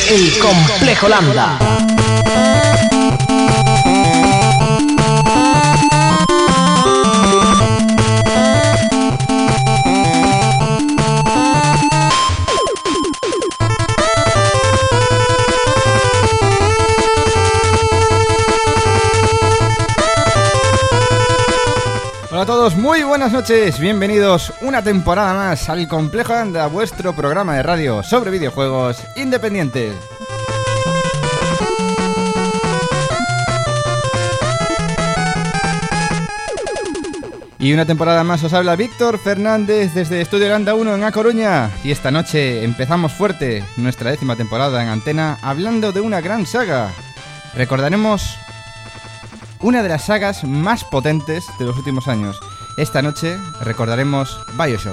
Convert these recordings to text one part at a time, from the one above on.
El Complejo Lambda. Hola a todos, muy buenas noches, bienvenidos una temporada más al Complejo Lambda, vuestro programa de radio sobre videojuegos independientes. Y una temporada más os habla Víctor Fernández desde Estudio Lambda 1 en A Coruña. Y esta noche empezamos fuerte nuestra 10ª temporada en antena hablando de una gran saga. Recordaremos una de las sagas más potentes de los últimos años. Esta noche recordaremos BioShock.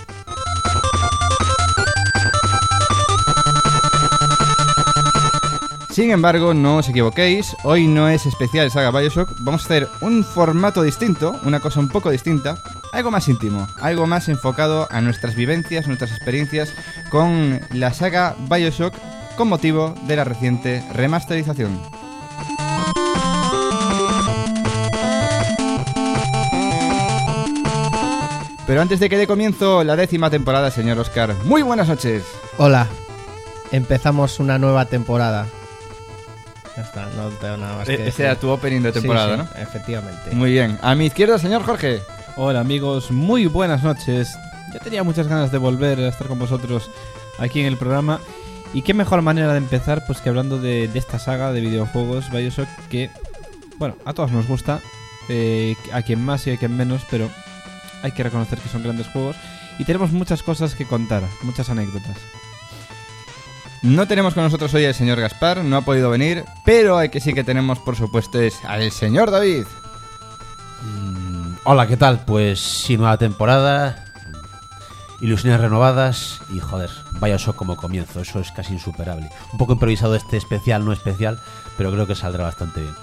Sin embargo, no os equivoquéis, hoy no es especial saga BioShock, vamos a hacer un formato distinto, una cosa un poco distinta, algo más íntimo, algo más enfocado a nuestras vivencias, nuestras experiencias con la saga BioShock con motivo de la reciente remasterización. Pero antes de que dé comienzo la 10ª temporada, señor Oscar, muy buenas noches. Hola, empezamos una nueva temporada. Ya está, no tengo nada más que decir. Ese era tu opening de temporada, sí, ¿no? Efectivamente. Muy bien. A mi izquierda, señor Jorge. Hola amigos, muy buenas noches. Ya tenía muchas ganas de volver a estar con vosotros aquí en el programa. Y qué mejor manera de empezar pues que hablando de esta saga de videojuegos BioShock que, bueno, a todos nos gusta, a quien más y a quien menos, pero hay que reconocer que son grandes juegos y tenemos muchas cosas que contar, muchas anécdotas. No tenemos con nosotros hoy al señor Gaspar, no ha podido venir, pero al que sí que tenemos, por supuesto, es al señor David. Hola, ¿qué tal? Pues sí, nueva temporada, ilusiones renovadas y joder, BioShock como comienzo, eso es casi insuperable. Un poco improvisado este especial, no especial, pero creo que saldrá bastante bien.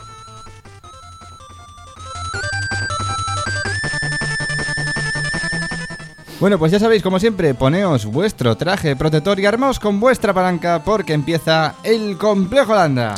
Bueno, pues ya sabéis, como siempre, poneos vuestro traje protector y armaos con vuestra palanca porque empieza el Complejo Lambda.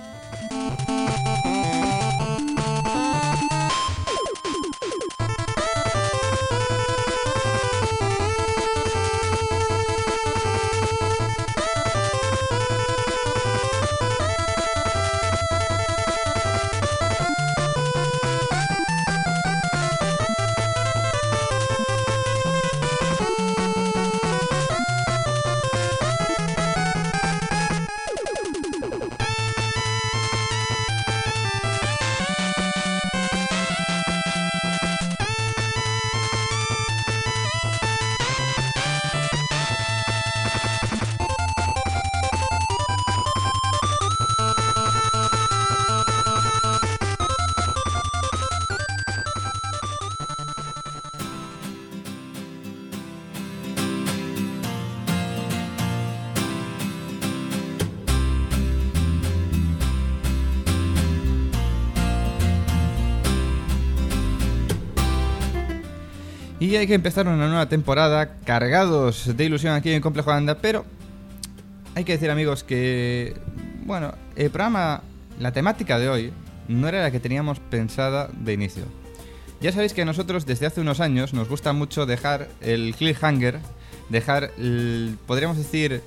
Y hay que empezar una nueva temporada cargados de ilusión aquí en el Complejo Lambda, pero hay que decir, amigos, que bueno, el programa, la temática de hoy no era la que teníamos pensada de inicio. Ya sabéis que a nosotros desde hace unos años nos gusta mucho dejar el cliffhanger, dejar, podríamos decir,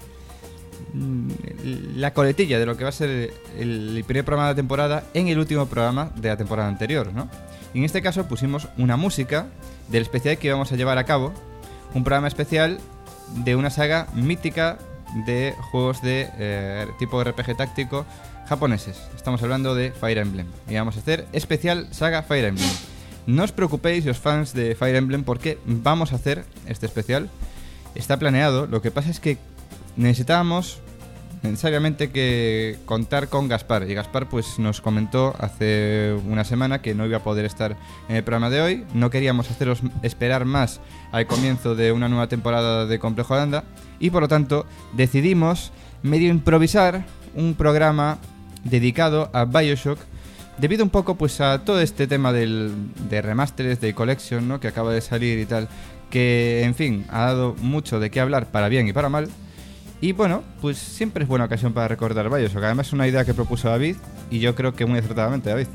la coletilla de lo que va a ser el primer programa de la temporada en el último programa de la temporada anterior, ¿no? Y en este caso pusimos una música del especial que íbamos a llevar a cabo, un programa especial de una saga mítica de juegos de tipo RPG táctico japoneses. Estamos hablando de Fire Emblem y vamos a hacer especial saga Fire Emblem. No os preocupéis los fans de Fire Emblem porque vamos a hacer este especial. Está planeado, lo que pasa es que necesitábamos necesariamente que contar con Gaspar, y Gaspar pues nos comentó hace una semana que no iba a poder estar en el programa de hoy. No queríamos haceros esperar más al comienzo de una nueva temporada de Complejo Lambda y por lo tanto decidimos medio improvisar un programa dedicado a BioShock debido un poco pues a todo este tema de remasteres, de collection, ¿no?, que acaba de salir y tal, que en fin ha dado mucho de qué hablar para bien y para mal. Y bueno, pues siempre es buena ocasión para recordar Bioshock. Además es una idea que propuso David y yo creo que muy acertadamente, David.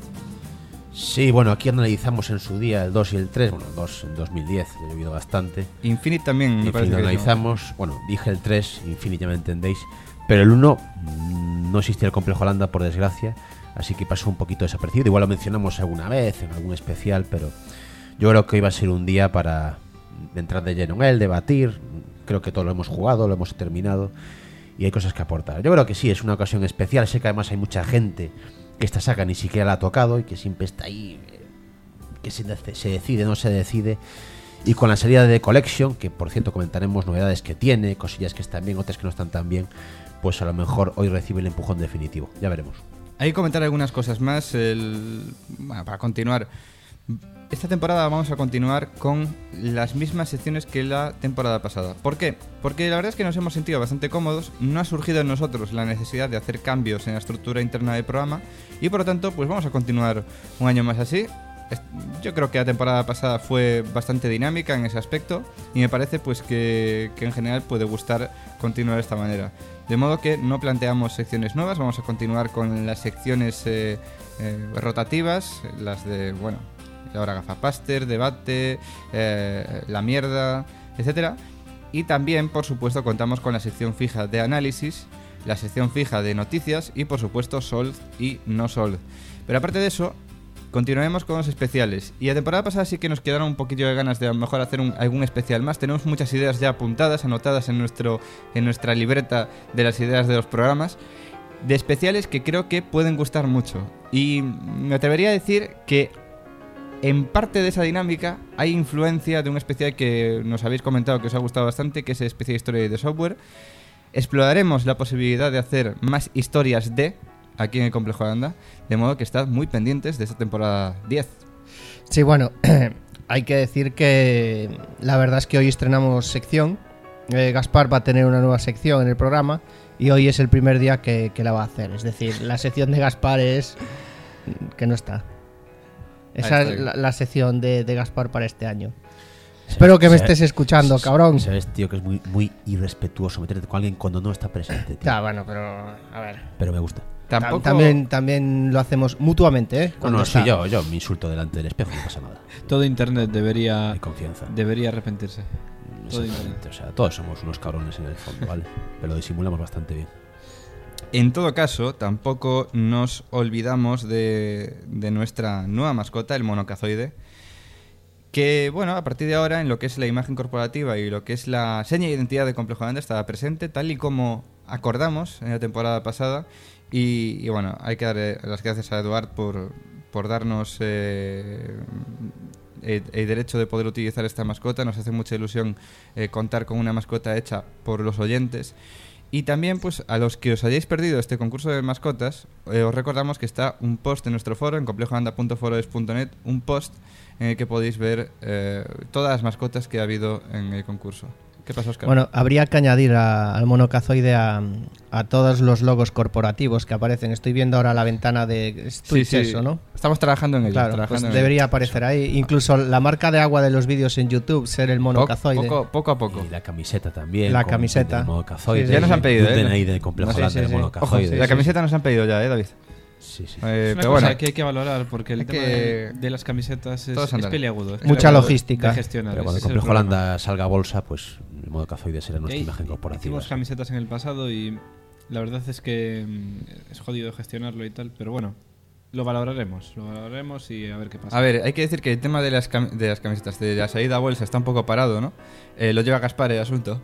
Sí, bueno, aquí analizamos en su día el 2 y el 3. Bueno, el 2 en 2010, he llovido bastante. Infinite también me Infinite parece que analizamos, bueno, dije el 3, Infinite ya me entendéis. Pero el 1 no existía el complejo Lambda, por desgracia. Así que pasó un poquito desapercibido. Igual lo mencionamos alguna vez en algún especial, pero yo creo que iba a ser un día para entrar de lleno en él, debatir. Creo que todo lo hemos jugado, lo hemos terminado y hay cosas que aportar. Yo creo que sí, es una ocasión especial. Sé que además hay mucha gente que esta saga ni siquiera la ha tocado y que siempre está ahí, que se decide, no se decide. Y con la salida de The Collection, que por cierto comentaremos novedades que tiene, cosillas que están bien, otras que no están tan bien, pues a lo mejor hoy recibe el empujón definitivo. Ya veremos. Hay que comentar algunas cosas más. Bueno, para continuar, esta temporada vamos a continuar con las mismas secciones que la temporada pasada. ¿Por qué? Porque la verdad es que nos hemos sentido bastante cómodos. No ha surgido en nosotros la necesidad de hacer cambios en la estructura interna del programa y por lo tanto pues vamos a continuar un año más así. Yo creo que la temporada pasada fue bastante dinámica en ese aspecto y me parece pues que en general puede gustar continuar de esta manera. De modo que no planteamos secciones nuevas, vamos a continuar con las secciones rotativas, las de, bueno, ahora Gafapaster, debate, la mierda, etcétera. Y también, por supuesto, contamos con la sección fija de análisis, la sección fija de noticias y, por supuesto, Solved y no Solved. Pero aparte de eso, continuaremos con los especiales. Y la temporada pasada sí que nos quedaron un poquillo de ganas de a lo mejor hacer algún especial más. Tenemos muchas ideas ya apuntadas, anotadas en nuestra libreta de las ideas de los programas, de especiales que creo que pueden gustar mucho. Y me atrevería a decir que en parte de esa dinámica hay influencia de un especial que nos habéis comentado que os ha gustado bastante, que es el especial Historia de Software. Exploraremos la posibilidad de hacer más historias aquí en el Complejo Lambda, de modo que estad muy pendientes de esta temporada 10. Sí, bueno, hay que decir que la verdad es que hoy estrenamos sección. Gaspar va a tener una nueva sección en el programa y hoy es el primer día que la va a hacer. Es decir, la sección de Gaspar es que no está. Esa es la sección de Gaspar para este año. Espero que me estés escuchando, cabrón. Sabes, tío, que es muy, muy irrespetuoso meterte con alguien cuando no está presente, tío. Ya, bueno, pero a ver. Pero me gusta. Tampoco... También lo hacemos mutuamente, ¿eh? No, sí, yo me insulto delante del espejo, no pasa nada. Todo internet debería Hay confianza. Debería arrepentirse. Todo Exactamente, o sea, todos somos unos cabrones en el fondo, ¿vale? Pero lo disimulamos bastante bien. En todo caso, tampoco nos olvidamos de nuestra nueva mascota, el monocazoide, que, bueno, a partir de ahora, en lo que es la imagen corporativa y lo que es la seña de identidad de Complejo Lambda, estará presente, tal y como acordamos en la temporada pasada. Y bueno, hay que darle las gracias a Eduard por darnos el derecho de poder utilizar esta mascota. Nos hace mucha ilusión contar con una mascota hecha por los oyentes. Y también, pues, a los que os hayáis perdido este concurso de mascotas, os recordamos que está un post en nuestro foro, en complejoanda.foroes.net, un post en el que podéis ver todas las mascotas que ha habido en el concurso. ¿Qué pasa, Óscar? Bueno, habría que añadir al monocazoide a todos los logos corporativos que aparecen. Estoy viendo ahora la ventana de Twitch, sí. Eso, ¿no? Estamos trabajando en ello. Claro, pues debería aparecer ahí. Incluso la marca de agua de los vídeos en YouTube, ser el monocazoide. Poco a poco. Y la camiseta también. La camiseta. El monocazoide. Sí, ya nos han pedido, Un DNI de Complejo Lambda, sí. el Ojo, monocazoide. la camiseta nos han pedido ya, David. Sí. Es una pero cosa bueno, que hay que valorar porque el hay tema que- de las camisetas es Todos andan. peliagudo. Es Mucha peliagudo logística. de gestionar. Pero cuando el ese es el Complejo problema. Lambda salga a bolsa, pues el monocazoide será nuestra Y imagen corporativa. hicimos camisetas en el pasado y la verdad es que es jodido gestionarlo y tal, pero bueno, lo valoraremos y a ver qué pasa. a ver, hay que decir que el tema de las camisetas, de la salida a bolsa, está un poco parado, ¿no? Lo lleva Gaspar el asunto.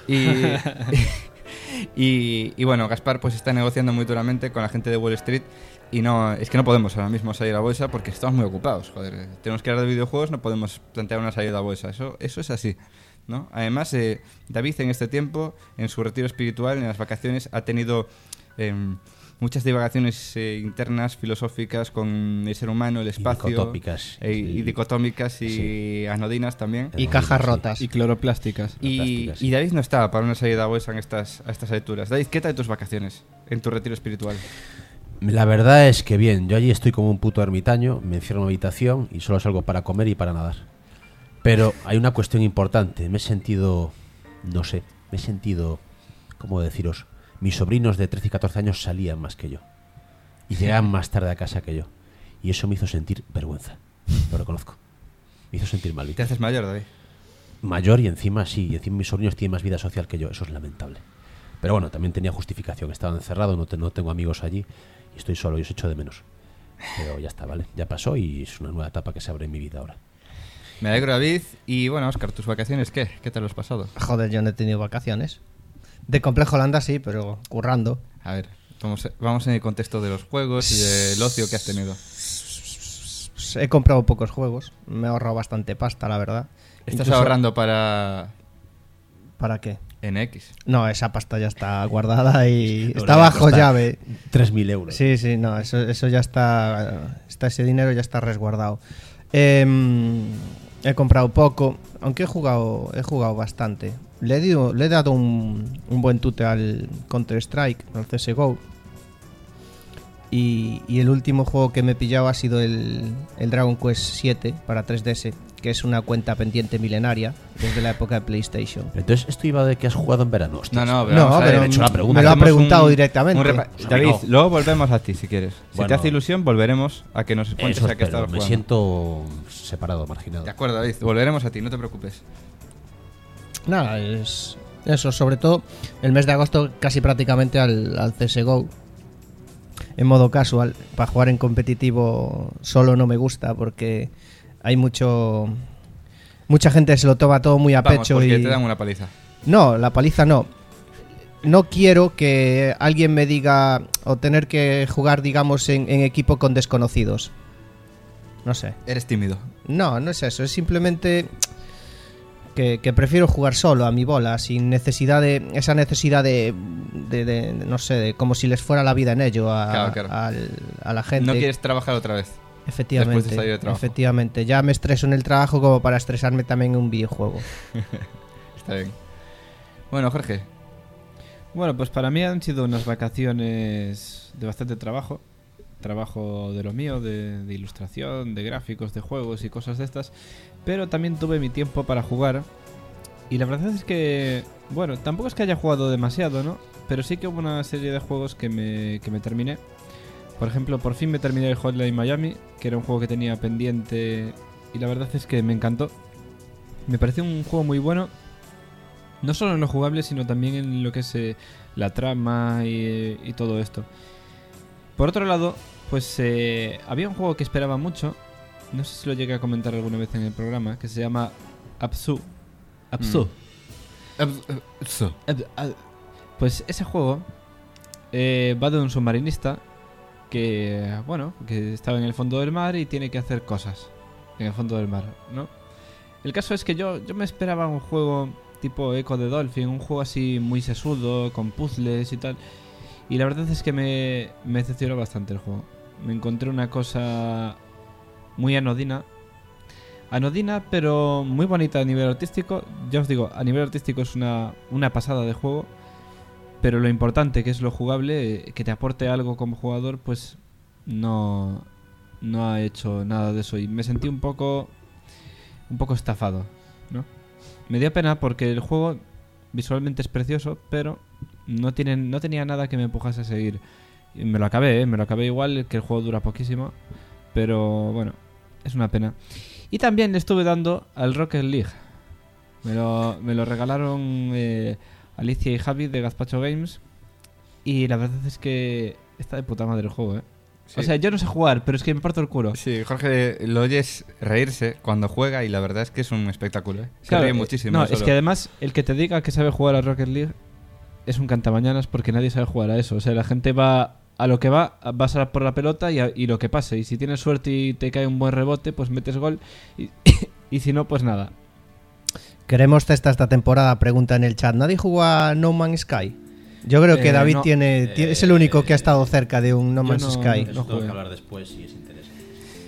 Y bueno, Gaspar pues está negociando muy duramente con la gente de Wall Street y es que no podemos ahora mismo salir a bolsa porque estamos muy ocupados, joder. Tenemos que hablar de videojuegos, no podemos plantear una salida a bolsa, eso es así, ¿no? Además, David en este tiempo, en su retiro espiritual, en las vacaciones, ha tenido muchas divagaciones internas, filosóficas con el ser humano, el espacio. dicotómicas. Y dicotómicas y Sí. anodinas también. Y cajas Sí. rotas. Y cloroplásticas. Y David no estaba para una salida a bolsa a estas alturas. David, ¿qué tal tus vacaciones en tu retiro espiritual? La verdad es que bien, yo allí estoy como un puto ermitaño, me encierro en una habitación y solo salgo para comer y para nadar. Pero hay una cuestión importante, me he sentido ¿cómo deciros? Mis sobrinos de 13 y 14 años salían más que yo. Y llegaban más tarde a casa que yo. Y eso me hizo sentir vergüenza. Lo reconozco. Me hizo sentir mal. Te haces mayor, David. Mayor y encima sí. Y encima mis sobrinos tienen más vida social que yo. Eso es lamentable. Pero bueno, también tenía justificación. Estaba encerrado, no tengo amigos allí. Y estoy solo y os echo de menos. Pero ya está, ¿vale? Ya pasó y es una nueva etapa que se abre en mi vida ahora. Me alegro, David. Y bueno, Óscar, ¿tus vacaciones qué? ¿Qué tal lo has pasado? Joder, yo no he tenido vacaciones. De Complejo Holanda sí, pero currando. A ver, vamos en el contexto de los juegos y del ocio que has tenido. He comprado pocos juegos. Me he ahorrado bastante pasta, la verdad. ¿Estás Incluso- ahorrando para ¿Para qué? NX? No, esa pasta ya está guardada y Ahora está ya bajo cuesta llave. 3.000 euros. Sí, sí, no, eso ya está, ese dinero ya está resguardado. He comprado poco, aunque he jugado bastante. Le he dado un buen tute al Counter-Strike, al CSGO. Y el último juego que me he pillado ha sido el Dragon Quest 7 para 3DS, que es una cuenta pendiente milenaria desde la época de PlayStation. Entonces, esto iba de que has jugado en verano. Hostias. No, pero No, vamos a pero ver. he hecho la pregunta. me lo ha Hacemos preguntado un directamente. David, No. luego volvemos a ti si quieres. Si Bueno, te hace ilusión, volveremos a que nos cuentes Eso a qué espero, estabas me jugando. siento separado, marginado. De acuerdo, David, volveremos a ti, no te preocupes. Nada, es eso, sobre todo el mes de agosto casi prácticamente al CSGO. En modo casual, para jugar en competitivo solo no me gusta porque hay mucha gente se lo toma todo muy a Vamos, pecho porque y te dan una paliza. no, la paliza no. No quiero que alguien me diga o tener que jugar, digamos, en equipo con desconocidos. No sé. Eres tímido. No, no es eso, es simplemente que prefiero jugar solo a mi bola, sin necesidad de esa necesidad de no sé, de como si les fuera la vida en ello Claro. a la gente. No quieres trabajar otra vez. Efectivamente, después de salir de trabajo. efectivamente. Ya me estreso en el trabajo como para estresarme también en un videojuego. Está bien. Bueno, Jorge. Bueno, pues para mí han sido unas vacaciones de bastante trabajo. Trabajo de lo mío, de ilustración, de gráficos, de juegos y cosas de estas. Pero también tuve mi tiempo para jugar. Y la verdad es que, bueno, tampoco es que haya jugado demasiado, ¿no? Pero sí que hubo una serie de juegos que me terminé. Por ejemplo, por fin me terminé el Hotline Miami, que era un juego que tenía pendiente. Y la verdad es que me encantó. Me pareció un juego muy bueno. No solo en lo jugable, sino también en lo que es la trama y todo esto. Por otro lado, pues había un juego que esperaba mucho. No sé si lo llegué a comentar alguna vez en el programa, que se llama Abzu. Abzu. Pues ese juego va de un submarinista que, bueno, que estaba en el fondo del mar y tiene que hacer cosas en el fondo del mar, ¿no? El caso es que yo me esperaba un juego tipo Echo the Dolphin, un juego así muy sesudo, con puzzles y tal. Y la verdad es que me decepcionó bastante el juego. Me encontré una cosa muy anodina, pero muy bonita a nivel artístico. Ya os digo, a nivel artístico es una pasada de juego. Pero lo importante, que es lo jugable, que te aporte algo como jugador, pues no ha hecho nada de eso. Y me sentí un poco estafado, ¿no? Me dio pena porque el juego visualmente es precioso, pero no tenía nada que me empujase a seguir. Y me lo acabé igual, que el juego dura poquísimo. Pero bueno, es una pena. Y también le estuve dando al Rocket League. Me lo regalaron Alicia y Javi de Gazpacho Games. Y la verdad es que está de puta madre el juego, Sí. O sea, yo no sé jugar, pero es que me parto el culo. Sí, Jorge lo oyes reírse cuando juega y la verdad es que es un espectáculo, ¿eh? Se Claro, ríe muchísimo. No, solo. es que además el que te diga que sabe jugar a Rocket League es un cantamañanas porque nadie sabe jugar a eso. O sea, la gente va a lo que vas a por la pelota y lo que pase. Y si tienes suerte y te cae un buen rebote, pues metes gol. Y si no, pues nada. Queremos cesta esta temporada, pregunta en el chat. ¿Nadie jugó a No Man's Sky? Yo creo que David no. es el único que ha estado cerca de un No yo Man's no- Sky. Eso tengo jugué. que hablar después si es interesante.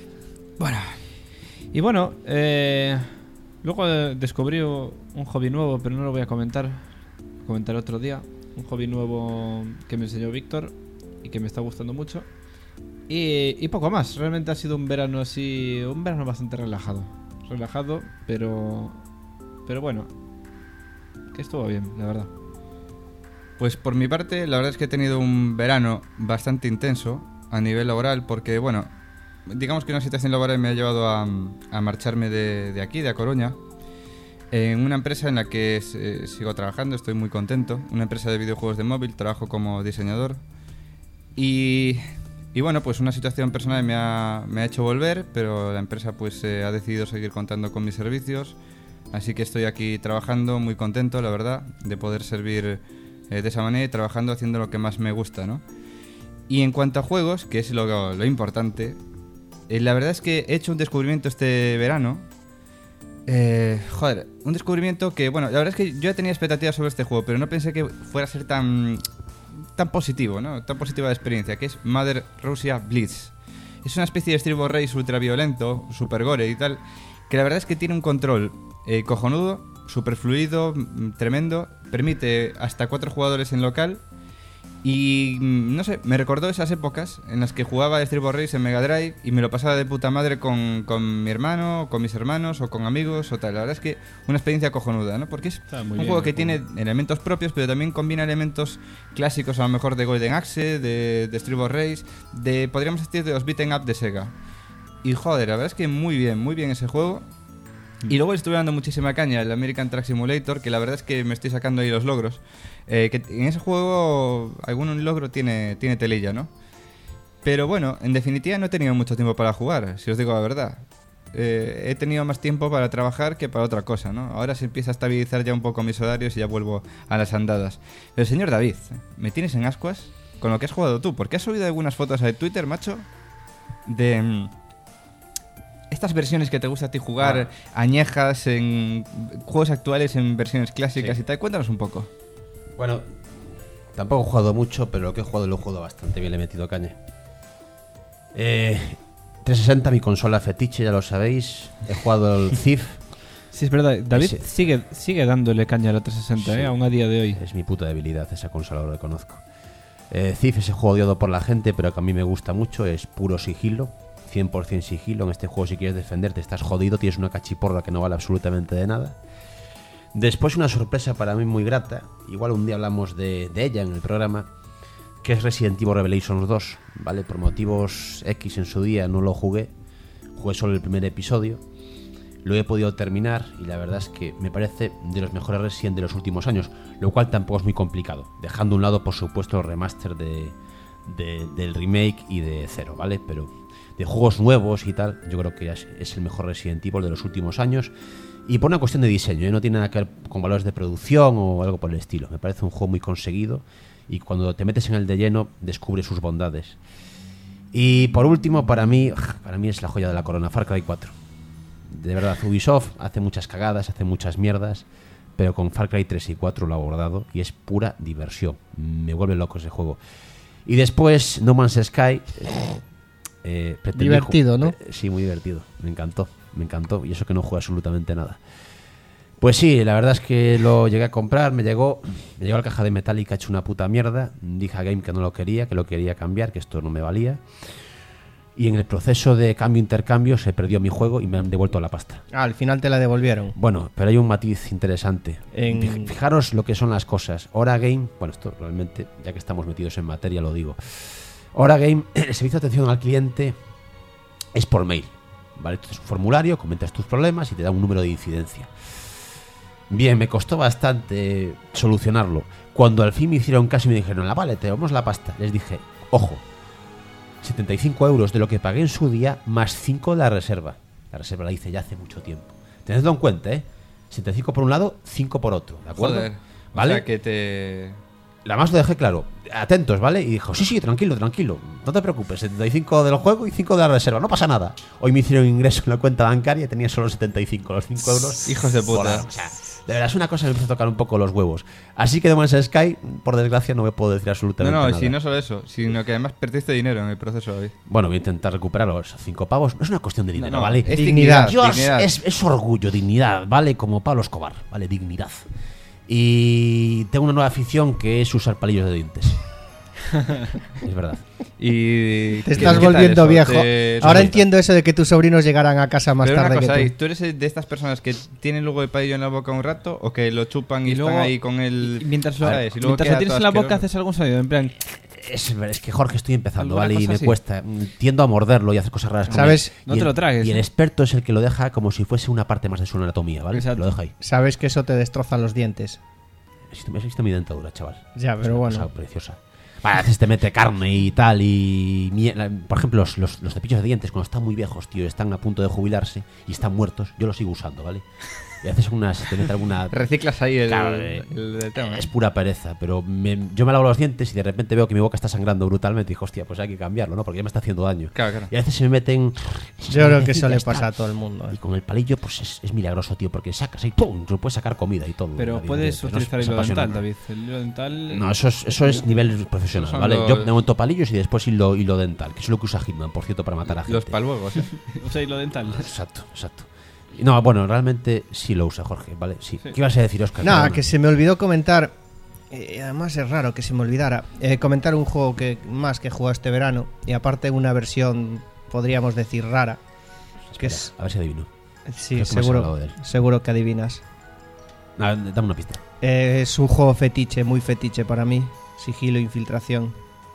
Y bueno, luego descubrí un hobby nuevo, pero no lo voy a comentar. Comentar otro día. Un hobby nuevo que me enseñó Víctor y que me está gustando mucho. Y poco más. Realmente ha sido un verano así, un verano bastante relajado. Relajado, pero bueno, que estuvo bien, la verdad. Pues por mi parte, la verdad es que he tenido un verano bastante intenso a nivel laboral porque, bueno, digamos que una situación laboral me ha llevado a marcharme de aquí, de A Coruña, en una empresa en la que sigo trabajando, estoy muy contento, una empresa de videojuegos de móvil, trabajo como diseñador y bueno, pues una situación personal me ha hecho volver, pero la empresa pues ha decidido seguir contando con mis servicios, así que estoy aquí trabajando muy contento, la verdad, de poder servir de esa manera y trabajando haciendo lo que más me gusta, ¿no? Y en cuanto a juegos, que es lo importante, la verdad es que he hecho un descubrimiento este verano. Un descubrimiento que, bueno, la verdad es que yo ya tenía expectativas sobre este juego, pero no pensé que fuera a ser tan positivo, ¿no? Tan positiva la experiencia, que es Mother Russia Blitz. Es una especie de Street Race ultra violento, super gore y tal, que la verdad es que tiene un control cojonudo, super fluido, tremendo, permite hasta 4 jugadores en local. Y no sé, me recordó esas épocas en las que jugaba Street Race en Mega Drive y me lo pasaba de puta madre con mi hermano, con mis hermanos o con amigos o tal. La verdad es que una experiencia cojonuda, ¿no? Porque es un juego que tiene elementos propios, pero también combina elementos clásicos, a lo mejor de Golden Axe, de Street Race, podríamos decir, de los beat'em up de Sega. Y joder, la verdad es que muy bien ese juego. Y luego le estuve dando muchísima caña al American Truck Simulator, que la verdad es que me estoy sacando ahí los logros. Que en ese juego algún logro tiene telilla, ¿no? Pero bueno, en definitiva no he tenido mucho tiempo para jugar, si os digo la verdad. He tenido más tiempo para trabajar que para otra cosa, ¿no? Ahora se empieza a estabilizar ya un poco mis horarios y ya vuelvo a las andadas. Pero señor David, ¿me tienes en ascuas con lo que has jugado tú? Porque has subido algunas fotos a Twitter, macho, de estas versiones que te gusta a ti jugar, añejas, en juegos actuales, en versiones clásicas y tal. Cuéntanos un poco. Bueno, tampoco he jugado mucho, pero lo que he jugado lo he jugado bastante bien, le he metido caña. 360, mi consola fetiche, ya lo sabéis. He jugado el Thief. Sí, es verdad. David Ese- sigue dándole caña a la 360, Sí. aún a día de hoy. Es mi puta debilidad esa consola, lo reconozco. Thief es el juego odiado por la gente, pero que a mí me gusta mucho. Es puro sigilo, 100% sigilo. En este juego, si quieres defenderte, estás jodido. Tienes una cachiporra que no vale absolutamente de nada. Después, una sorpresa para mí muy grata. Igual un día hablamos de ella en el programa, que es Resident Evil Revelations 2. ¿Vale? Por motivos X en su día no lo jugué. Jugué solo el primer episodio. Lo he podido terminar y la verdad es que me parece de los mejores Resident de los últimos años, lo cual tampoco es muy complicado, dejando a un lado, por supuesto, el remaster del remake y de Zero, ¿vale? Pero de juegos nuevos y tal, yo creo que es el mejor Resident Evil de los últimos años. Y por una cuestión de diseño, no tiene nada que ver con valores de producción o algo por el estilo. Me parece un juego muy conseguido y cuando te metes en el de lleno descubres sus bondades. Y por último, para mí es la joya de la corona, Far Cry 4. De verdad, Ubisoft hace muchas cagadas, hace muchas mierdas, pero con Far Cry 3 y 4 lo ha abordado y es pura diversión. Me vuelve loco ese juego. Y después, No Man's Sky. Divertido, ¿no? Sí, muy divertido. Me encantó. Y eso que no juega absolutamente nada. Pues sí, la verdad es que lo llegué a comprar, me llegó la caja de Metallica hecho una puta mierda. Dije a Game que no lo quería, que lo quería cambiar, que esto no me valía. Y en el proceso de cambio-intercambio se perdió mi juego y me han devuelto la pasta. Al final te la devolvieron. Bueno, pero hay un matiz interesante. Fijaros lo que son las cosas. Hora Game, bueno, esto realmente, ya que estamos metidos en materia, lo digo. Hora Game, el servicio de atención al cliente es por mail, ¿vale? Entonces, un formulario, comentas tus problemas y te da un número de incidencia. Bien, me costó bastante solucionarlo. Cuando al fin me hicieron caso y me dijeron, vale, te damos la pasta, les dije, ojo, 75 euros de lo que pagué en su día, más 5 de la reserva. La reserva la hice ya hace mucho tiempo. Tenedlo en cuenta, 75 por un lado, 5 por otro, ¿de acuerdo? Joder, ¿vale? O sea que te... La más lo dejé claro. Atentos, ¿vale? Y dijo, sí, tranquilo. No te preocupes, 75 del juego y 5 de la reserva. No pasa nada. Hoy me hicieron ingreso en la cuenta bancaria y tenía solo 75, los 5 euros. Hijos de puta. O sea, de verdad, es una cosa que me empieza a tocar un poco los huevos. Así que de Man's Sky, por desgracia, no me puedo decir absolutamente nada. No, si no solo eso, sino que además perdiste dinero en el proceso, David. Bueno, voy a intentar recuperar los 5 pavos. No es una cuestión de dinero, No, ¿vale? es dignidad. dignidad. Es orgullo, dignidad, ¿vale? Como Pablo Escobar, ¿vale? Dignidad. Y tengo una nueva afición que es usar palillos de dientes. Es verdad. Y Te estás ¿qué tal volviendo eso? viejo. ¿Te- Ahora te- entiendo eso de que tus sobrinos llegaran a casa más Pero una tarde cosa, que tú. ¿tú eres de estas personas que tienen luego el palillo en la boca un rato o que lo chupan y, Y luego- están ahí con el... Y mientras lo, ¿sabes? Y luego mientras queda lo tienes todo en la boca asqueroso. haces algún sonido, en plan... Es que Jorge, estoy empezando, ¿Alguna ¿vale? Y cosa me así? cuesta. Tiendo a morderlo y a hacer cosas raras con ¿Sabes? él. No Y te lo tragues, Y el ¿eh? experto es el que lo deja como si fuese una parte más de su anatomía, ¿vale? Exacto. Lo deja ahí. Sabes que eso te destroza los dientes. Existe mi dentadura, chaval. Ya, pero Es una bueno. cosa preciosa. Vale, a veces te mete carne y tal y... Por ejemplo, los cepillos de dientes, cuando están muy viejos, tío, están a punto de jubilarse y están muertos, yo los sigo usando, ¿vale? Y a veces te mete alguna... Reciclas ahí el, Claro, el tema. Es pura pereza, pero yo me lavo los dientes y de repente veo que mi boca está sangrando brutalmente y digo, hostia, pues hay que cambiarlo, ¿no? Porque ya me está haciendo daño. Claro, claro. Y a veces se me meten... Yo creo que eso le Ya está. pasa a todo el mundo. Y con el palillo, pues es milagroso, tío, porque sacas ahí, ¡pum! Puedes sacar comida y todo. Pero David, puedes ¿no? utilizar Es hilo dental, apasionante. David. El hilo dental... No, eso es nivel profesional, Esos son ¿vale? los- Yo de momento palillos y después hilo dental, que es lo que usa Hitman, por cierto, para matar a gente. Los paluegos, ¿eh? Usa hilo dental. Exacto. No, bueno, realmente sí lo usa Jorge, ¿vale? Sí. Sí. ¿Qué ibas a decir, Oscar? Nada, Perdona. que se me olvidó comentar. Además es raro que se me olvidara. Comentar un juego que he jugado este verano. Y aparte una versión, podríamos decir, rara. Que es. A ver si adivino. Sí, Creo que me has hablado seguro, de él. seguro que adivinas. Dame una pista. Es un juego fetiche, muy fetiche para mí. Sigilo, infiltración.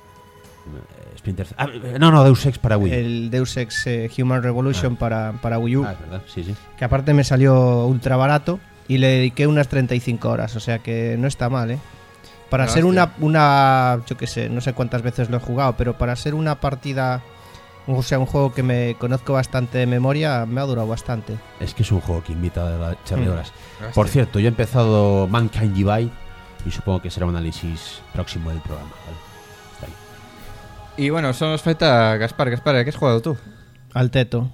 Splinter no, Deus Ex para Wii. El Deus Ex Human Revolution para Wii U. Es verdad, sí. Que aparte me salió ultra barato. Y le dediqué unas 35 horas. O sea que no está mal, ¿eh? Para No, ser hostia. una. Yo qué sé, no sé cuántas veces lo he jugado. Pero para ser una partida. O sea, un juego que me conozco bastante de memoria. Me ha durado bastante. Es que es un juego que invita a echarle Mm. horas. Por cierto, yo he empezado Mankind Divide y supongo que será un análisis próximo del programa, ¿vale? Está ahí. Y bueno, solo nos falta Gaspar. Gaspar, ¿a qué has jugado tú? Al teto.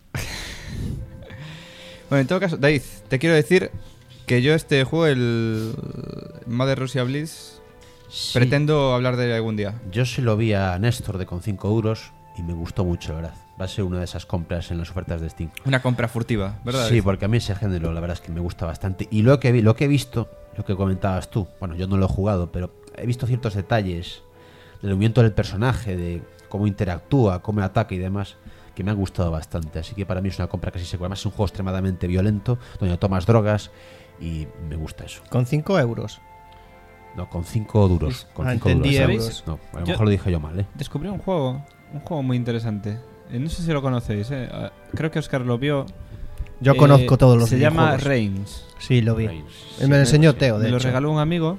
Bueno, en todo caso, David, te quiero decir que yo este juego, el Mother Russia Blitz, Sí, pretendo hablar de él algún día. yo se lo vi a Néstor de con 5 euros y me gustó mucho, la verdad. Va a ser una de esas compras en las ofertas de Steam. Una compra furtiva, ¿verdad? Sí, David? porque a mí ese género la verdad es que me gusta bastante. Y lo que he visto, lo que comentabas tú, bueno, yo no lo he jugado, pero he visto ciertos detalles del movimiento del personaje, de cómo interactúa, cómo ataca y demás, que me han gustado bastante. Así que para mí es una compra casi segura. Además es un juego extremadamente violento, donde tomas drogas y me gusta eso. Con 5 euros. No, con 5 duros. Con 5 entendí duros. euros. No, a lo Yo- mejor lo dije yo mal, ¿eh? Descubrí un juego muy interesante. No sé si lo conocéis, ¿eh? Creo que Oscar lo vio. Yo conozco todos los Se llama videojuegos. Reigns. Sí, lo vi. Sí, me lo enseñó Teo, de Me lo hecho. regaló un amigo.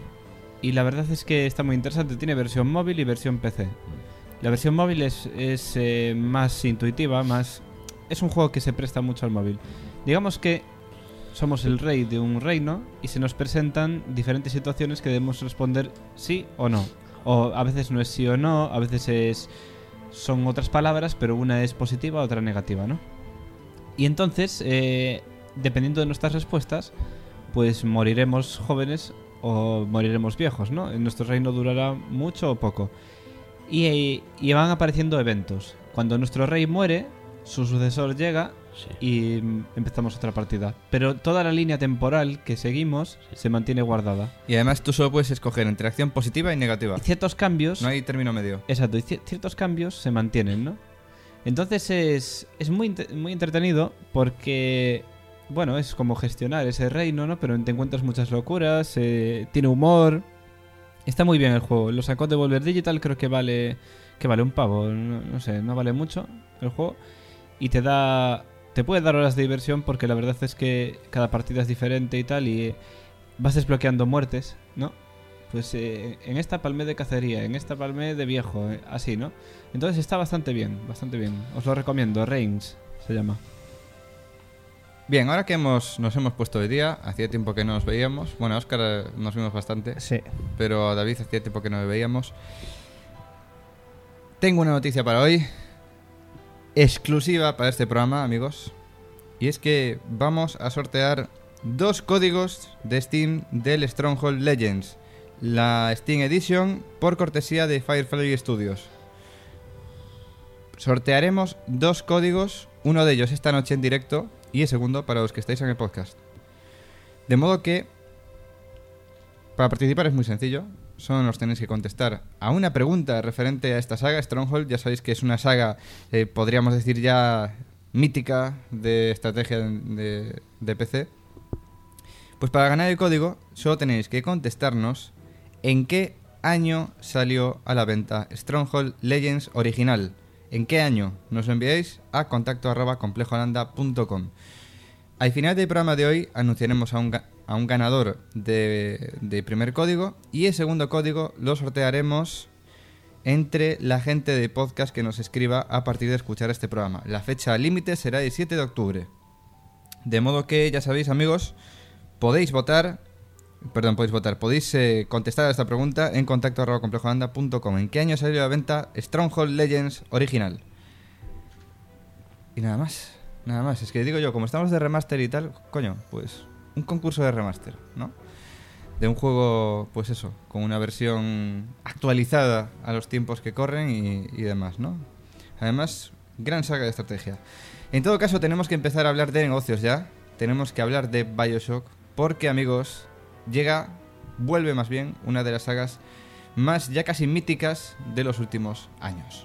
Y la verdad es que está muy interesante. Tiene versión móvil y versión PC. La versión móvil es más intuitiva, más... Es un juego que se presta mucho al móvil. Digamos que somos el rey de un reino y se nos presentan diferentes situaciones que debemos responder sí o no. O a veces no es sí o no, a veces son otras palabras, pero una es positiva, otra negativa, ¿no? Y entonces, dependiendo de nuestras respuestas, pues moriremos jóvenes o moriremos viejos, ¿no? Nuestro reino durará mucho o poco. Y van apareciendo eventos. Cuando nuestro rey muere, su sucesor llega Sí. y empezamos otra partida. Pero toda la línea temporal que seguimos se mantiene guardada. Y además tú solo puedes escoger entre acción positiva y negativa. Y ciertos cambios... No hay término medio. Exacto, y ciertos cambios se mantienen, ¿no? Entonces es muy, muy entretenido porque, bueno, es como gestionar ese reino, ¿no? Pero te encuentras muchas locuras, tiene humor. Está muy bien el juego. Lo sacó de Volver Digital, creo que vale un pavo, no sé, no vale mucho el juego. Y te puede dar horas de diversión porque la verdad es que cada partida es diferente y tal y vas desbloqueando muertes, ¿no? Pues en esta palmé de cacería, en esta palmé de viejo, así, ¿no? Entonces está bastante bien, bastante bien. Os lo recomiendo, Reigns se llama. Bien, ahora que nos hemos puesto de día, hacía tiempo que no nos veíamos. Bueno, a Óscar nos vimos bastante, Sí. pero a David hacía tiempo que no nos veíamos. Tengo una noticia para hoy, exclusiva para este programa, amigos. Y es que vamos a sortear 2 códigos de Steam del Stronghold Legends, la Steam Edition, por cortesía de Firefly Studios. Sortearemos 2 códigos, uno de ellos esta noche en directo y el segundo para los que estáis en el podcast. De modo que para participar es muy sencillo. solo nos tenéis que contestar a una pregunta referente a esta saga, Stronghold. Ya sabéis que es una saga, podríamos decir ya mítica de estrategia de PC. Pues para ganar el código solo tenéis que contestarnos en qué año salió a la venta Stronghold Legends original. ¿En qué año? Nos lo enviáis a contacto@complejolanda.com. Al final del programa de hoy anunciaremos a un ganador de primer código, y el segundo código lo sortearemos entre la gente de podcast que nos escriba a partir de escuchar este programa. La fecha límite será el 7 de octubre. De modo que, ya sabéis, amigos, podéis contestar a esta pregunta en contacto@complejolanda.com. ¿En qué año salió a la venta Stronghold Legends original? Y nada más. Es que digo yo, como estamos de remaster y tal, coño, pues un concurso de remaster, ¿no? De un juego, pues eso, con una versión actualizada a los tiempos que corren y demás, ¿no? Además, gran saga de estrategia. En todo caso, tenemos que empezar a hablar de negocios ya. Tenemos que hablar de BioShock, porque, amigos, vuelve más bien una de las sagas más ya casi míticas de los últimos años.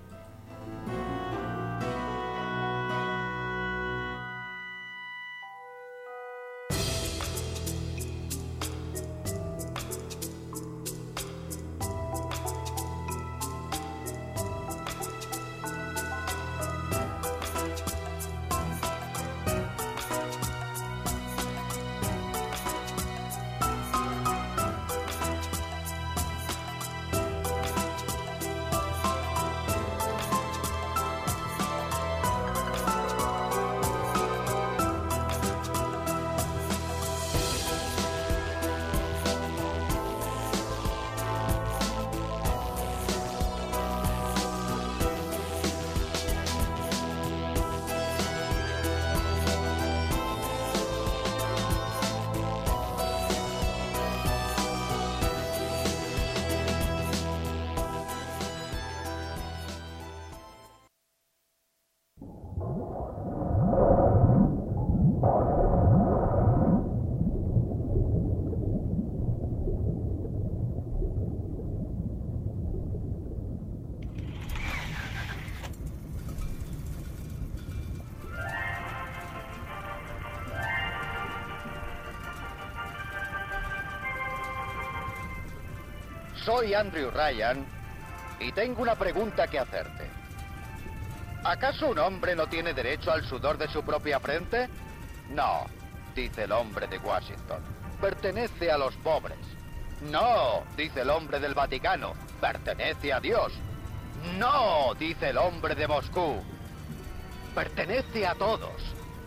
Soy Andrew Ryan y tengo una pregunta que hacerte. ¿Acaso un hombre no tiene derecho al sudor de su propia frente? No, dice el hombre de Washington. Pertenece a los pobres. No, dice el hombre del Vaticano. Pertenece a Dios. No, dice el hombre de Moscú. Pertenece a todos.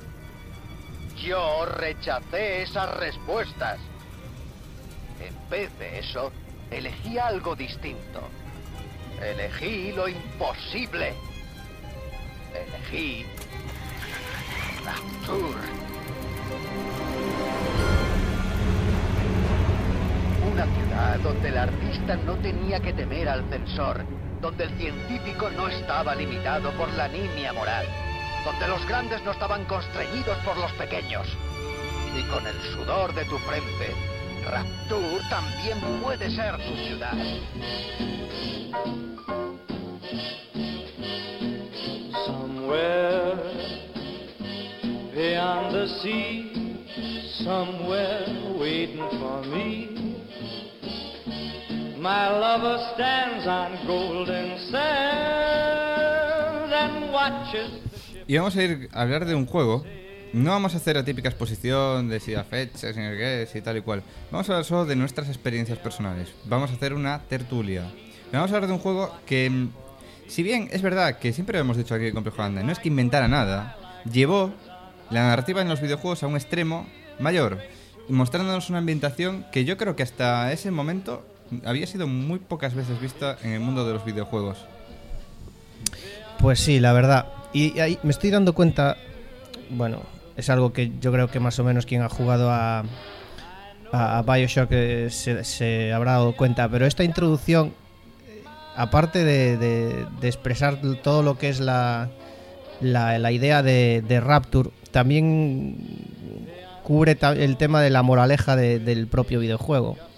Yo rechacé esas respuestas. En vez de eso, elegí algo distinto. Elegí lo imposible. Elegí Rapture. Una ciudad donde el artista no tenía que temer al censor, donde el científico no estaba limitado por la nimia moral, donde los grandes no estaban constreñidos por los pequeños. Y con el sudor de tu frente, Rapture también puede ser tu ciudad. Somewhere beyond the sea, somewhere waiting for me, my lover stands on golden sand and watches the ship. Y vamos a ir a hablar de un juego. No vamos a hacer la típica exposición de si a fechas, en el qué, si tal y cual. Vamos a hablar solo de nuestras experiencias personales. Vamos a hacer una tertulia. Vamos a hablar de un juego que, si bien es verdad que siempre hemos dicho aquí en Complejo Anda, no es que inventara nada, llevó la narrativa en los videojuegos a un extremo mayor, mostrándonos una ambientación que yo creo que hasta ese momento había sido muy pocas veces vista en el mundo de los videojuegos. Pues sí, la verdad. Y ahí me estoy dando cuenta, bueno, es algo que yo creo que más o menos quien ha jugado a BioShock se habrá dado cuenta, pero esta introducción, aparte de expresar todo lo que es la idea de Rapture, también cubre el tema de la moraleja del propio videojuego.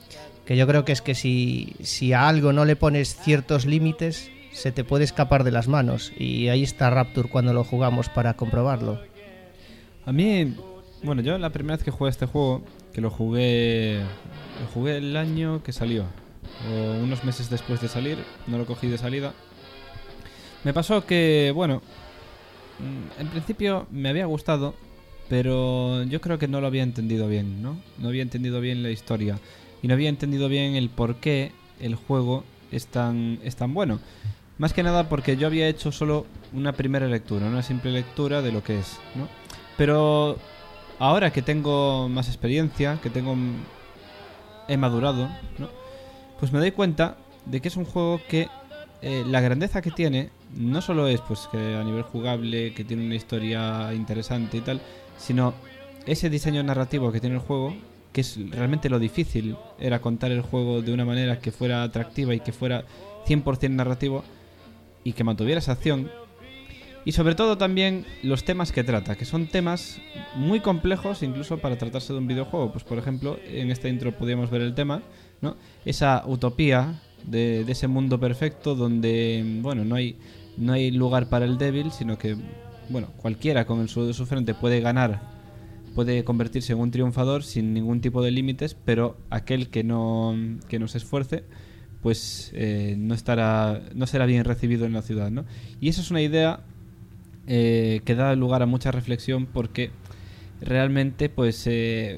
Que yo creo que es que si a algo no le pones ciertos límites, se te puede escapar de las manos. Y ahí está Rapture cuando lo jugamos para comprobarlo. A mí, bueno, yo la primera vez que jugué este juego, que lo jugué el año que salió, o unos meses después de salir, no lo cogí de salida. Me pasó que, bueno, en principio me había gustado, pero yo creo que no lo había entendido bien, ¿no? No había entendido bien la historia y no había entendido bien el por qué el juego es tan bueno. Más que nada porque yo había hecho solo una primera lectura, una simple lectura de lo que es, ¿no? Pero ahora que tengo más experiencia, he madurado, ¿no? Pues me doy cuenta de que es un juego que la grandeza que tiene no solo es pues que a nivel jugable, que tiene una historia interesante y tal, sino ese diseño narrativo que tiene el juego, que es realmente lo difícil, era contar el juego de una manera que fuera atractiva y que fuera 100% narrativo y que mantuviera esa acción. Y sobre todo también los temas que trata, que son temas muy complejos incluso para tratarse de un videojuego. Pues por ejemplo, en esta intro podíamos ver el tema, ¿no? Esa utopía de ese mundo perfecto donde, bueno, no hay lugar para el débil, sino que, bueno, cualquiera con el sudor de su frente puede ganar, puede convertirse en un triunfador sin ningún tipo de límites, pero aquel que no se esfuerce, pues no será bien recibido en la ciudad, ¿no? Y esa es una idea que da lugar a mucha reflexión, porque realmente pues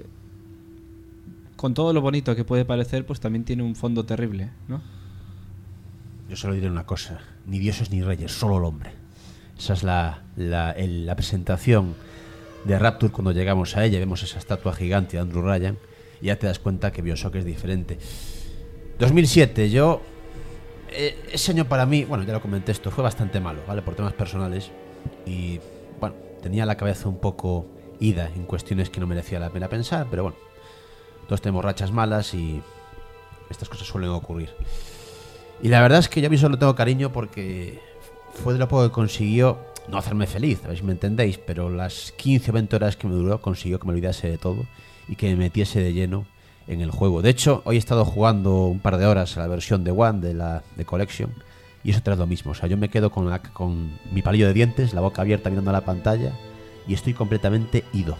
con todo lo bonito que puede parecer, pues también tiene un fondo terrible, ¿no? Yo solo diré una cosa: ni dioses ni reyes, solo el hombre. Esa es la presentación de Rapture. Cuando llegamos a ella, vemos esa estatua gigante de Andrew Ryan y ya te das cuenta que BioShock es diferente. 2007, ese año para mí, bueno, ya lo comenté, esto fue bastante malo, ¿vale? Por temas personales. Y bueno, tenía la cabeza un poco ida en cuestiones que no merecía la pena pensar, pero bueno, todos tenemos rachas malas y estas cosas suelen ocurrir. Y la verdad es que yo a mí solo tengo cariño porque fue de lo poco que consiguió no hacerme feliz, a ver si me entendéis, pero las 15 o 20 horas que me duró consiguió que me olvidase de todo y que me metiese de lleno en el juego. De hecho, hoy he estado jugando un par de horas a la versión de One de Collection, y eso trae lo mismo. O sea, yo me quedo con mi palillo de dientes, la boca abierta mirando a la pantalla, y estoy completamente ido.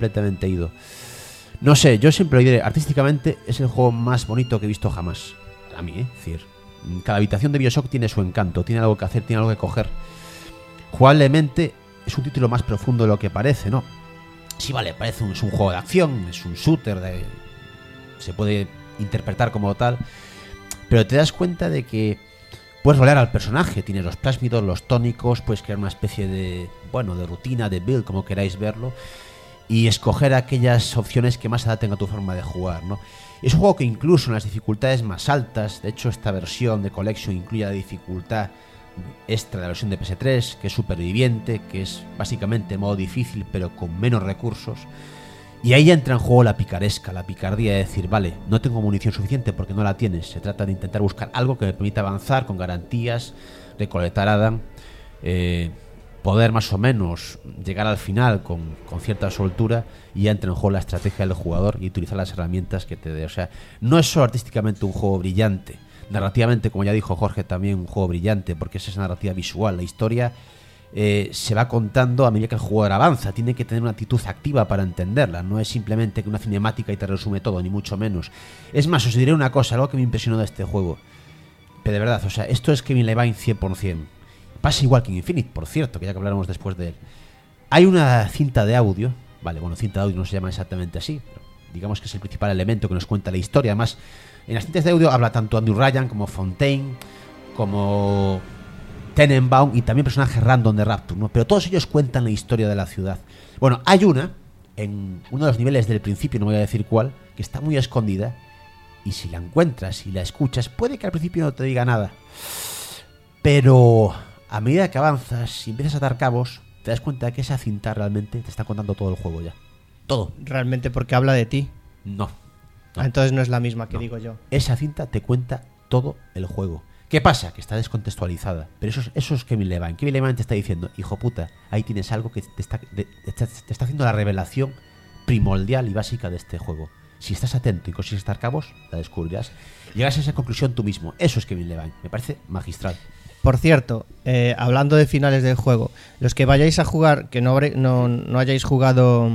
No sé, yo siempre lo diré, artísticamente es el juego más bonito que he visto jamás. A mí, es decir, cada habitación de BioShock tiene su encanto, tiene algo que hacer, tiene algo que coger. Jugablemente es un título más profundo de lo que parece, ¿no? Sí, vale, es un juego de acción, es un shooter, se puede interpretar como tal, pero te das cuenta de que puedes rolear al personaje, tienes los plásmidos, los tónicos, puedes crear una especie de rutina, de build, como queráis verlo, y escoger aquellas opciones que más se adapten a tu forma de jugar, ¿no? Es un juego que incluso en las dificultades más altas, de hecho esta versión de Collection incluye la dificultad extra de la versión de PS3, que es Superviviente, que es básicamente modo difícil pero con menos recursos, y ahí entra en juego la picaresca, la picardía de decir, vale, no tengo munición suficiente porque no la tienes, se trata de intentar buscar algo que me permita avanzar con garantías, recolectar Adam, poder más o menos llegar al final con cierta soltura, y ya entra en juego la estrategia del jugador y utilizar las herramientas que te dé. O sea, no es solo artísticamente un juego brillante, narrativamente, como ya dijo Jorge, también un juego brillante, porque es esa narrativa visual, la historia se va contando a medida que el jugador avanza, tiene que tener una actitud activa para entenderla, no es simplemente que una cinemática y te resume todo, ni mucho menos. Es más, os diré una cosa, algo que me impresionó de este juego, pero de verdad, o sea, esto es Kevin Levine 100%. Pasa igual que en Infinite, por cierto, que ya que hablaremos después de él. Hay una cinta de audio, vale, bueno, cinta de audio no se llama exactamente así, pero digamos que es el principal elemento que nos cuenta la historia. Además, en las cintas de audio habla tanto Andrew Ryan como Fontaine, como Tenenbaum y también personajes random de Rapture, ¿no? Pero todos ellos cuentan la historia de la ciudad. Bueno, hay una, en uno de los niveles del principio, no voy a decir cuál, que está muy escondida, y si la encuentras y la escuchas, puede que al principio no te diga nada, pero a medida que avanzas y empiezas a dar cabos, te das cuenta de que esa cinta realmente te está contando todo el juego ya. Todo. Realmente porque habla de ti. No. Entonces no es la misma que digo yo. Esa cinta te cuenta todo el juego. ¿Qué pasa? Que está descontextualizada. Pero eso es Kevin Levine. Kevin Levine te está diciendo, hijo puta, ahí tienes algo que te está haciendo la revelación primordial y básica de este juego. Si estás atento y consigues estar cabos, la descubrirás. Llegas a esa conclusión tú mismo. Eso es Kevin Levine. Me parece magistral. Por cierto, hablando de finales del juego, los que vayáis a jugar, que no hayáis jugado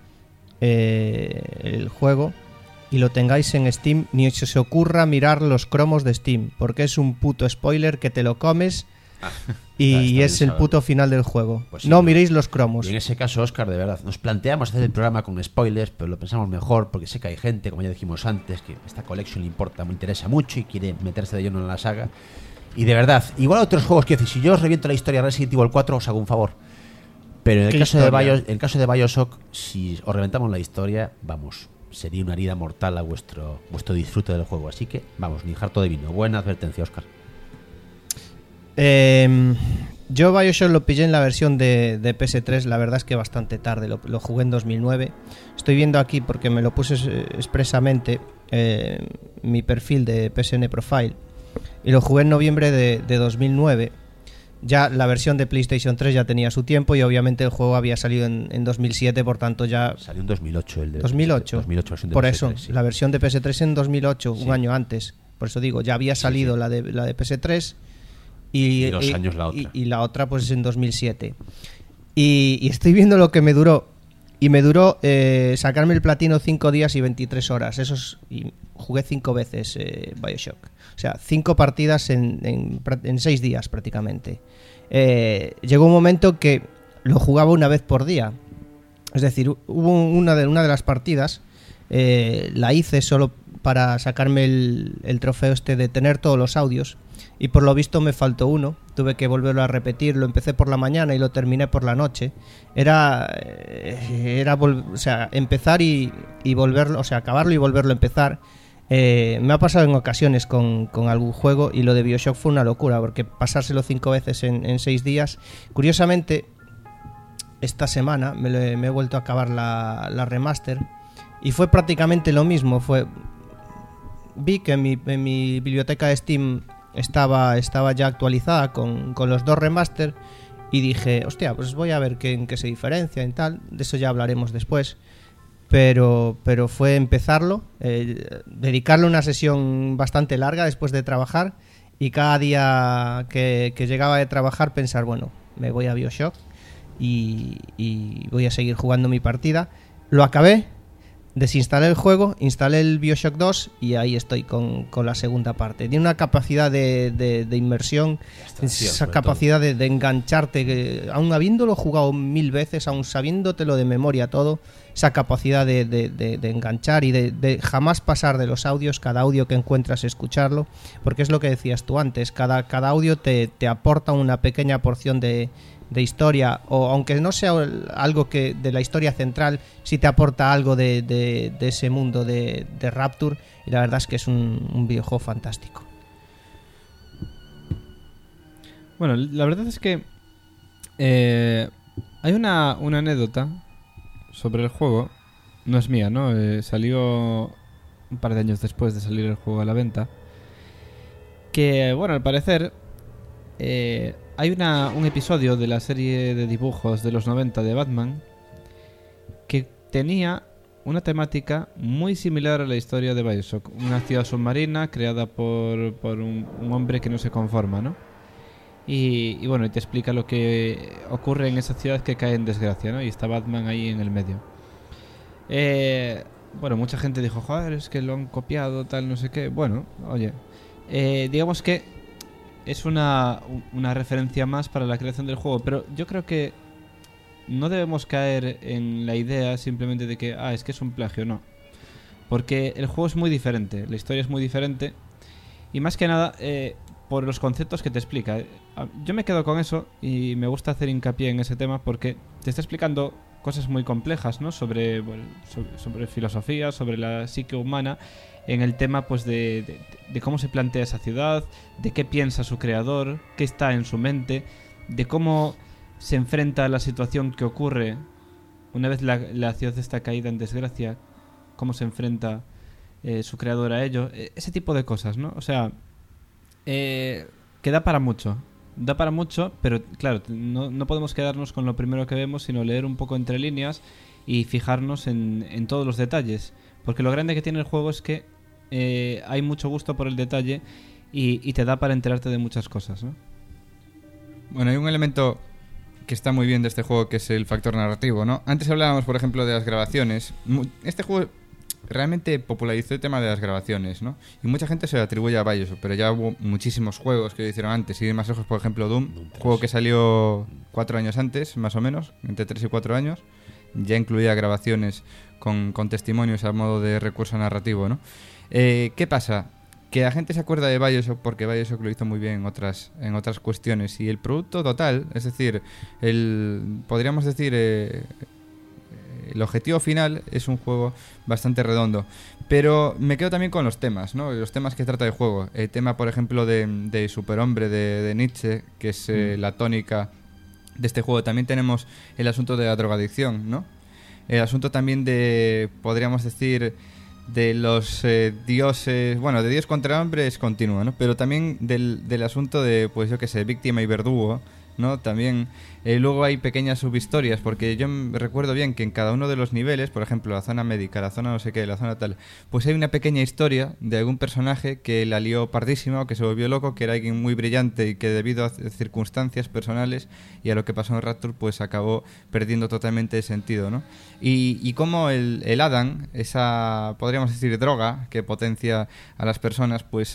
el juego y lo tengáis en Steam, ni se os ocurra mirar los cromos de Steam, porque es un puto spoiler que te lo comes y es el puto final del juego. Pues sí, no miréis los cromos. Y en ese caso, Óscar, de verdad, nos planteamos hacer el programa con spoilers, pero lo pensamos mejor porque sé que hay gente, como ya dijimos antes, que esta collection le importa, me interesa mucho y quiere meterse de lleno en la saga. Y de verdad, igual a otros juegos, quiero decir, si yo os reviento la historia de Resident Evil 4, os hago un favor. Pero en el caso de Bioshock, si os reventamos la historia, vamos, sería una herida mortal a vuestro disfrute del juego. Así que, vamos, ni jarto de vino. Buena advertencia, Óscar. Yo Bioshock lo pillé en la versión de PS3, la verdad es que bastante tarde, lo jugué en 2009. Estoy viendo aquí, porque me lo puse expresamente, mi perfil de PSN Profile, y lo jugué en noviembre de 2009. Ya la versión de PlayStation 3 ya tenía su tiempo y obviamente el juego había salido en 2007, por tanto ya... Salió en 2008 el de 2008. 2008 versión de por PS3, eso, sí. La versión de PS3 en 2008, Sí. un año antes. Por eso digo, ya había salido sí. La de PS3 y 2 años la otra. Y la otra pues en 2007. Y estoy viendo lo que me duró. Y me duró sacarme el platino 5 días y 23 horas. Y jugué 5 veces Bioshock. O sea, 5 partidas en 6 días prácticamente. Llegó un momento que lo jugaba una vez por día. Es decir, hubo una de las partidas, la hice solo para sacarme el trofeo de tener todos los audios. Y por lo visto me faltó uno, tuve que volverlo a repetir, lo empecé por la mañana y lo terminé por la noche. Era empezar y volverlo, o sea, acabarlo y volverlo a empezar. Me ha pasado en ocasiones con algún juego y lo de Bioshock fue una locura, porque pasárselo 5 veces en 6 días. Curiosamente, esta semana me he vuelto a acabar la remaster y fue prácticamente lo mismo. Vi que en mi biblioteca de Steam estaba ya actualizada con los 2 remaster y dije, hostia, pues voy a ver en qué se diferencia y tal. De eso ya hablaremos después. Pero fue empezarlo, dedicarle una sesión bastante larga después de trabajar, y cada día que llegaba de trabajar pensar, bueno, me voy a Bioshock y voy a seguir jugando mi partida. Lo acabé, desinstalé el juego, instalé el Bioshock 2 y ahí estoy con la segunda parte. Tiene una capacidad de inmersión, esa capacidad de engancharte, que, aun habiéndolo jugado 1000 veces, aun sabiéndotelo de memoria todo, esa capacidad de enganchar y de jamás pasar de los audios, cada audio que encuentras escucharlo, porque es lo que decías tú antes, cada audio te aporta una pequeña porción de historia, o aunque no sea algo que de la historia central, sí te aporta algo de ese mundo de Rapture, y la verdad es que es un videojuego fantástico. Bueno, la verdad es que hay una anécdota sobre el juego, no es mía, ¿no? Salió un par de años después de salir el juego a la venta, que, bueno, al parecer hay un episodio de la serie de dibujos de los 90 de Batman que tenía una temática muy similar a la historia de Bioshock. Una ciudad submarina creada por un hombre que no se conforma, ¿no? Y bueno, y te explica lo que ocurre en esa ciudad que cae en desgracia, ¿no? Y está Batman ahí en el medio. Bueno, mucha gente dijo, joder, es que lo han copiado, tal, no sé qué. Bueno, oye, digamos que es una referencia más para la creación del juego, pero yo creo que no debemos caer en la idea simplemente de que, es que es un plagio, no. Porque el juego es muy diferente, la historia es muy diferente, y más que nada por los conceptos que te explica. Yo me quedo con eso y me gusta hacer hincapié en ese tema porque te está explicando cosas muy complejas, ¿no? Sobre filosofía, sobre la psique humana, en el tema pues de cómo se plantea esa ciudad, de qué piensa su creador, qué está en su mente, de cómo se enfrenta a la situación que ocurre una vez la ciudad está caída en desgracia, cómo se enfrenta su creador a ello, ese tipo de cosas, ¿no? O sea, que da para mucho, pero claro, no podemos quedarnos con lo primero que vemos, sino leer un poco entre líneas y fijarnos en todos los detalles, Porque lo grande que tiene el juego es que hay mucho gusto por el detalle y te da para enterarte de muchas cosas, ¿no? Bueno, hay un elemento que está muy bien de este juego, que es el factor narrativo, ¿no? Antes hablábamos, por ejemplo, de las grabaciones. Este juego realmente popularizó el tema de las grabaciones, ¿no? Y mucha gente se lo atribuye a Bioshock, pero ya hubo muchísimos juegos que lo hicieron antes. Y más lejos, por ejemplo, Doom, juego que salió 4 años antes, más o menos, entre 3 y 4 años. Ya incluía grabaciones con testimonios a modo de recurso narrativo, ¿no? ¿Qué pasa? Que la gente se acuerda de Bioshock porque Bioshock lo hizo muy bien en otras cuestiones. Y el producto total, es decir, podríamos decir, el objetivo final es un juego bastante redondo. Pero me quedo también con los temas, ¿no? Los temas que trata el juego. El tema, por ejemplo, de Superhombre de Nietzsche, que es la tónica de este juego. También tenemos el asunto de la drogadicción, ¿no? El asunto también de, podríamos decir, de los dioses, bueno, de Dios contra el hombre es continuo, ¿no? Pero también del asunto de, pues yo qué sé, víctima y verdugo, ¿no? También luego hay pequeñas subhistorias, porque yo recuerdo bien que en cada uno de los niveles, por ejemplo, la zona médica, la zona no sé qué, la zona tal, pues hay una pequeña historia de algún personaje que la lió pardísima o que se volvió loco, que era alguien muy brillante y que debido a circunstancias personales y a lo que pasó en Rapture, pues acabó perdiendo totalmente el sentido, ¿no? Y como el Adam, esa, podríamos decir, droga que potencia a las personas, pues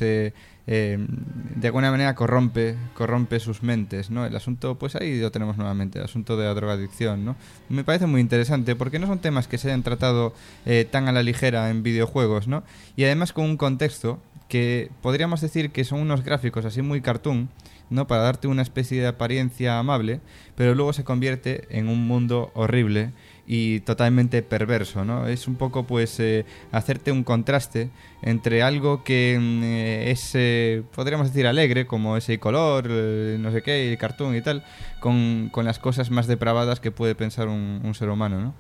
de alguna manera corrompe sus mentes, ¿no? El asunto, pues ahí lo tenemos nuevamente, el asunto de la drogadicción, ¿no? Me parece muy interesante porque no son temas que se hayan tratado tan a la ligera en videojuegos, ¿no? Y además con un contexto que podríamos decir que son unos gráficos así muy cartoon, ¿no? Para darte una especie de apariencia amable, pero luego se convierte en un mundo horrible y totalmente perverso, ¿no? Es un poco, pues, hacerte un contraste entre algo que es, podríamos decir, alegre, como ese color, no sé qué, el cartoon y tal, con las cosas más depravadas que puede pensar un ser humano, ¿no?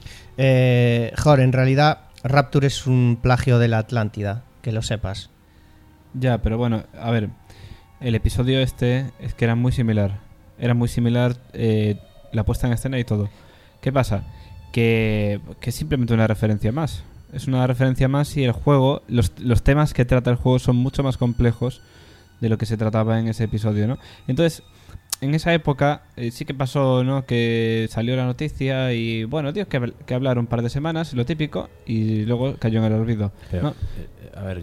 Joder, en realidad Rapture es un plagio de la Atlántida, que lo sepas. Ya, pero bueno, a ver, el episodio este es que era muy similar. Era muy similar la puesta en escena y todo. ¿Qué pasa? Que es simplemente una referencia más. Es una referencia más y el juego, los temas que trata el juego son mucho más complejos de lo que se trataba en ese episodio, ¿no? Entonces, en esa época sí que pasó, ¿no? Que salió la noticia y, bueno, tío, que hablar un par de semanas, lo típico, y luego cayó en el olvido, pero, ¿no? A ver,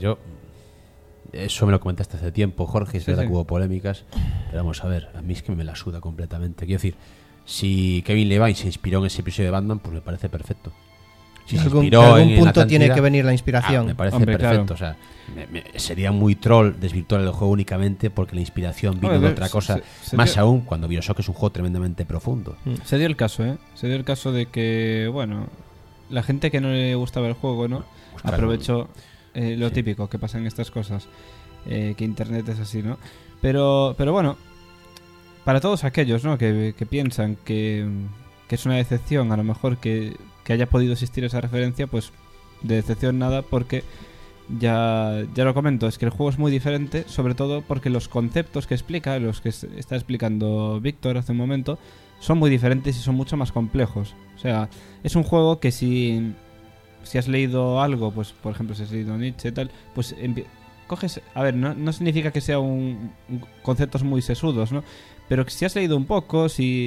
eso me lo comentaste hace tiempo, Jorge, es verdad que hubo polémicas, pero vamos a ver, a mí es que me la suda completamente. Quiero decir, si Kevin Levine se inspiró en ese episodio de Batman, pues me parece perfecto. Si se inspiró en algún en punto Atlántida, tiene que venir la inspiración. me parece Hombre, perfecto. claro. O sea, sería muy troll desvirtuar el juego únicamente porque la inspiración vino de otra cosa. Más dio, aún cuando Bioshock es un juego tremendamente profundo. Se dio el caso, ¿eh? Se dio el caso de que, bueno, la gente que no le gustaba el juego, ¿no? Aprovechó lo típico que pasa en estas cosas. Que internet es así, ¿no? Pero bueno, para todos aquellos, ¿no? que piensan que es una decepción, a lo mejor que haya podido existir esa referencia, pues de decepción nada, porque ya lo comento, es que el juego es muy diferente, sobre todo porque los conceptos que explica, los que está explicando Víctor hace un momento, son muy diferentes y son mucho más complejos. O sea, es un juego que si has leído algo, pues por ejemplo si has leído Nietzsche y tal, pues coges, a ver, no significa que sea un conceptos muy sesudos, ¿no? Pero si has leído un poco,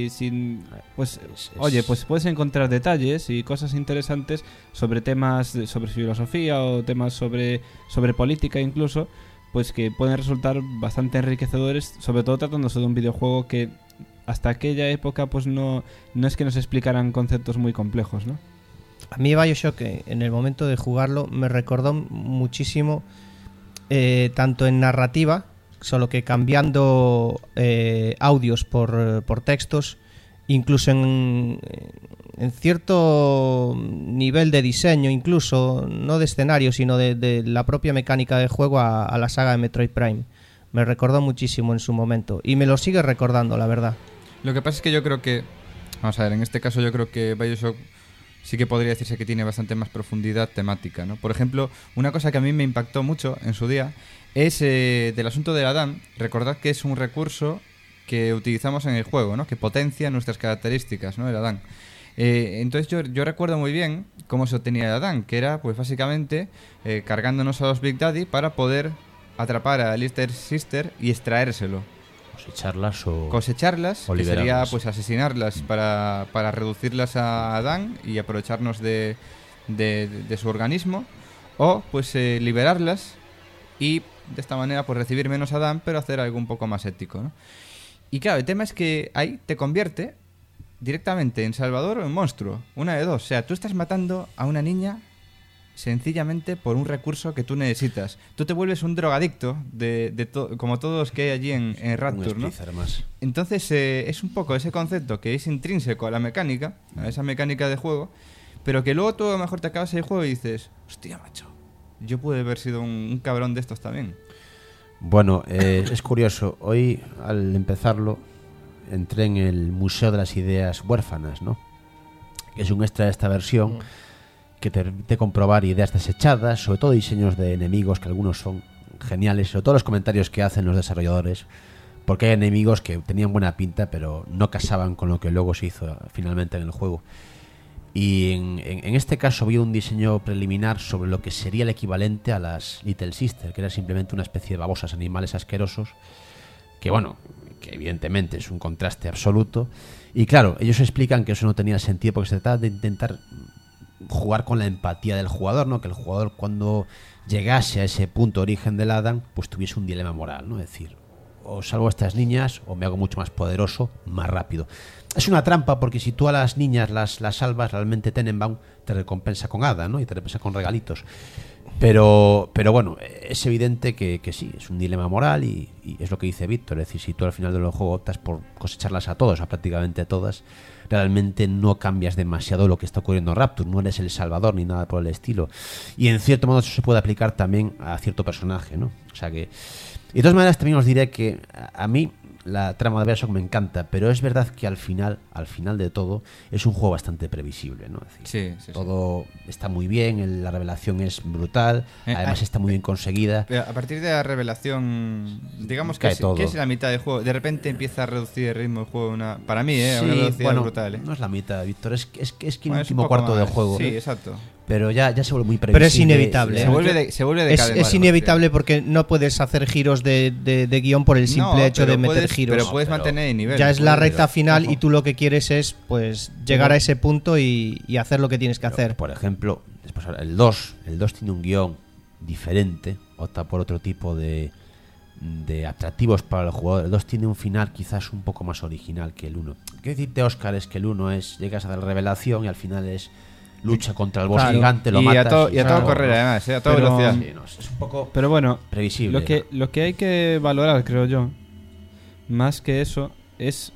pues oye, pues puedes encontrar detalles y cosas interesantes sobre temas sobre filosofía o temas sobre política incluso, pues que pueden resultar bastante enriquecedores, sobre todo tratándose de un videojuego que hasta aquella época pues no es que nos explicaran conceptos muy complejos, ¿no? A mí Bioshock, en el momento de jugarlo, me recordó muchísimo, tanto en narrativa, solo que cambiando audios por textos, incluso en cierto nivel de diseño, incluso no de escenario, sino de la propia mecánica de juego a la saga de Metroid Prime. Me recordó muchísimo en su momento y me lo sigue recordando, la verdad. Lo que pasa es que yo creo que, vamos a ver, en este caso yo creo que Bioshock sí que podría decirse que tiene bastante más profundidad temática, ¿no? Por ejemplo, una cosa que a mí me impactó mucho en su día es del asunto del Adán. Recordad que es un recurso que utilizamos en el juego, ¿no? Que potencia nuestras características, ¿no? El Adán. Entonces yo recuerdo muy bien cómo se obtenía Adán, que era pues básicamente cargándonos a los Big Daddy para poder atrapar a Lister Sister y extraérselo. Cosecharlas que sería liberarlas. pues asesinarlas para reducirlas a Adán y aprovecharnos de su organismo, o pues liberarlas y de esta manera pues recibir menos Adán pero hacer algo un poco más ético, ¿no? Y claro, el tema es que ahí te convierte directamente en salvador o en monstruo, una de dos. O sea, tú estás matando a una niña sencillamente por un recurso que tú necesitas. Tú te vuelves un drogadicto como todos los que hay allí en Rapture, ¿no? Más. Entonces es un poco ese concepto que es intrínseco a la mecánica, a esa mecánica de juego, pero que luego tú a lo mejor te acabas el juego y dices, hostia, macho, yo pude haber sido un cabrón de estos también. Bueno, es curioso. Hoy, al empezarlo, entré en el Museo de las Ideas Huérfanas, ¿no? Que es un extra de esta versión que te permite comprobar ideas desechadas, sobre todo diseños de enemigos, que algunos son geniales, sobre todo los comentarios que hacen los desarrolladores, porque hay enemigos que tenían buena pinta, pero no casaban con lo que luego se hizo finalmente en el juego. Y en este caso había un diseño preliminar sobre lo que sería el equivalente a las Little Sister, que era simplemente una especie de babosas animales asquerosos, que bueno, que evidentemente es un contraste absoluto. Y claro, ellos explican que eso no tenía sentido porque se trataba de intentar jugar con la empatía del jugador, ¿no? Que el jugador, cuando llegase a ese punto origen del Adán, pues tuviese un dilema moral, ¿no? Es decir, o salvo a estas niñas o me hago mucho más poderoso, más rápido. Es una trampa porque si tú a las niñas las salvas, realmente Tenenbaum te recompensa con hada, ¿no? Y te recompensa con regalitos. Pero bueno, es evidente que sí, es un dilema moral y es lo que dice Víctor. Es decir, si tú al final del juego optas por cosecharlas a todos, a prácticamente a todas, realmente no cambias demasiado lo que está ocurriendo en Rapture. No eres el salvador ni nada por el estilo. Y en cierto modo eso se puede aplicar también a cierto personaje, ¿no? O sea que... Y de todas maneras también os diré que a mí la trama de Bioshock me encanta, pero es verdad que al final de todo es un juego bastante previsible, ¿no? Es decir, Sí. todo está muy bien, la revelación es brutal, además está muy bien conseguida. Pero a partir de la revelación, digamos Cae que todo. es la mitad del juego. De repente empieza a reducir el ritmo del juego para mí, Sí, una velocidad bueno, brutal. no es la mitad, Víctor, es que el Bueno, es un último poco cuarto del más. juego. Sí, exacto. Pero ya se vuelve muy previsible. Pero es inevitable. Se vuelve decadente. Es inevitable porque no puedes hacer giros de guión por el simple hecho de meter giros. Pero puedes mantener el nivel. Ya es la recta final ojo. y tú lo que quieres es pues llegar a ese punto y hacer lo que tienes que hacer. Por ejemplo, después el 2 tiene un guión diferente, opta por otro tipo de atractivos para el jugador. El 2 tiene un final quizás un poco más original que el 1. ¿Qué decirte, Óscar? Es que el 1 llegas a la revelación y al final es lucha contra el boss gigante, lo y matas. a todo correr, además, a toda velocidad. Sí, no, es un poco Pero bueno, previsible. lo que hay que valorar, creo yo, más que eso, es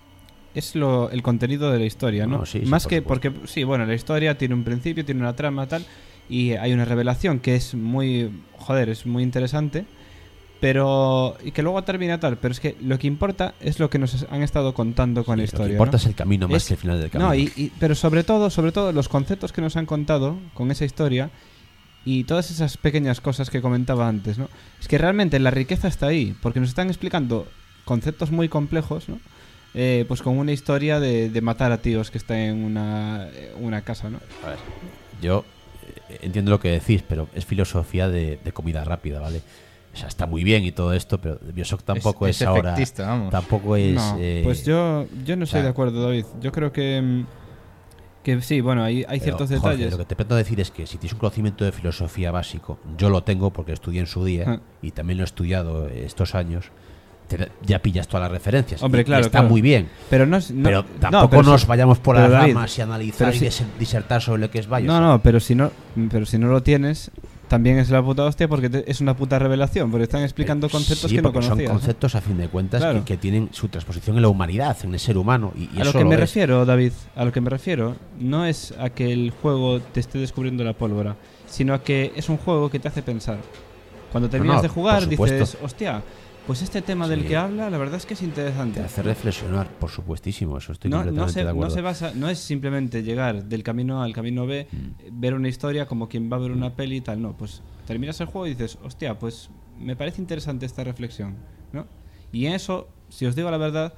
el contenido de la historia, ¿no? No, sí, más por que supuesto. porque sí, bueno, la historia tiene un principio, tiene una trama tal y hay una revelación que es muy es muy interesante, pero y que luego termina tal, pero es que lo que importa es lo que nos han estado contando con la Lo historia, que importa ¿no? es el camino más que el final del camino. No, pero sobre todo los conceptos que nos han contado con esa historia y todas esas pequeñas cosas que comentaba antes, ¿no? Es que realmente la riqueza está ahí, porque nos están explicando conceptos muy complejos, ¿no? Pues con una historia de matar a tíos que están en una casa, ¿no? A ver, yo entiendo lo que decís, pero es filosofía de comida rápida, ¿vale? O sea, está muy bien y todo esto, pero Bioshock tampoco es ahora... efectista, vamos. Tampoco es... No, pues yo no estoy sea, de acuerdo, David. Yo creo que sí, bueno, hay pero, ciertos Jorge, detalles. lo que te pretendo decir es que si tienes un conocimiento de filosofía básico, yo lo tengo porque estudié en su día y también lo he estudiado estos años, ya pillas todas las referencias. Hombre, y claro, está claro. muy bien. Pero Pero tampoco nos vayamos por las David, ramas y analizar pero y disertar sobre lo que es Bioshock. No, pero si no lo tienes, también es la puta hostia porque es una puta revelación, porque están explicando conceptos sí, que no porque conocías. son conceptos, a fin de cuentas, Claro. que tienen su transposición en la humanidad, en el ser humano. Y A lo eso que me es. refiero, David, a lo que me refiero no es a que el juego te esté descubriendo la pólvora, sino a que es un juego que te hace pensar. Cuando terminas de jugar por supuesto. dices, hostia, pues este tema del Sí. que habla, la verdad es que es interesante. Te hace reflexionar, por supuestísimo, eso estoy completamente de no acuerdo. se basa, no es simplemente llegar del camino A al camino B, ver una historia como quien va a ver una peli y tal, no, pues terminas el juego y dices, hostia, pues me parece interesante esta reflexión, ¿no? Y en eso, si os digo la verdad,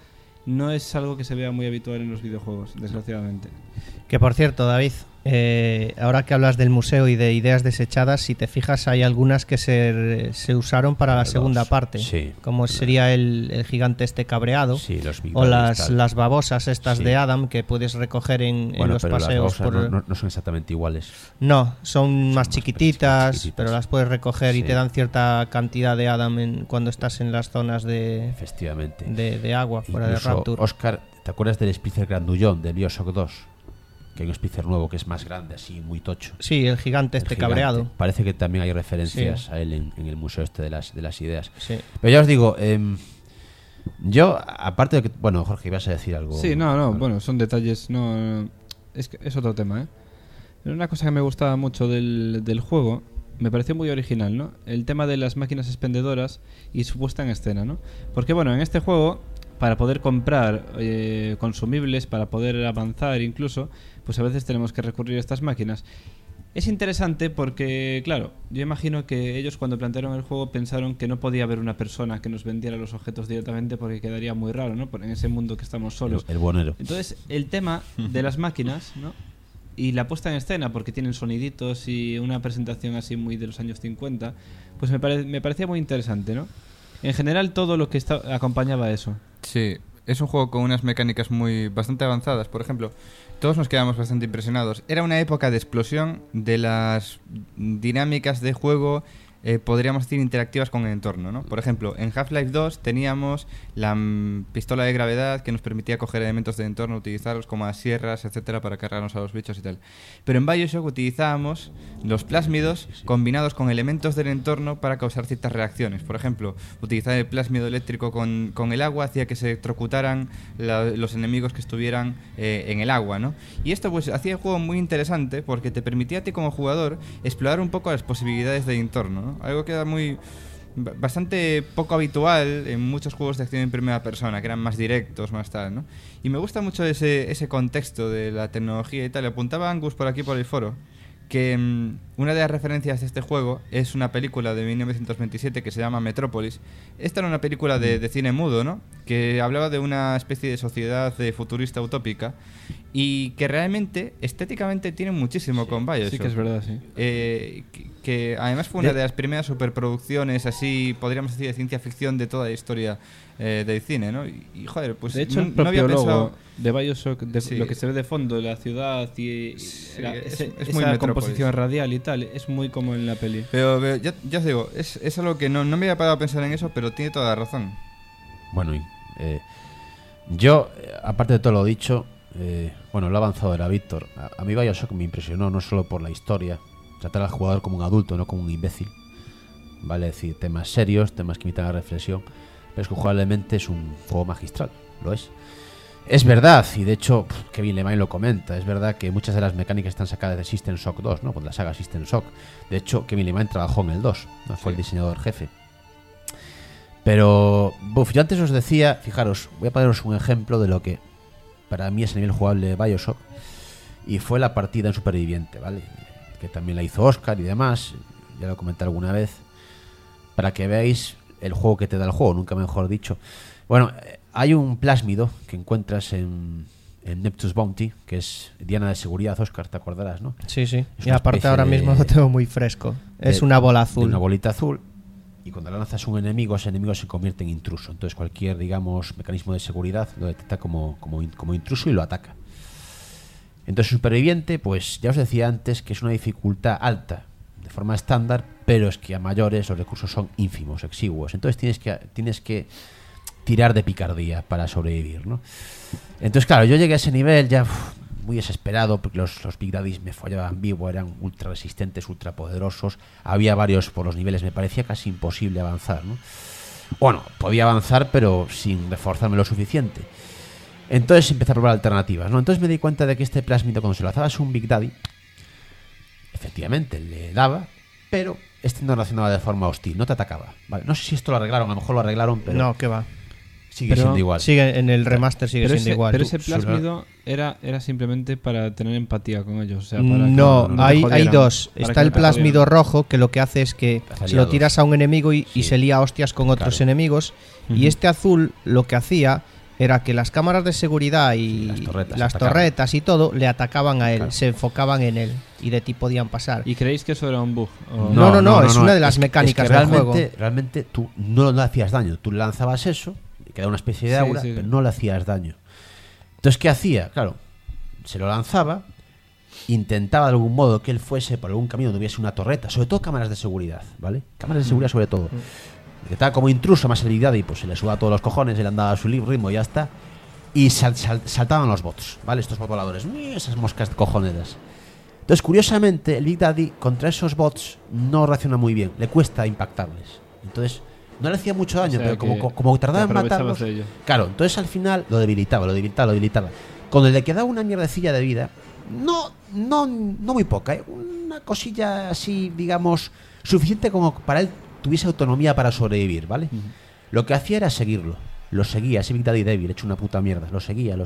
no es algo que se vea muy habitual en los videojuegos, desgraciadamente. Que por cierto, David, ahora que hablas del museo y de ideas desechadas, si te fijas hay algunas que se usaron para la segunda parte, sí. como sería el gigante este cabreado, Sí, los Big o Daddies, tal. las babosas estas Sí. de Adam que puedes recoger en Bueno, los pero paseos. las babosas no son exactamente iguales. No, son más más chiquititas, chiquititas. pero las puedes recoger y Sí. te dan cierta cantidad de Adam cuando estás en las zonas de Efectivamente. agua, fuera de Incluso, Rapture. Oscar, ¿te acuerdas del Spitzer grandullón de BioShock 2? Que hay un Spitzer nuevo que es más grande, así, muy tocho. Sí, el gigante El este gigante. cabreado. Parece que también hay referencias Sí. a él en el museo este de las ideas. Sí. Pero ya os digo, yo, aparte de que... Bueno, Jorge, ibas a decir algo. Sí, bueno, son detalles, es otro tema, ¿eh? Pero una cosa que me gustaba mucho del juego, me pareció muy original, ¿no? El tema de las máquinas expendedoras y su puesta en escena, ¿no? Porque, bueno, en este juego, para poder comprar consumibles, para poder avanzar incluso, pues a veces tenemos que recurrir a estas máquinas. Es interesante porque, claro, yo imagino que ellos cuando plantearon el juego pensaron que no podía haber una persona que nos vendiera los objetos directamente porque quedaría muy raro, ¿no? En ese mundo que estamos solos. El buonero. Entonces, el tema de las máquinas, ¿no? Y la puesta en escena, porque tienen soniditos y una presentación así muy de los años 50, pues me parecía muy interesante, ¿no? En general, todo lo que acompañaba a eso. Sí, es un juego con unas mecánicas bastante avanzadas. Por ejemplo, todos nos quedamos bastante impresionados. Era una época de explosión de las dinámicas de juego, podríamos decir, interactivas con el entorno, ¿no? Por ejemplo, en Half-Life 2 teníamos la pistola de gravedad que nos permitía coger elementos del entorno, utilizarlos como las sierras, etcétera, para cargarnos a los bichos y tal. Pero en BioShock utilizábamos los plásmidos combinados con elementos del entorno para causar ciertas reacciones. Por ejemplo, utilizar el plásmido eléctrico con el agua hacía que se electrocutaran los enemigos que estuvieran en el agua, ¿no? Y esto pues hacía el juego muy interesante porque te permitía a ti como jugador explorar un poco las posibilidades del entorno, ¿no? Algo que era bastante poco habitual en muchos juegos de acción en primera persona, que eran más directos, más tal, ¿no? Y me gusta mucho ese contexto de la tecnología y tal. Le apuntaba Angus por aquí por el foro que una de las referencias de este juego es una película de 1927 que se llama Metrópolis. Esta era una película de cine mudo, ¿no? Que hablaba de una especie de sociedad futurista utópica y que realmente estéticamente tiene muchísimo con BioShock. Sí que es verdad, sí. Que además fue una de las primeras superproducciones así, podríamos decir, de ciencia ficción de toda la historia del cine, ¿no? Y joder, pues de hecho, el no propio había logo pensado... de BioShock, Sí. Lo que se ve de fondo, la ciudad y Sí, esa es muy Metrópolis. composición radial y tal, es muy como en la peli. Pero ya os digo, es algo que no me había parado a pensar en eso, pero tiene toda la razón. Bueno, yo, aparte de todo lo dicho, lo avanzado era Víctor. A mí BioShock me impresionó no solo por la historia, tratar al jugador como un adulto, no como un imbécil. Vale, es decir, temas serios, temas que invitan a la reflexión, pero es que jugablemente es un juego magistral, lo es. Es verdad, y de hecho Kevin Levine lo comenta, es verdad que muchas de las mecánicas están sacadas de System Shock 2, ¿no? Pues la saga System Shock. De hecho, Kevin Levine trabajó en el 2, ¿no? Fue el diseñador jefe. Pero, yo antes os decía, fijaros, voy a poneros un ejemplo de lo que para mí es el nivel jugable de BioShock, y fue la partida en Superviviente, ¿vale? Que también la hizo Oscar y demás, ya lo comenté alguna vez, para que veáis el juego que te da el juego, nunca mejor dicho. Bueno, hay un plásmido que encuentras en Neptune's Bounty, que es Diana de seguridad, Oscar, te acordarás, ¿no? Sí, sí. Es Y una aparte especie ahora de- mismo lo tengo muy fresco. Es una bola azul. de una bolita azul, y cuando la lanzas a un enemigo, ese enemigo se convierte en intruso. Entonces cualquier, digamos, mecanismo de seguridad lo detecta como intruso y lo ataca. Entonces Superviviente, pues ya os decía antes que es una dificultad alta de forma estándar, pero es que a mayores los recursos son ínfimos, exiguos. Entonces tienes que tirar de picardía para sobrevivir, ¿no? Entonces, claro, yo llegué a ese nivel ya muy desesperado porque los Big Daddies me fallaban vivo, eran ultra resistentes, ultra poderosos. Había varios por los niveles, me parecía casi imposible avanzar, ¿no? Bueno, podía avanzar, pero sin reforzarme lo suficiente. Entonces empecé a probar alternativas, ¿no? Entonces me di cuenta de que este plásmido, cuando se lo lanzabas a un Big Daddy, efectivamente le daba, pero este no reaccionaba de forma hostil, no te atacaba. Vale, no sé si esto lo arreglaron, a lo mejor lo arreglaron, pero No, que va. sigue Pero siendo igual. Sigue en el remaster sigue siendo igual. Pero ese plásmido era simplemente para tener empatía con ellos. O sea, para No, que te hay jodieran, dos. para Está que el no te plásmido jodieran. rojo, que lo que hace es que Hace se lo aliados. tiras a un enemigo y Sí. se lía a hostias con otros Claro. enemigos. Y este azul lo que hacía era que las cámaras de seguridad y las torretas torretas y todo le atacaban a él, Claro. se enfocaban en él y de ti podían pasar. ¿Y creéis que eso era un bug? ¿O? No, es una de las mecánicas del juego. Realmente tú no le hacías daño. Tú lanzabas eso, y quedaba una especie de Sí, aura, sí. pero no le hacías daño. Entonces, ¿qué hacía? Claro, se lo lanzaba, intentaba de algún modo que él fuese por algún camino donde hubiese una torreta, sobre todo cámaras de seguridad, ¿vale? Cámaras de seguridad sobre todo. Estaba como intruso, más habilidad, y pues se le suba a todos los cojones, él andaba a su ritmo y ya está. Y saltaban los bots, ¿vale? Estos bots voladores, esas moscas cojoneras. Entonces, curiosamente, el Big Daddy contra esos bots no reacciona muy bien, le cuesta impactarles. Entonces, no le hacía mucho daño, O sea, pero que como tardaba te en aprovechabas matarlos. de ello. Claro, entonces al final lo debilitaba. Cuando le quedaba una mierdecilla de vida, no muy poca, una cosilla así, digamos, suficiente como para él tuviese autonomía para sobrevivir, ¿vale? Lo que hacía era seguirlo. Lo seguía, ese Big Daddy débil, hecho una puta mierda. Lo seguía.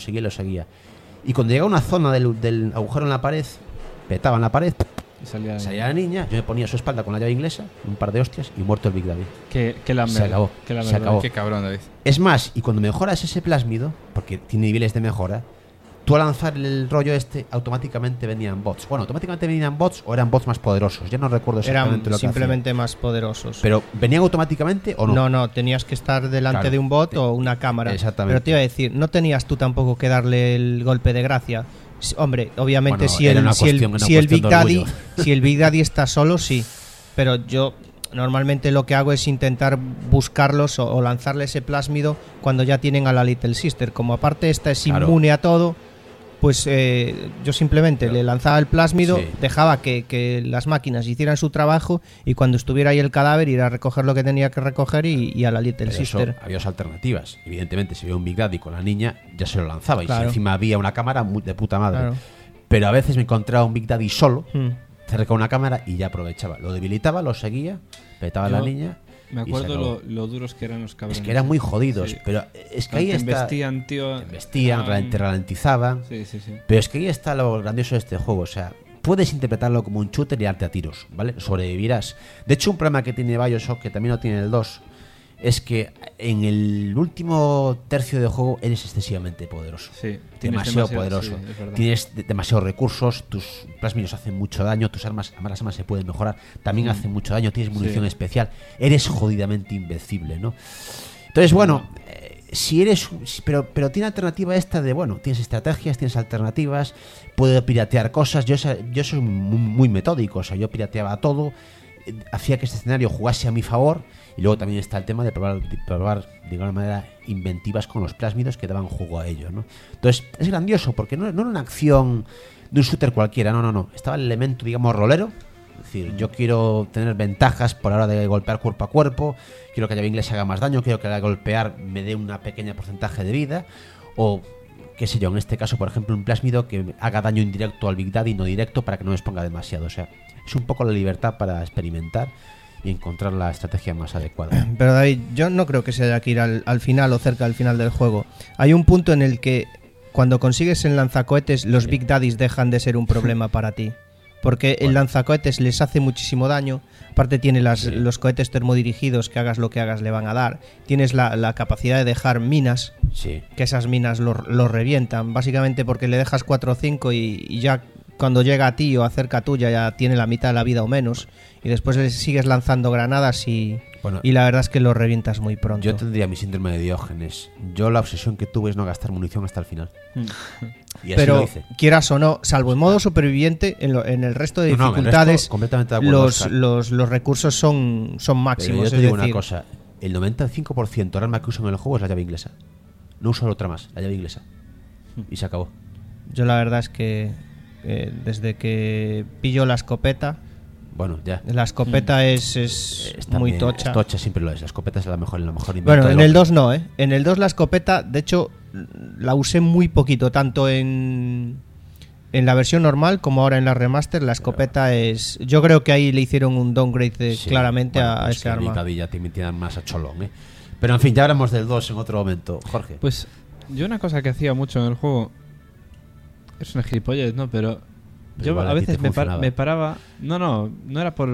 Y cuando llegaba a una zona del agujero en la pared, petaba en la pared, Y salía, salía la niña, yo me ponía a su espalda con la llave inglesa, un par de hostias y muerto el Big Daddy. que la Se acabó, se acabó. Qué cabrón, David. Es más, y cuando mejoras ese plásmido, porque tiene niveles de mejora, tú al lanzar el rollo automáticamente venían bots. Bueno, automáticamente venían bots o eran bots más poderosos. Ya no recuerdo Eran exactamente lo que simplemente más poderosos. hacían. Pero ¿venían automáticamente o no? No, tenías que estar delante Claro. de un bot o una cámara. Exactamente. Pero te iba a decir, no tenías tú tampoco que darle el golpe de gracia. Hombre, obviamente Bueno, si era el, una si el- cuestión- una si el cuestión Big de Daddy, orgullo. si el Big Daddy está solo, sí. Pero yo normalmente lo que hago es intentar buscarlos o lanzarle ese plásmido cuando ya tienen a la Little Sister. Como aparte esta es Claro. inmune a todo, pues yo simplemente le lanzaba el plásmido, Sí. dejaba que las máquinas hicieran su trabajo y cuando estuviera ahí el cadáver ir a recoger lo que tenía que recoger y a la Little Pero eso, Sister. había dos alternativas. Evidentemente, si había un Big Daddy con la niña, ya se lo lanzaba. Y Claro. si encima había una cámara, de puta madre. Claro. Pero a veces me encontraba un Big Daddy solo, Mm. cerca de una cámara, y ya aprovechaba. Lo debilitaba, lo seguía, petaba a la Yo niña. Me y se acuerdo acabó. lo duros que eran los cabrones. Es que eran muy jodidos, Sí. pero es que ahí Te está. embestían, tío. Te embestían, Eran- te ralentizaban. Sí. Pero es que ahí está lo grandioso de este juego. O sea, puedes interpretarlo como un shooter y darte a tiros, ¿vale? Sobrevivirás. De hecho, un problema que tiene BioShock, que también lo tiene el 2, es que en el último tercio de juego eres excesivamente poderoso. Sí, tienes Demasiado poderoso. sí, es verdad. Tienes demasiados recursos, tus plásmidos hacen mucho daño, tus armas, además las armas se pueden mejorar, también hacen mucho daño, tienes munición Sí. especial, eres jodidamente invencible, ¿no? Entonces, bueno, si eres. Pero tiene alternativa esta de, bueno, tienes estrategias, tienes alternativas, puedo piratear cosas. Yo soy muy metódico, o sea, yo pirateaba todo, hacía que este escenario jugase a mi favor. Y luego también está el tema de probar de alguna manera inventivas con los plásmidos que daban juego a ello, ¿no? Entonces, es grandioso porque no era una acción de un shooter cualquiera, no. Estaba el elemento, digamos, rolero. Es decir, yo quiero tener ventajas por la hora de golpear cuerpo a cuerpo, quiero que la llave inglesa haga más daño, quiero que al golpear me dé una pequeña porcentaje de vida, o qué sé yo, en este caso, por ejemplo, un plásmido que haga daño indirecto al Big Daddy y no directo para que no me exponga demasiado. O sea, es un poco la libertad para experimentar y encontrar la estrategia más adecuada. Pero David, yo no creo que se haya que ir al final o cerca del final del juego. Hay un punto en el que cuando consigues el lanzacohetes, los Big Daddies dejan de ser un problema para ti. Porque el lanzacohetes les hace muchísimo daño. Aparte tiene los cohetes termodirigidos que hagas lo que hagas le van a dar. Tienes la capacidad de dejar minas, Sí. que esas minas lo revientan. Básicamente porque le dejas 4 o 5 y ya cuando llega a ti o acerca tuya ya tiene la mitad de la vida o menos. Y después le sigues lanzando granadas y la verdad es que lo revientas muy pronto. Yo tendría mi síndrome de Diógenes. Yo la obsesión que tuve es no gastar munición hasta el final. Y así Pero lo hice. quieras o no, salvo en modo superviviente, en el resto de No, en el dificultades, resto, completamente de acuerdo, Oscar. los recursos son Pero máximos. yo te es digo decir, una cosa, el 95% del arma que uso en el juego es la llave inglesa. No uso otra más, la llave inglesa. Y se acabó. yo la verdad es que desde que pillo la escopeta, Bueno, ya. la escopeta es muy también- tocha. es tocha, siempre lo es. La escopeta es la mejor invento Bueno, del en el hombre. 2 no, ¿eh? En el 2 la escopeta, de hecho, la usé muy poquito, tanto en la versión normal como ahora en la remaster. La escopeta es... Yo creo que ahí le hicieron un downgrade Sí, claramente bueno, a pues ese que arma. Big ya te tiran más a cholón, ¿eh? Pero en fin, ya hablamos del 2 en otro momento. Jorge. Pues yo una cosa que hacía mucho en el juego es una gilipollez, ¿no? Pero yo igual a a ti veces te funcionaba. me paraba... No era por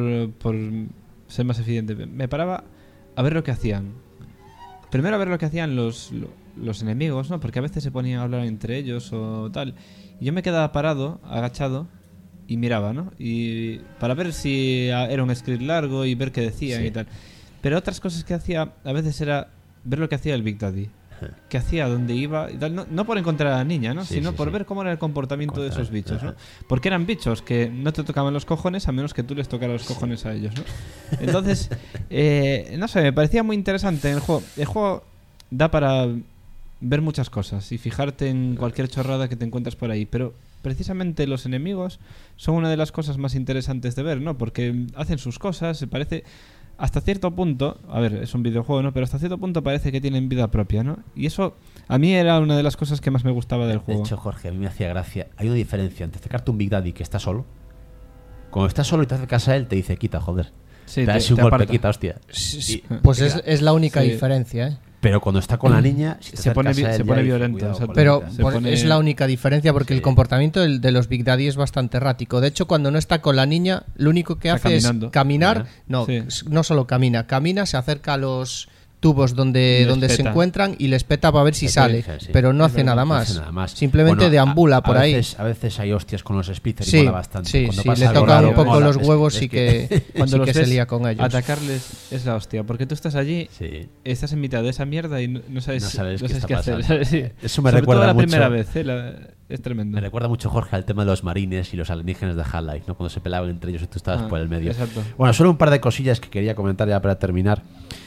ser más eficiente. Me paraba a ver lo que hacían. Primero a ver lo que hacían los enemigos, ¿no? Porque a veces se ponían a hablar entre ellos o tal. Y yo me quedaba parado, agachado, y miraba, ¿no? Y para ver si era un script largo y ver qué decían Sí. y tal. Pero otras cosas que hacía a veces era ver lo que hacía el Big Daddy. Que hacía, dónde iba y tal. No por encontrar a la niña, ¿no? Sí, Sino sí, por sí. ver cómo era el comportamiento de esos bichos, ¿no? Ajá. Porque eran bichos que no te tocaban los cojones a menos que tú les tocaras los cojones a ellos, ¿no? Entonces, no sé, me parecía muy interesante el juego. El juego da para ver muchas cosas y fijarte en cualquier chorrada que te encuentras por ahí, pero precisamente los enemigos son una de las cosas más interesantes de ver, ¿no? Porque hacen sus cosas, se parece hasta cierto punto, a ver, es un videojuego, ¿no? Pero hasta cierto punto parece que tienen vida propia, ¿no? Y eso a mí era una de las cosas que más me gustaba del De juego. hecho, Jorge, a mí me hacía gracia. Hay una diferencia entre acercarte a un Big Daddy que está solo. Cuando está solo y te acercas a él, te dice, quita, joder. Sí, te te- das un te golpe, aparta. quita, hostia. Pues es la única Sí. diferencia, ¿eh? Pero cuando está con la niña, si te Se pone acercas a vi- él, se ya pone dice, violento, cuidado exacto. con la Pero niña. Se pues, pone- es la única diferencia porque Sí. el comportamiento de los Big Daddy es bastante errático. De hecho, cuando no está con la niña, lo único que Está hace caminando. es caminar. Ah, No, sí. no solo camina, se acerca a los tubos donde, Les donde se peta. encuentran y les peta para ver si Les sale. peta, sí. Pero no Es hace verdad, nada No más. hace nada más. Simplemente Bueno, deambula por ahí. A veces hay hostias con los splitters y Sí, mola bastante. sí, Cuando sí, pasa le algo tocan raro, un poco mola. los Es huevos es y que, Cuando sí los que se ves, lía con ellos. atacarles es la hostia, porque tú estás allí, Sí. estás en mitad de esa mierda y no sabes, No sabes qué está qué hacer. pasando. Sí. Eso me Sobre recuerda todo la mucho- primera vez, es tremendo. Me recuerda mucho, Jorge, al tema de los marines y los alienígenas de Half-Life, ¿no? Cuando se pelaban entre ellos y tú estabas Ah, por el medio. exacto. Bueno, solo un par de cosillas que quería comentar ya para terminar.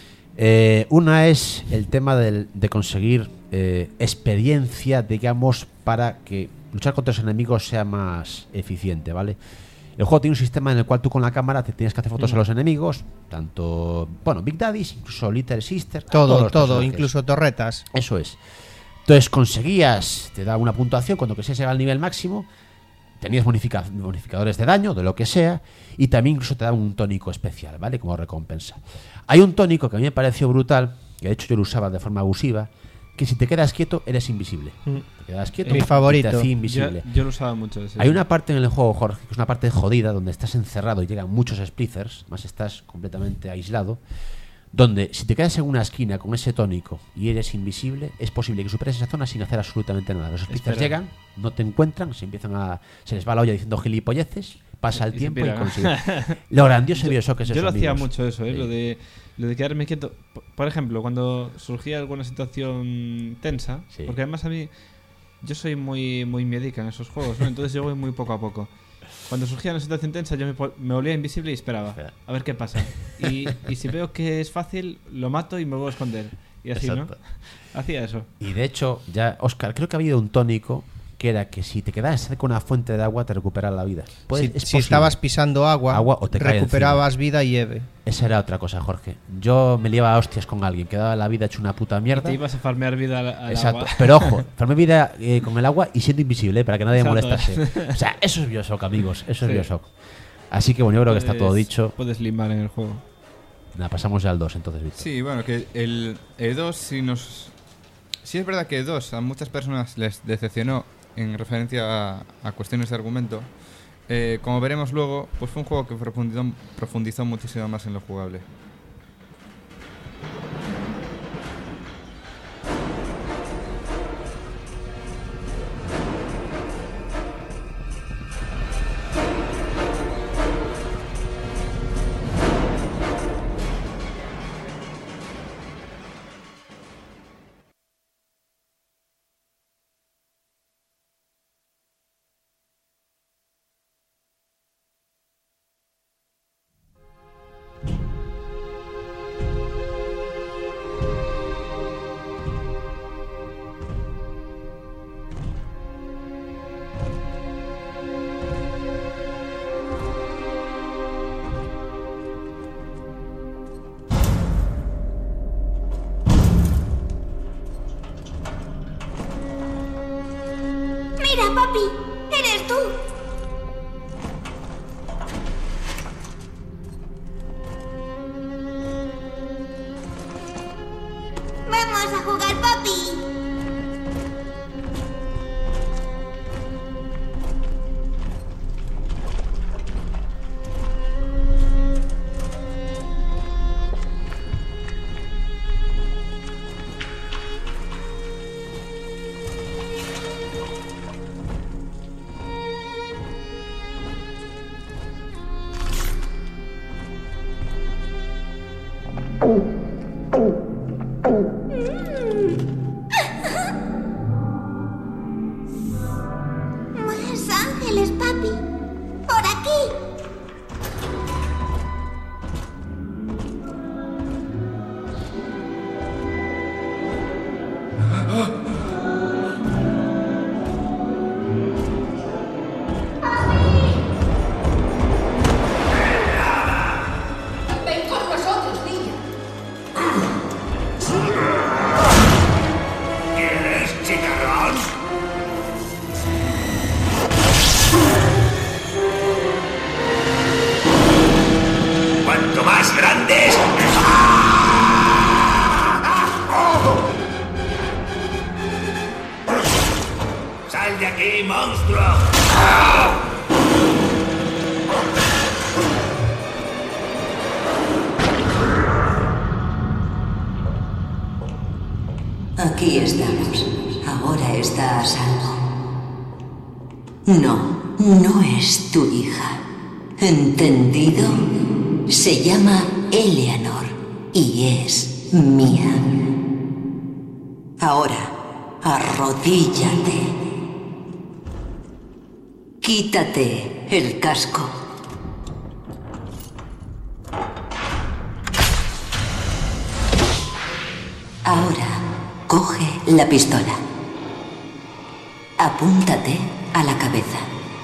Una es el tema de conseguir experiencia, digamos, para que luchar contra los enemigos sea más eficiente, ¿vale? El juego tiene un sistema en el cual tú con la cámara te tienes que hacer fotos a los enemigos, tanto, bueno, Big Daddies, incluso Little Sister, a todos Todo, los todo, personajes. incluso torretas. Eso es. Entonces conseguías, te da una puntuación cuando quisieras llegar al nivel máximo, tenías bonificadores de daño, de lo que sea, y también incluso te da un tónico especial, ¿vale? Como recompensa. Hay un tónico que a mí me pareció brutal, que de hecho yo lo usaba de forma abusiva, que si te quedas quieto eres invisible. Te quedas quieto Mi y favorito. te hacía invisible. Yo lo usaba mucho. ese. Hay una parte en el juego, Jorge, que es una parte jodida, donde estás encerrado y llegan muchos splitters, más estás completamente aislado, donde si te quedas en una esquina con ese tónico y eres invisible, es posible que superes esa zona sin hacer absolutamente nada. Los splitters Espera. llegan, no te encuentran, se les va la olla diciendo gilipolleces, pasa el Y se tiempo y piran. consiguen. Lo grandioso de Bioshock es eso, Yo lo hacía amigos. mucho eso, Sí. lo de quedarme quieto. Por ejemplo, cuando surgía alguna situación tensa, Sí. porque además a mí yo soy muy miedica en esos juegos, ¿no? Entonces yo voy muy poco a poco. Cuando surgía una situación tensa yo me volvía invisible y esperaba Espera. a ver qué pasa. Y si veo que es fácil, lo mato y me vuelvo a esconder. Y así, Exacto. ¿no? Hacía eso. Y de hecho, ya, Oscar, creo que ha habido un tónico que era que si te quedas cerca de una fuente de agua te recuperaba la vida. Si, Es si posible. estabas pisando agua o te cae recuperabas vida y EVE. Esa era otra cosa, Jorge. Yo me liaba a hostias con alguien que daba la vida hecho una puta mierda. Te ibas a farmear vida al Exacto. agua. Pero ojo, farmé vida con el agua y siendo invisible para que nadie me Exacto. molestase. O sea, eso es Bioshock, amigos. Eso es Sí. Bioshock. Así que bueno, yo creo que está todo dicho. Puedes limar en el juego. Nada, pasamos ya al 2 entonces, Víctor. Sí, bueno, que el 2 sí es verdad que 2 a muchas personas les decepcionó en referencia a cuestiones de argumento. Como veremos luego, pues fue un juego que profundizó muchísimo más en lo jugable. Mira, papi, eres tú. Vamos a jugar, papi. Ven con nosotros, niña. ¿Quieres, chicarrón? Cuanto más grandes... ¡Sal de aquí, monstruo! Aquí estamos. Ahora está a salvo. No, no es tu hija. ¿Entendido? Se llama Eleanor y es mía. Ahora, arrodíllate. Quítate el casco. Ahora, coge la pistola. Apúntate a la cabeza.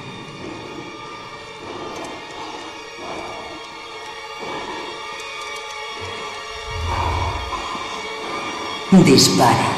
Dispara.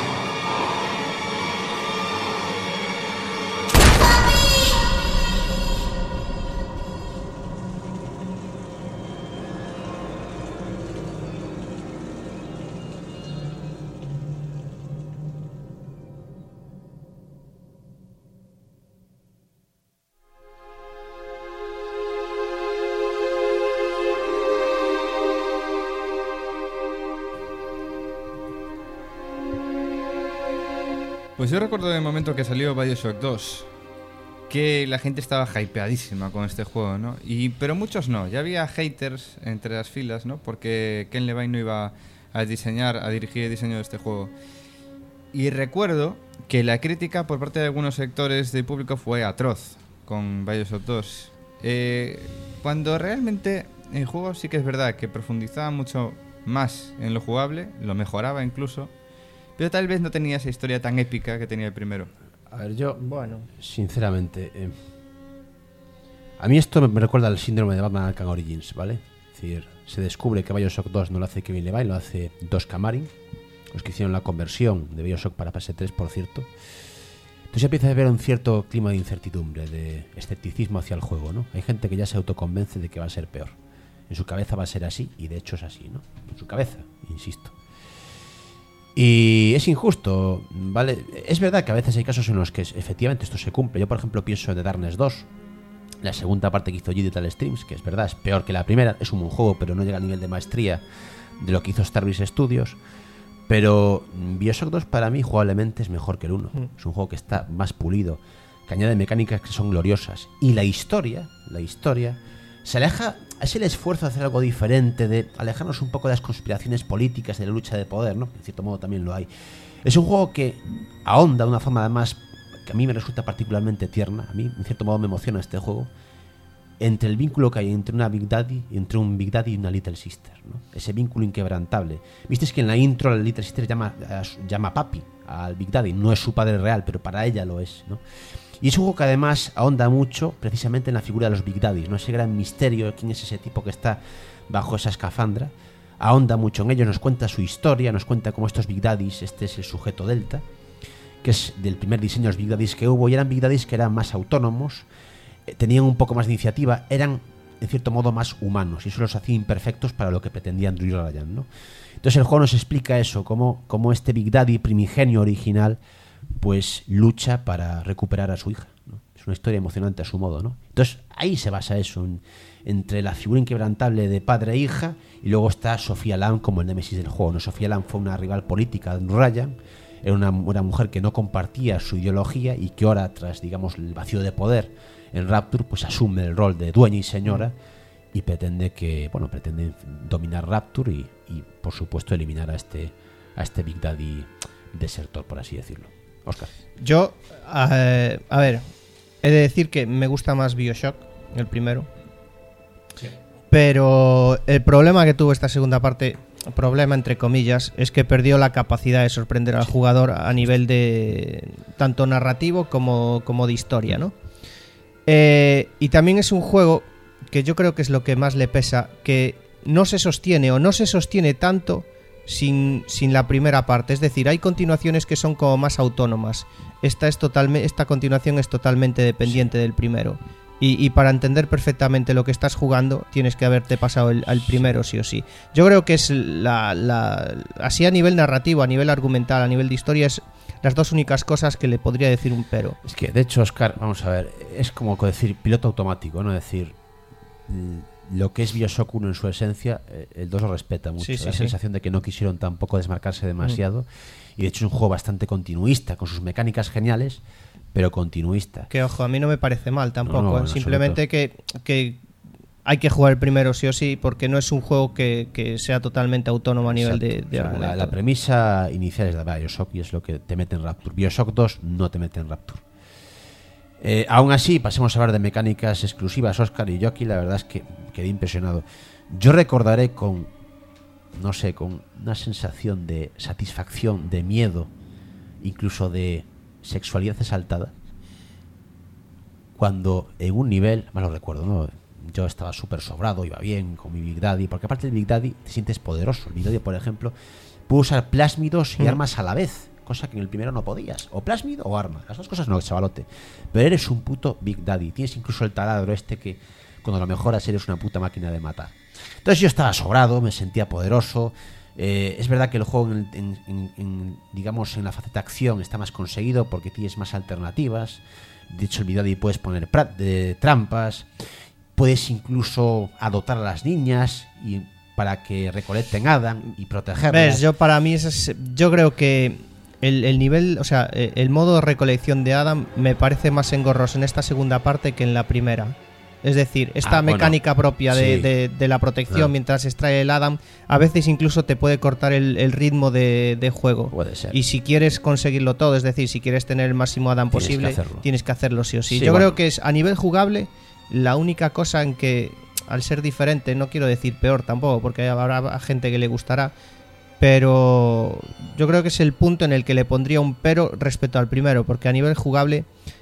Pues yo recuerdo el momento que salió BioShock 2, que la gente estaba hypeadísima con este juego, ¿no? Pero muchos no, ya había haters entre las filas, ¿no? Porque Ken Levine no iba a dirigir el diseño de este juego. Y recuerdo que la crítica por parte de algunos sectores del público fue atroz con BioShock 2. Cuando realmente el juego sí que es verdad que profundizaba mucho más en lo jugable, lo mejoraba incluso, pero tal vez no tenía esa historia tan épica que tenía el primero. A ver, yo, Bueno, sinceramente, a mí esto me recuerda al síndrome de Batman Arkham Origins, ¿vale? Es decir, se descubre que BioShock 2 no lo hace Kevin Levine, lo hace Dos Camarin, los que hicieron la conversión de BioShock para PS3, por cierto. Entonces empieza a haber un cierto clima de incertidumbre, de escepticismo hacia el juego, ¿no? Hay gente que ya se autoconvence de que va a ser peor. En su cabeza va a ser así, y de hecho es así, ¿no? En su cabeza, insisto. Y es injusto, ¿vale? Es verdad que a veces hay casos en los que efectivamente esto se cumple. Yo, por ejemplo, pienso en The Darkness 2, la segunda parte que hizo Digital Streams, que es verdad, es peor que la primera. Es un buen juego, pero no llega al nivel de maestría de lo que hizo Starbreeze Studios. Pero BioShock 2 para mí jugablemente es mejor que el 1. Es un juego que está más pulido, que añade mecánicas que son gloriosas. Y la historia se aleja, es el esfuerzo de hacer algo diferente, de alejarnos un poco de las conspiraciones políticas, de la lucha de poder, ¿no? En cierto modo también lo hay. Es un juego que ahonda de una forma además que a mí me resulta particularmente tierna. A mí en cierto modo me emociona este juego, entre el vínculo que hay entre un Big Daddy y una Little Sister, ¿no? Ese vínculo inquebrantable. Visteis que en la intro la Little Sister llama papi al Big Daddy. No es su padre real, pero para ella lo es, ¿no? Y es un juego que además ahonda mucho precisamente en la figura de los Big Daddies, ¿no? Ese gran misterio de quién es ese tipo que está bajo esa escafandra. Ahonda mucho en ello, nos cuenta su historia, nos cuenta cómo estos Big Daddies, este es el sujeto Delta, que es del primer diseño de los Big Daddies que hubo, y eran Big Daddies que eran más autónomos, tenían un poco más de iniciativa, eran en cierto modo más humanos, y eso los hacía imperfectos para lo que pretendía Andrew Ryan, ¿no? Entonces el juego nos explica eso, cómo este Big Daddy primigenio original pues lucha para recuperar a su hija, ¿no? Es una historia emocionante a su modo, ¿no? Entonces ahí se basa eso, entre la figura inquebrantable de padre e hija, y luego está Sofía Lamb como el némesis del juego, ¿no? Sofía Lamb fue una rival política de Andrew Ryan, era una mujer que no compartía su ideología y que ahora, tras digamos el vacío de poder en Rapture, pues asume el rol de dueña y señora y pretende dominar Rapture y por supuesto eliminar a este Big Daddy desertor, por así decirlo. Óscar. Yo, a ver, he de decir que me gusta más BioShock, el primero, Pero el problema que tuvo esta segunda parte, problema entre comillas, es que perdió la capacidad de sorprender al jugador a nivel de tanto narrativo como de historia, ¿no? Y también es un juego que yo creo que es lo que más le pesa, que no se sostiene o no se sostiene tanto sin la primera parte. Es decir, hay continuaciones que son como más autónomas. Esta continuación es totalmente dependiente del primero. Y para entender perfectamente lo que estás jugando, tienes que haberte pasado al primero sí o sí. Yo creo que es así a nivel narrativo, a nivel argumental, a nivel de historia, es las dos únicas cosas que le podría decir un pero. Es que, de hecho, Óscar, vamos a ver, es como decir piloto automático, ¿no? Es decir, lo que es Bioshock 1 en su esencia, el 2 lo respeta mucho. Sí, la sensación de que no quisieron tampoco desmarcarse demasiado. Y de hecho es un juego bastante continuista, con sus mecánicas geniales, pero continuista. Que ojo, a mí no me parece mal tampoco. No, simplemente que hay que jugar el primero sí o sí, porque no es un juego que sea totalmente autónomo a nivel de la premisa inicial es de Bioshock y es lo que te mete en Rapture. Bioshock 2 no te mete en Rapture. Aún así, pasemos a hablar de mecánicas exclusivas. Óscar y yo aquí la verdad es que quedé impresionado. Yo recordaré con una sensación de satisfacción, de miedo, incluso de sexualidad exaltada, cuando en un nivel, más lo recuerdo, ¿no? Yo estaba súper sobrado, iba bien con mi Big Daddy, porque aparte del Big Daddy te sientes poderoso. El Big Daddy, por ejemplo, puede usar plásmidos y armas a la vez, cosa que en el primero no podías, o plásmido o arma, las dos cosas no, chavalote, pero eres un puto Big Daddy. Tienes incluso el taladro este que cuando lo mejoras eres una puta máquina de matar. Entonces yo estaba sobrado, me sentía poderoso. Es verdad que el juego digamos en la faceta acción está más conseguido porque tienes más alternativas. De hecho el Big Daddy puedes poner trampas, puedes incluso adoptar a las niñas y para que recolecten Adam y protegerlas. ¿Ves? Para mí yo creo que el nivel, o sea, el modo de recolección de Adam me parece más engorroso en esta segunda parte que en la primera. Es decir, esta mecánica propia de la protección mientras extrae el Adam, a veces incluso te puede cortar el ritmo de juego. Puede ser. Y si quieres conseguirlo todo, es decir, si quieres tener el máximo Adam posible, tienes que hacerlo sí o sí. Yo creo que es a nivel jugable la única cosa en que, al ser diferente, no quiero decir peor tampoco, porque habrá gente que le gustará, pero yo creo que es el punto en el que le pondría un pero respecto al primero, porque a nivel jugable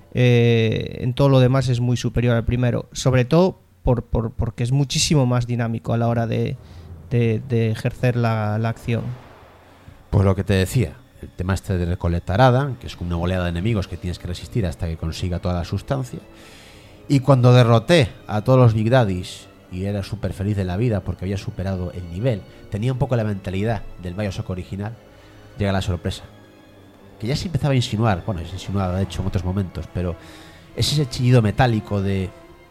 en todo lo demás es muy superior al primero, sobre todo porque es muchísimo más dinámico a la hora de ejercer la acción. Pues lo que te decía, el tema este de recolectar Adam, que es como una oleada de enemigos que tienes que resistir hasta que consiga toda la sustancia. Y cuando derroté a todos los Big Daddies y era súper feliz de la vida porque había superado el nivel, tenía un poco la mentalidad del Bioshock original, llega la sorpresa. Que ya se empezaba a insinuar, bueno, se insinuaba de hecho en otros momentos, pero es ese chillido metálico de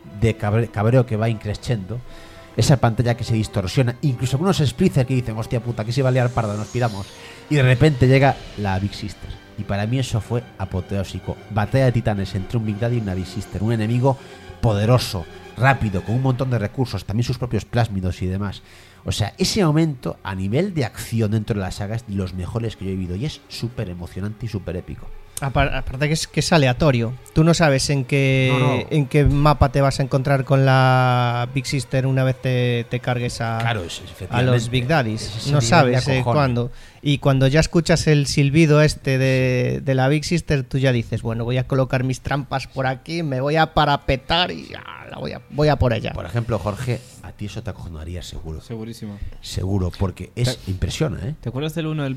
cabreo que va increciendo, esa pantalla que se distorsiona, incluso algunos splitters que dicen, hostia puta, que se va a liar parda, nos piramos, y de repente llega la Big Sister. Y para mí eso fue apoteósico. Batalla de titanes entre un Big Daddy y una Big Sister, un enemigo poderoso, rápido, con un montón de recursos, también sus propios plásmidos y demás. O sea, ese momento a nivel de acción dentro de la saga es de los mejores que yo he vivido y es súper emocionante y súper épico. Aparte que es aleatorio. Tú no sabes en qué mapa te vas a encontrar con la Big Sister una vez te cargues a los Big Daddies. No sabes cuándo. Y cuando ya escuchas el silbido este de la Big Sister, tú ya dices, bueno, voy a colocar mis trampas por aquí, me voy a parapetar y voy a por ella. Por ejemplo, Jorge, a ti eso te acojonaría seguro. Segurísimo. Seguro, porque impresiona, ¿eh? ¿Te acuerdas del uno,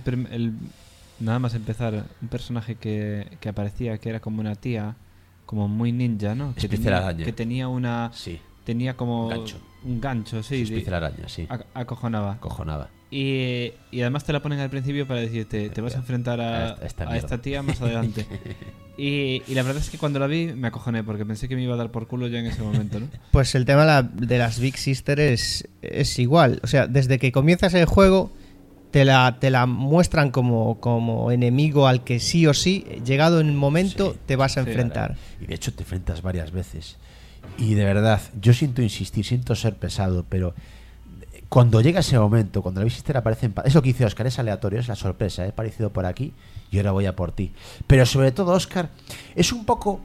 nada más empezar, un personaje que aparecía que era como una tía, como muy ninja, ¿no? Que tenía una... Sí. Tenía como un gancho, sí. Especial araña, sí. Acojonaba. Y además te la ponen al principio para decirte, te vas a enfrentar a esta tía más adelante. Y la verdad es que cuando la vi me acojoné porque pensé que me iba a dar por culo ya en ese momento, ¿no? Pues el tema de las Big Sister es igual. O sea, desde que comienzas el juego te la muestran como enemigo al que sí o sí, llegado en el momento, te vas a enfrentar. Y de hecho te enfrentas varias veces. Y de verdad, yo siento insistir, siento ser pesado, pero cuando llega ese momento, cuando la Big Sister aparece es lo que dice Óscar, es aleatorio, es la sorpresa, he aparecido por aquí y ahora voy a por ti. Pero sobre todo, Óscar, es un poco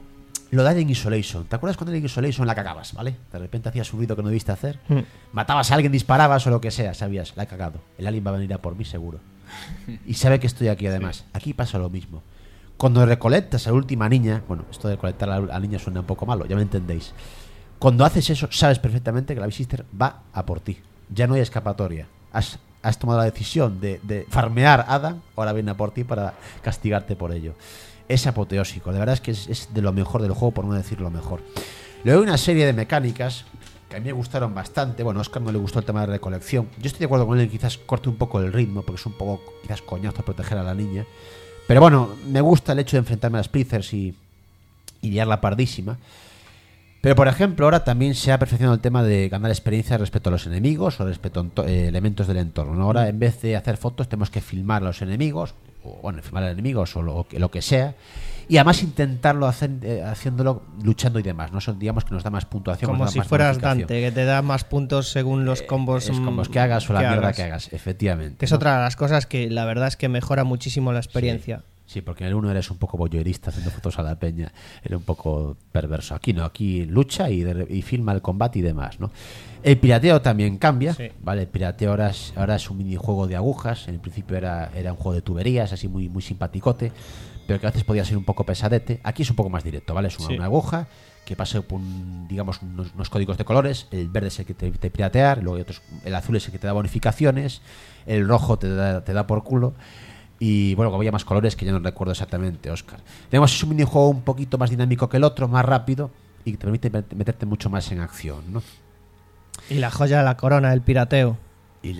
lo de Alien Isolation. ¿Te acuerdas cuando Alien Isolation la cagabas, ¿vale? De repente hacías un ruido que no debiste hacer. Matabas a alguien, disparabas o lo que sea, sabías, la he cagado. El alien va a venir a por mí seguro. Y sabe que estoy aquí además. Aquí pasa lo mismo. Cuando recolectas a la última niña, bueno, esto de recolectar a la niña suena un poco malo, ya me entendéis. Cuando haces eso, sabes perfectamente que la Babysitter va a por ti. Ya no hay escapatoria. Has tomado la decisión de farmear a Adam, ahora viene a por ti para castigarte por ello. Es apoteósico, de verdad es que es de lo mejor del juego, por no decir lo mejor. Luego hay una serie de mecánicas que a mí me gustaron bastante. Bueno, a Oscar no le gustó el tema de recolección. Yo estoy de acuerdo con él, quizás corte un poco el ritmo, porque es un poco quizás coñazo proteger a la niña. Pero bueno, me gusta el hecho de enfrentarme a las Splitters y liarla pardísima. Pero por ejemplo, ahora también se ha perfeccionado el tema de ganar experiencia respecto a los enemigos o respecto a elementos del entorno, ¿no? Ahora, en vez de hacer fotos, tenemos que filmar a los enemigos, o bueno, filmar a los enemigos o lo que sea, y además intentarlo haciéndolo luchando y demás, ¿no? Eso, digamos que nos da más puntuación. Como si fueras Dante, que te da más puntos según los combos, combos que hagas o la mierda que hagas, efectivamente. Que es otra de las cosas que la verdad es que mejora muchísimo la experiencia. Sí, porque en el 1 eres un poco voyeurista haciendo fotos a la peña, era un poco perverso. Aquí no, aquí lucha y filma el combate y demás, ¿no? El pirateo también cambia, ¿vale? El pirateo ahora es un minijuego de agujas. En el principio era un juego de tuberías, así muy, muy simpaticote, pero que a veces podía ser un poco pesadete. Aquí es un poco más directo, ¿vale? Es una aguja que pasa por digamos unos códigos de colores. El verde es el que te piratear, luego hay otros, el azul es el que te da bonificaciones, el rojo te da por culo. Y bueno, había más colores que ya no recuerdo exactamente, Oscar. Tenemos un minijuego un poquito más dinámico que el otro, más rápido, y que te permite meterte mucho más en acción, ¿no? Y la joya de la corona del pirateo. Y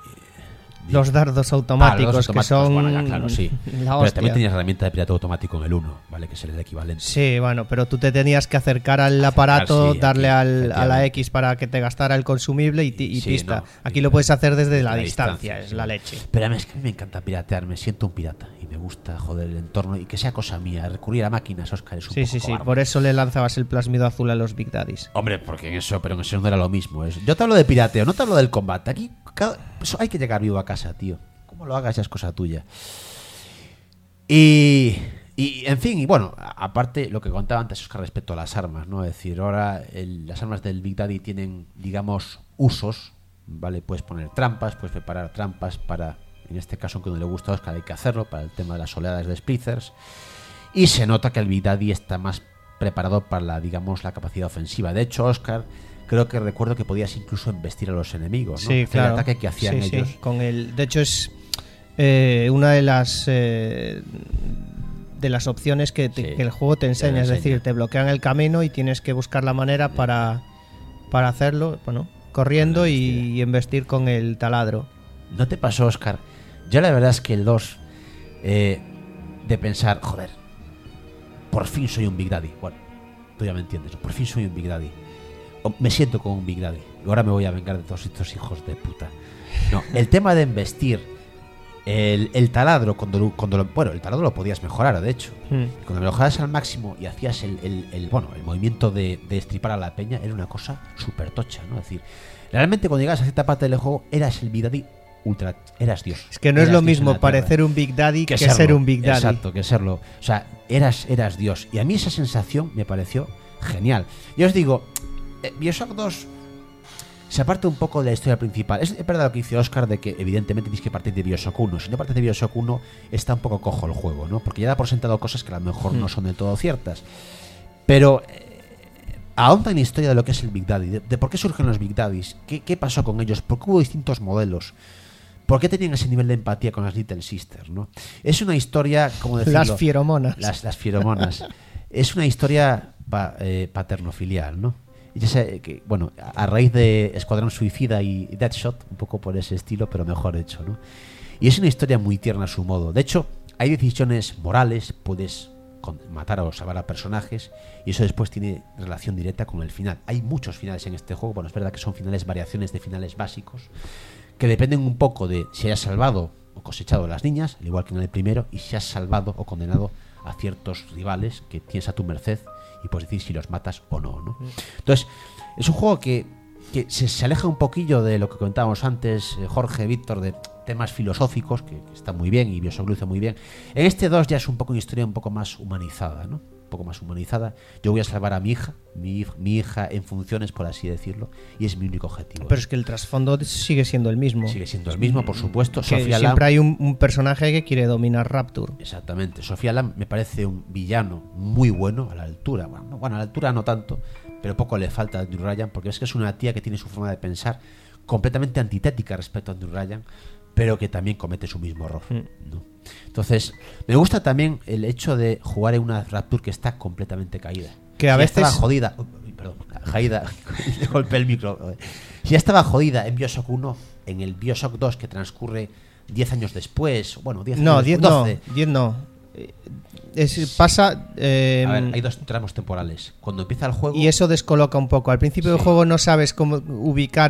los dardos automáticos, que son... Bueno, ya, claro, sí. La pero también tenías herramienta de pirateo automático en el 1, ¿vale? Que es el equivalente. Sí, bueno, pero tú te tenías que acercar al aparato, darle a la X para que te gastara el consumible y pista. No, aquí lo puedes hacer desde la distancia, es la leche. Pero a mí es que a mí me encanta piratear, me siento un pirata y me gusta joder el entorno y que sea cosa mía, recurrir a máquinas, Oscar, es un poco cobarde. Por eso le lanzabas el plásmido azul a los Big Daddies. Hombre, porque en eso no era lo mismo. Yo te hablo de pirateo, no te hablo del combate. Aquí hay que llegar vivo a casa, tío. Como lo hagas ya es cosa tuya. Y en fin, y bueno, aparte lo que contaba antes, Oscar, respecto a las armas, ¿no? Es decir, ahora las armas del Big Daddy tienen, digamos, usos, ¿vale? Puedes poner trampas, puedes preparar trampas para, en este caso, aunque no le gusta a Oscar, hay que hacerlo, para el tema de las oleadas de Splitters. Y se nota que el Big Daddy está más preparado para la capacidad ofensiva. De hecho, Oscar, creo que recuerdo que podías incluso embestir a los enemigos, ¿no? Sí, claro. El ataque que hacían ellos. Sí. De hecho, es una de las opciones que el juego te enseña. Es decir, te bloquean el camino y tienes que buscar la manera para hacerlo, bueno, corriendo y embestir con el taladro. ¿No te pasó, Oscar? Yo la verdad es que el 2, de pensar, joder, por fin soy un Big Daddy. Bueno, tú ya me entiendes, por fin soy un Big Daddy. Me siento como un Big Daddy. Y ahora me voy a vengar de todos estos hijos de puta. No, el tema de embestir, el taladro, el taladro lo podías mejorar, de hecho. Cuando lo mejoras al máximo y hacías el movimiento de estripar a la peña, era una cosa súper tocha, ¿no? Es decir, realmente cuando llegas a cierta parte del juego, eras el Big Daddy ultra, eras Dios. Es que no es lo mismo parecer un Big Daddy que ser un Big Daddy. Exacto, que serlo. O sea, eras Dios. Y a mí esa sensación me pareció genial. Yo os digo, BioShock 2 se aparta un poco de la historia principal. Es verdad lo que dice Oscar, de que evidentemente tienes que partir de BioShock 1. Si no partes de BioShock 1 está un poco cojo el juego, ¿no? Porque ya da por sentado cosas que a lo mejor no son del todo ciertas. Pero ahonda en la historia de lo que es el Big Daddy, de por qué surgen los Big Daddies, qué pasó con ellos, por qué hubo distintos modelos, por qué tenían ese nivel de empatía con las Little Sisters, ¿no? Es una historia, como decirlo, las fieromonas. Las fieromonas. Es una historia paternofilial, ¿no? Y ya sé que, bueno, a raíz de Escuadrón Suicida y Deadshot, un poco por ese estilo, pero mejor hecho, ¿no? Y es una historia muy tierna a su modo. De hecho, hay decisiones morales, puedes matar o salvar a personajes, y eso después tiene relación directa con el final. Hay muchos finales en este juego, bueno, es verdad que son variaciones de finales básicos, que dependen un poco de si hayas salvado o cosechado a las niñas, al igual que en el primero, y si has salvado o condenado a ciertos rivales que tienes a tu merced, y puedes decir si los matas o no, ¿no? Entonces, es un juego que se aleja un poquillo de lo que comentábamos antes, Jorge, Víctor, de temas filosóficos, que está muy bien, y BioShock lo hizo muy bien. En este 2 ya es un poco una historia un poco más humanizada, ¿no? poco más humanizada. Yo voy a salvar a mi hija, mi hija en funciones, por así decirlo, y es mi único objetivo. Pero es que el trasfondo sigue siendo el mismo. Sigue siendo el mismo, por supuesto. Que Sofía siempre Lam, hay un personaje que quiere dominar Rapture. exactamente. Sofía Lam me parece un villano muy bueno, a la altura. Bueno, a la altura no tanto, pero poco le falta a Andrew Ryan, porque es que es una tía que tiene su forma de pensar completamente antitética respecto a Andrew Ryan, pero que también comete su mismo error, ¿no? Entonces, me gusta también el hecho de jugar en una Rapture que está completamente caída. Que a Si ya veces... estaba jodida, perdón, caída, le golpeé el micro. Si ya estaba jodida en BioShock 1, en el BioShock 2 que transcurre 10 años después, bueno, 10 No, años 10 después, no, 12. 10 no. Pasa... A ver, hay dos tramos temporales. Cuando empieza el juego... Y eso descoloca un poco. Al principio del juego no sabes cómo ubicar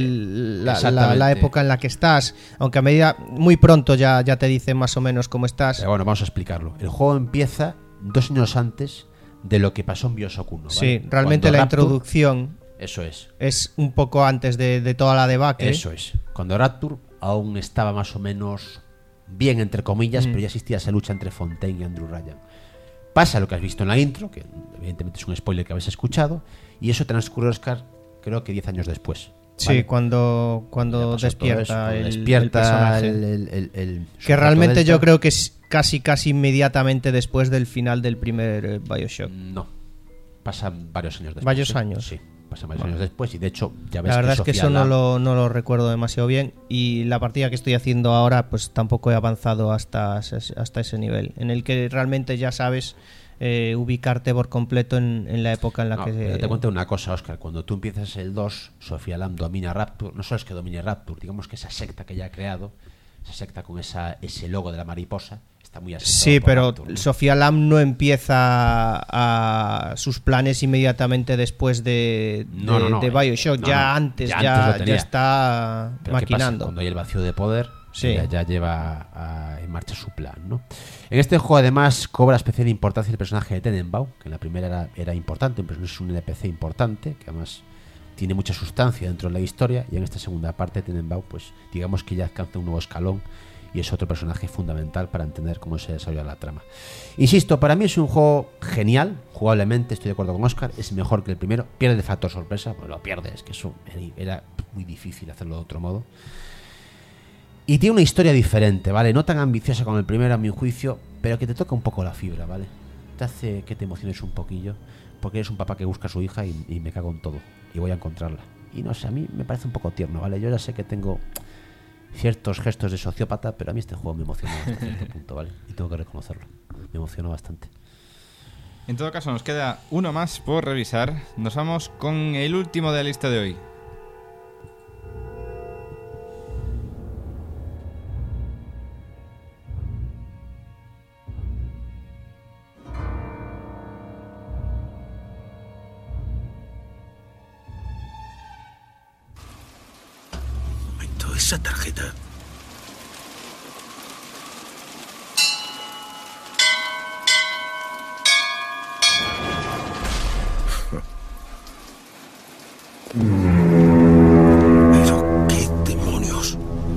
la época en la que estás, aunque a medida muy pronto ya te dice más o menos cómo estás. Bueno, vamos a explicarlo. El juego empieza 2 años antes de lo que pasó en BioShock 1, ¿vale? Sí, realmente Cuando la Rapture, introducción eso es un poco antes de toda la debacle. Eso es. Cuando Rapture aún estaba más o menos bien, entre comillas, pero ya existía esa lucha entre Fontaine y Andrew Ryan. Pasa lo que has visto en la intro, que evidentemente es un spoiler que habéis escuchado, y eso transcurre, Oscar, creo que 10 años después. ¿Vale? Sí, cuando despierta el personaje. el que realmente Delta. yo creo que es casi inmediatamente después del final del primer BioShock. No, pasan varios años después. ¿Varios años? Sí, pasan varios años después, y de hecho ya ves la verdad es que Sofía eso Lam- no lo recuerdo demasiado bien, y la partida que estoy haciendo ahora pues tampoco he avanzado hasta ese nivel, en el que realmente ya sabes ubicarte por completo en la época en la No, que... pero te cuento una cosa, Oscar. Cuando tú empiezas el 2, Sofía Lam domina Rapture. No solo es que domine Rapture, digamos que esa secta que ella ha creado, esa secta con ese logo de la mariposa, está muy asentado. Sí, por pero Rapture, ¿no? Sofía Lam no empieza a sus planes inmediatamente después de BioShock. No, ya no, antes ya ya lo tenía. está Pero ¿qué pasa? maquinando. Cuando hay el vacío de poder, Sí. ella ya lleva en marcha su plan, ¿no? En este juego además cobra especial importancia el personaje de Tenenbaum, que en la primera era importante, pero es un NPC importante, que además tiene mucha sustancia dentro de la historia, y en esta segunda parte Tenenbaum, pues digamos que ya alcanza un nuevo escalón y es otro personaje fundamental para entender cómo se desarrolla la trama. Insisto, para mí es un juego genial, jugablemente estoy de acuerdo con Oscar, es mejor que el primero, pierde el factor sorpresa, pues lo pierde, es que eso era muy difícil hacerlo de otro modo. Y tiene una historia diferente, ¿vale? No tan ambiciosa como el primero, a mi juicio, pero que te toca un poco la fibra, ¿vale? Te hace que te emociones un poquillo, porque eres un papá que busca a su hija y me cago en todo, y voy a encontrarla. Y no sé, a mí me parece un poco tierno, ¿vale? Yo ya sé que tengo ciertos gestos de sociópata, pero a mí este juego me emociona hasta cierto punto, ¿vale? Y tengo que reconocerlo, me emocionó bastante. En todo caso, nos queda uno más por revisar. Nos vamos con el último de la lista de hoy. Esa tarjeta. Pero qué demonios.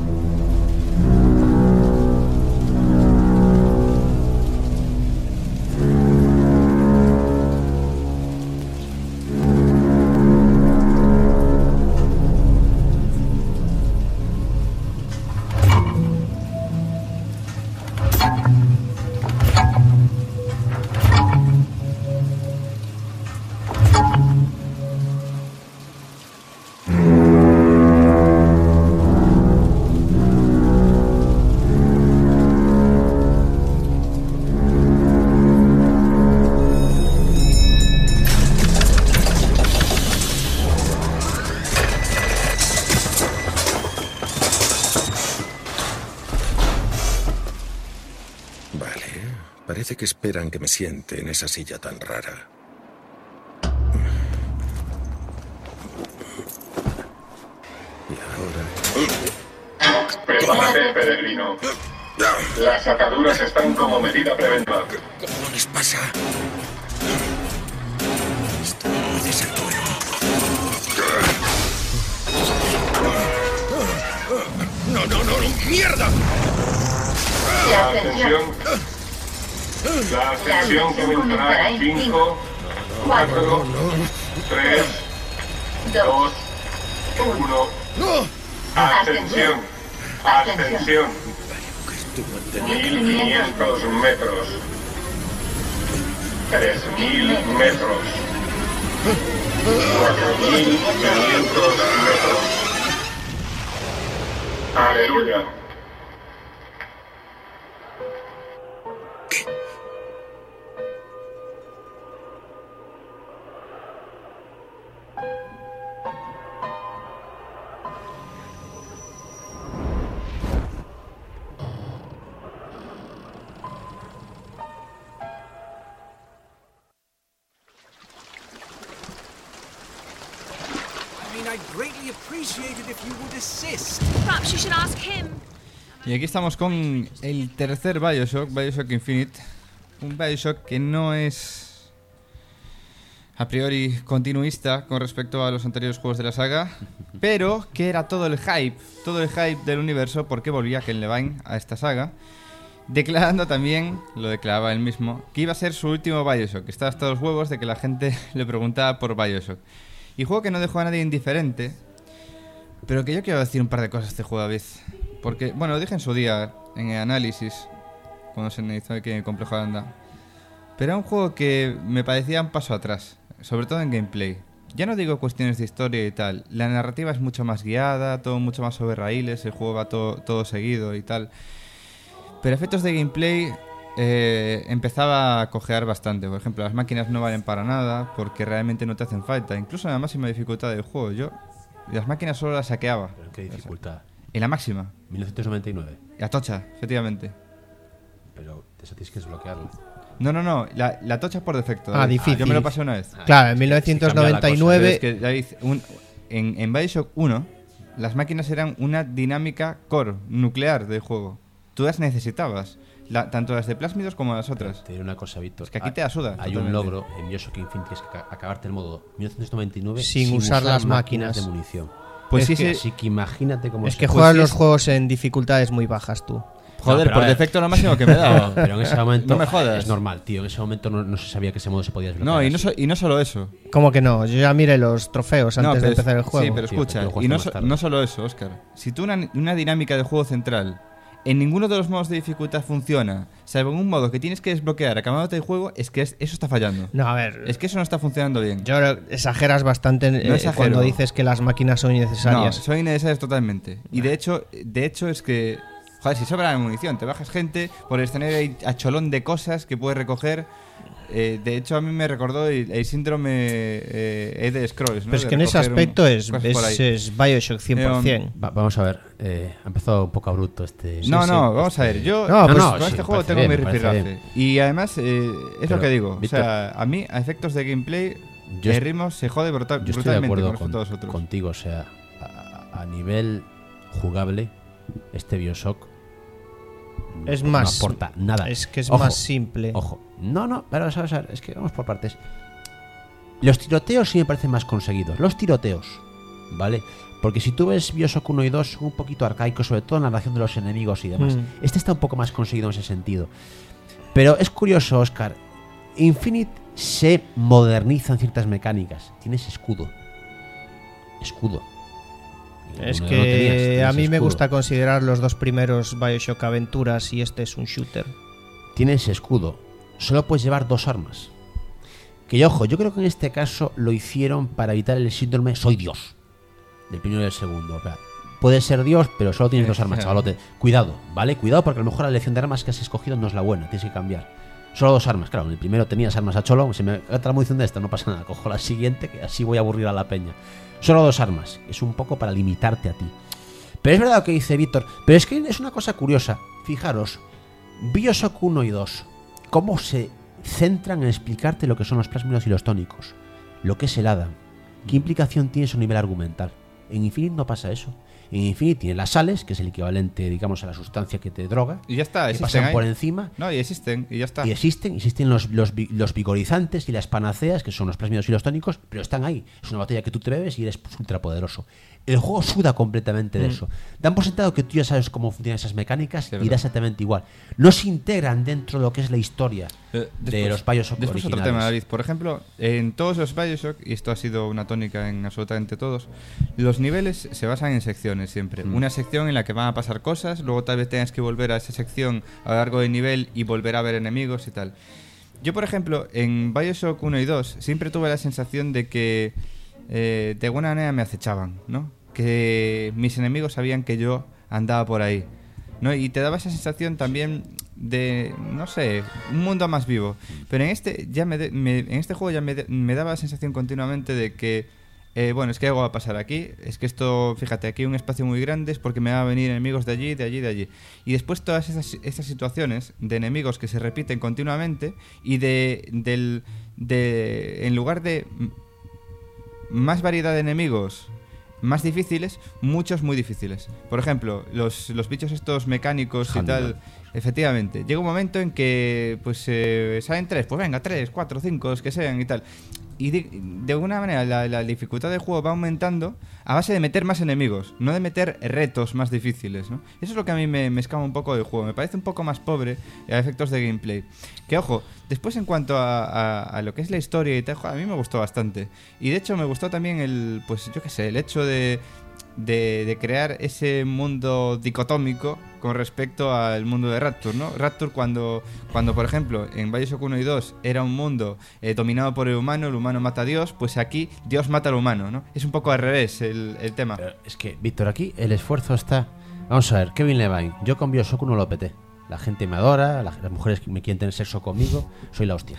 Parece que esperan que me siente en esa silla tan rara. Y ahora... Prepárate, peregrino. Las ataduras están como medida preventiva. ¿Cómo les pasa? Esto no puede ser bueno. ¡No! ¡Mierda! Atención. La ascensión comenzará en 5, 4, 3, 2, 1. Ascensión. Ascensión. 1500 metros. 3000 metros. 4500 metros. Aleluya. Perhaps you should ask him. Y aquí estamos con el tercer Bioshock, Bioshock Infinite. Un Bioshock que no es a priori continuista con respecto a los anteriores juegos de la saga, pero que era todo el hype del universo porque volvía Ken Levine a esta saga, declarando también, lo declaraba él mismo, que iba a ser su último Bioshock. Estaba hasta los huevos de que la gente le preguntaba por Bioshock. Y juego que no dejó a nadie indiferente, pero que yo quiero decir un par de cosas de este juego, David. Porque, bueno, lo dije en su día, en el análisis, cuando se analizó aquí en el Complejo Lambda. Pero era un juego que me parecía un paso atrás, sobre todo en gameplay. Ya no digo cuestiones de historia y tal, la narrativa es mucho más guiada, todo mucho más sobre raíles, el juego va todo seguido y tal. Pero efectos de gameplay empezaba a cojear bastante. Por ejemplo, las máquinas no valen para nada porque realmente no te hacen falta. Incluso en la máxima dificultad del juego, yo las máquinas solo las saqueaba. ¿Pero en qué dificultad? En la máxima. 1999. La tocha, efectivamente. Pero eso tienes que desbloquearlo. No, la tocha por defecto. Difícil. Yo me lo pasé una vez. Claro, en 1999... Es que, David, en Bioshock 1, las máquinas eran una dinámica core, nuclear del juego. Tú las necesitabas. Tanto las de plásmidos como las otras. Te diré una cosa, Víctor. Es que aquí te asuda. Hay totalmente. un logro en Bioshock Infinite que es acabarte el modo 1999 sin usar las máquinas de munición. Pues sí, Así que imagínate cómo es que juegas los juegos en dificultades muy bajas tú. Joder, por defecto lo máximo que me daba. Pero en ese momento no me jodas. Es normal, tío. En ese momento no se sabía que ese modo se podía desbloquear. No, y no solo eso. ¿Cómo que no? Yo ya miré los trofeos antes de empezar el juego. Sí, pero escucha, y no solo eso, Óscar. Si tú una dinámica de juego central en ninguno de los modos de dificultad funciona, salvo en un modo que tienes que desbloquear acabándote el juego, es que eso está fallando. No, a ver... Es que eso no está funcionando bien. Yo creo que exageras bastante cuando dices que las máquinas son innecesarias. No, son innecesarias totalmente. Y de hecho es que... Joder, si sobra la munición, te bajas gente, por el escenario hay a de cosas que puedes recoger. De hecho, a mí me recordó el síndrome de Scrolls, ¿no? Pero es que en ese aspecto es Bioshock 100%. Vamos a ver, ha empezado un poco abrupto este... Vamos a ver, yo con este juego tengo mi rifirrafe. Y además, es lo que digo, Víctor, o sea, a mí, a efectos de gameplay, el ritmo se jode brutalmente. Yo estoy de acuerdo con todos otros. Contigo, o sea, a nivel jugable, este Bioshock es no más, aporta nada. Es que es más simple. Ojo, pero sabes, es que vamos por partes. Los tiroteos sí me parecen más conseguidos. Los tiroteos, ¿vale? Porque si tú ves Bioshock 1 y 2 son un poquito arcaicos, sobre todo en la narración de los enemigos y demás. Este está un poco más conseguido en ese sentido. Pero es curioso, Óscar. Infinite se moderniza en ciertas mecánicas. Tienes escudo. Es que a mí me gusta considerar los dos primeros Bioshock aventuras y este es un shooter. Tienes escudo. Solo puedes llevar 2 armas. Que ojo, yo creo que en este caso lo hicieron para evitar el síndrome soy Dios. Del primero y del segundo. O sea, puedes ser Dios, pero solo tienes 2 armas, chavalote. Cuidado, ¿vale? Cuidado porque a lo mejor la elección de armas que has escogido no es la buena. Tienes que cambiar. Solo 2 armas, claro. En el primero tenías armas a cholo. Si me gasta la munición de esta, no pasa nada. Cojo la siguiente, que así voy a aburrir a la peña. Solo 2 armas. Es un poco para limitarte a ti. Pero es verdad lo que dice Víctor. Pero es que es una cosa curiosa. Fijaros, Bioshock 1 y 2, cómo se centran en explicarte lo que son los plásmidos y los tónicos, lo que es el Adam, qué implicación tiene eso a nivel argumental. En Infinite no pasa eso. En Infinite tiene las sales, que es el equivalente, digamos, a la sustancia que te droga. Y ya está, que pasan por encima. No, y existen, y ya está. Y existen los vigorizantes y las panaceas, que son los plásmidos y los tónicos, pero están ahí. Es una botella que tú te bebes y eres ultrapoderoso. El juego suda completamente de eso. Dan por sentado que tú ya sabes cómo funcionan esas mecánicas y da exactamente igual. No se integran dentro de lo que es la historia de los Bioshock después originales. Otro tema, David. Por ejemplo, en todos los Bioshock, y esto ha sido una tónica en absolutamente todos, los niveles se basan en secciones siempre. Una sección en la que van a pasar cosas, luego tal vez tengas que volver a esa sección a lo largo del nivel y volver a ver enemigos y tal. Yo, por ejemplo, en Bioshock 1 y 2 siempre tuve la sensación de que de alguna manera me acechaban, ¿no? Que mis enemigos sabían que yo andaba por ahí, ¿no? Y te daba esa sensación también de, no sé, un mundo más vivo. Pero en este en este juego ya me daba la sensación continuamente de que bueno, es que algo va a pasar aquí. Es que esto, fíjate, aquí hay un espacio muy grande, es porque me van a venir enemigos de allí, de allí, de allí. Y después todas estas situaciones de enemigos que se repiten continuamente y en lugar de más variedad de enemigos más difíciles, muchos muy difíciles. Por ejemplo, los bichos estos mecánicos y tal. Efectivamente, llega un momento en que pues salen 3, pues venga, 3, 4, 5, los que sean y tal. Y de alguna manera la dificultad del juego va aumentando a base de meter más enemigos, no de meter retos más difíciles, ¿no? Eso es lo que a mí me escama un poco del juego. Me parece un poco más pobre a efectos de gameplay. Que ojo, después en cuanto a lo que es la historia y tal, a mí me gustó bastante. Y de hecho me gustó también el hecho de crear ese mundo dicotómico con respecto al mundo de Rapture, ¿no? Rapture cuando por ejemplo en Bioshock 1 y 2 era un mundo dominado por el humano mata a Dios, pues aquí Dios mata al humano, ¿no? Es un poco al revés el tema. Pero es que, Víctor, aquí el esfuerzo está... Vamos a ver, Kevin Levine, yo con Bioshock 1 lo peté. La gente me adora, las mujeres me quieren tener sexo conmigo, soy la hostia.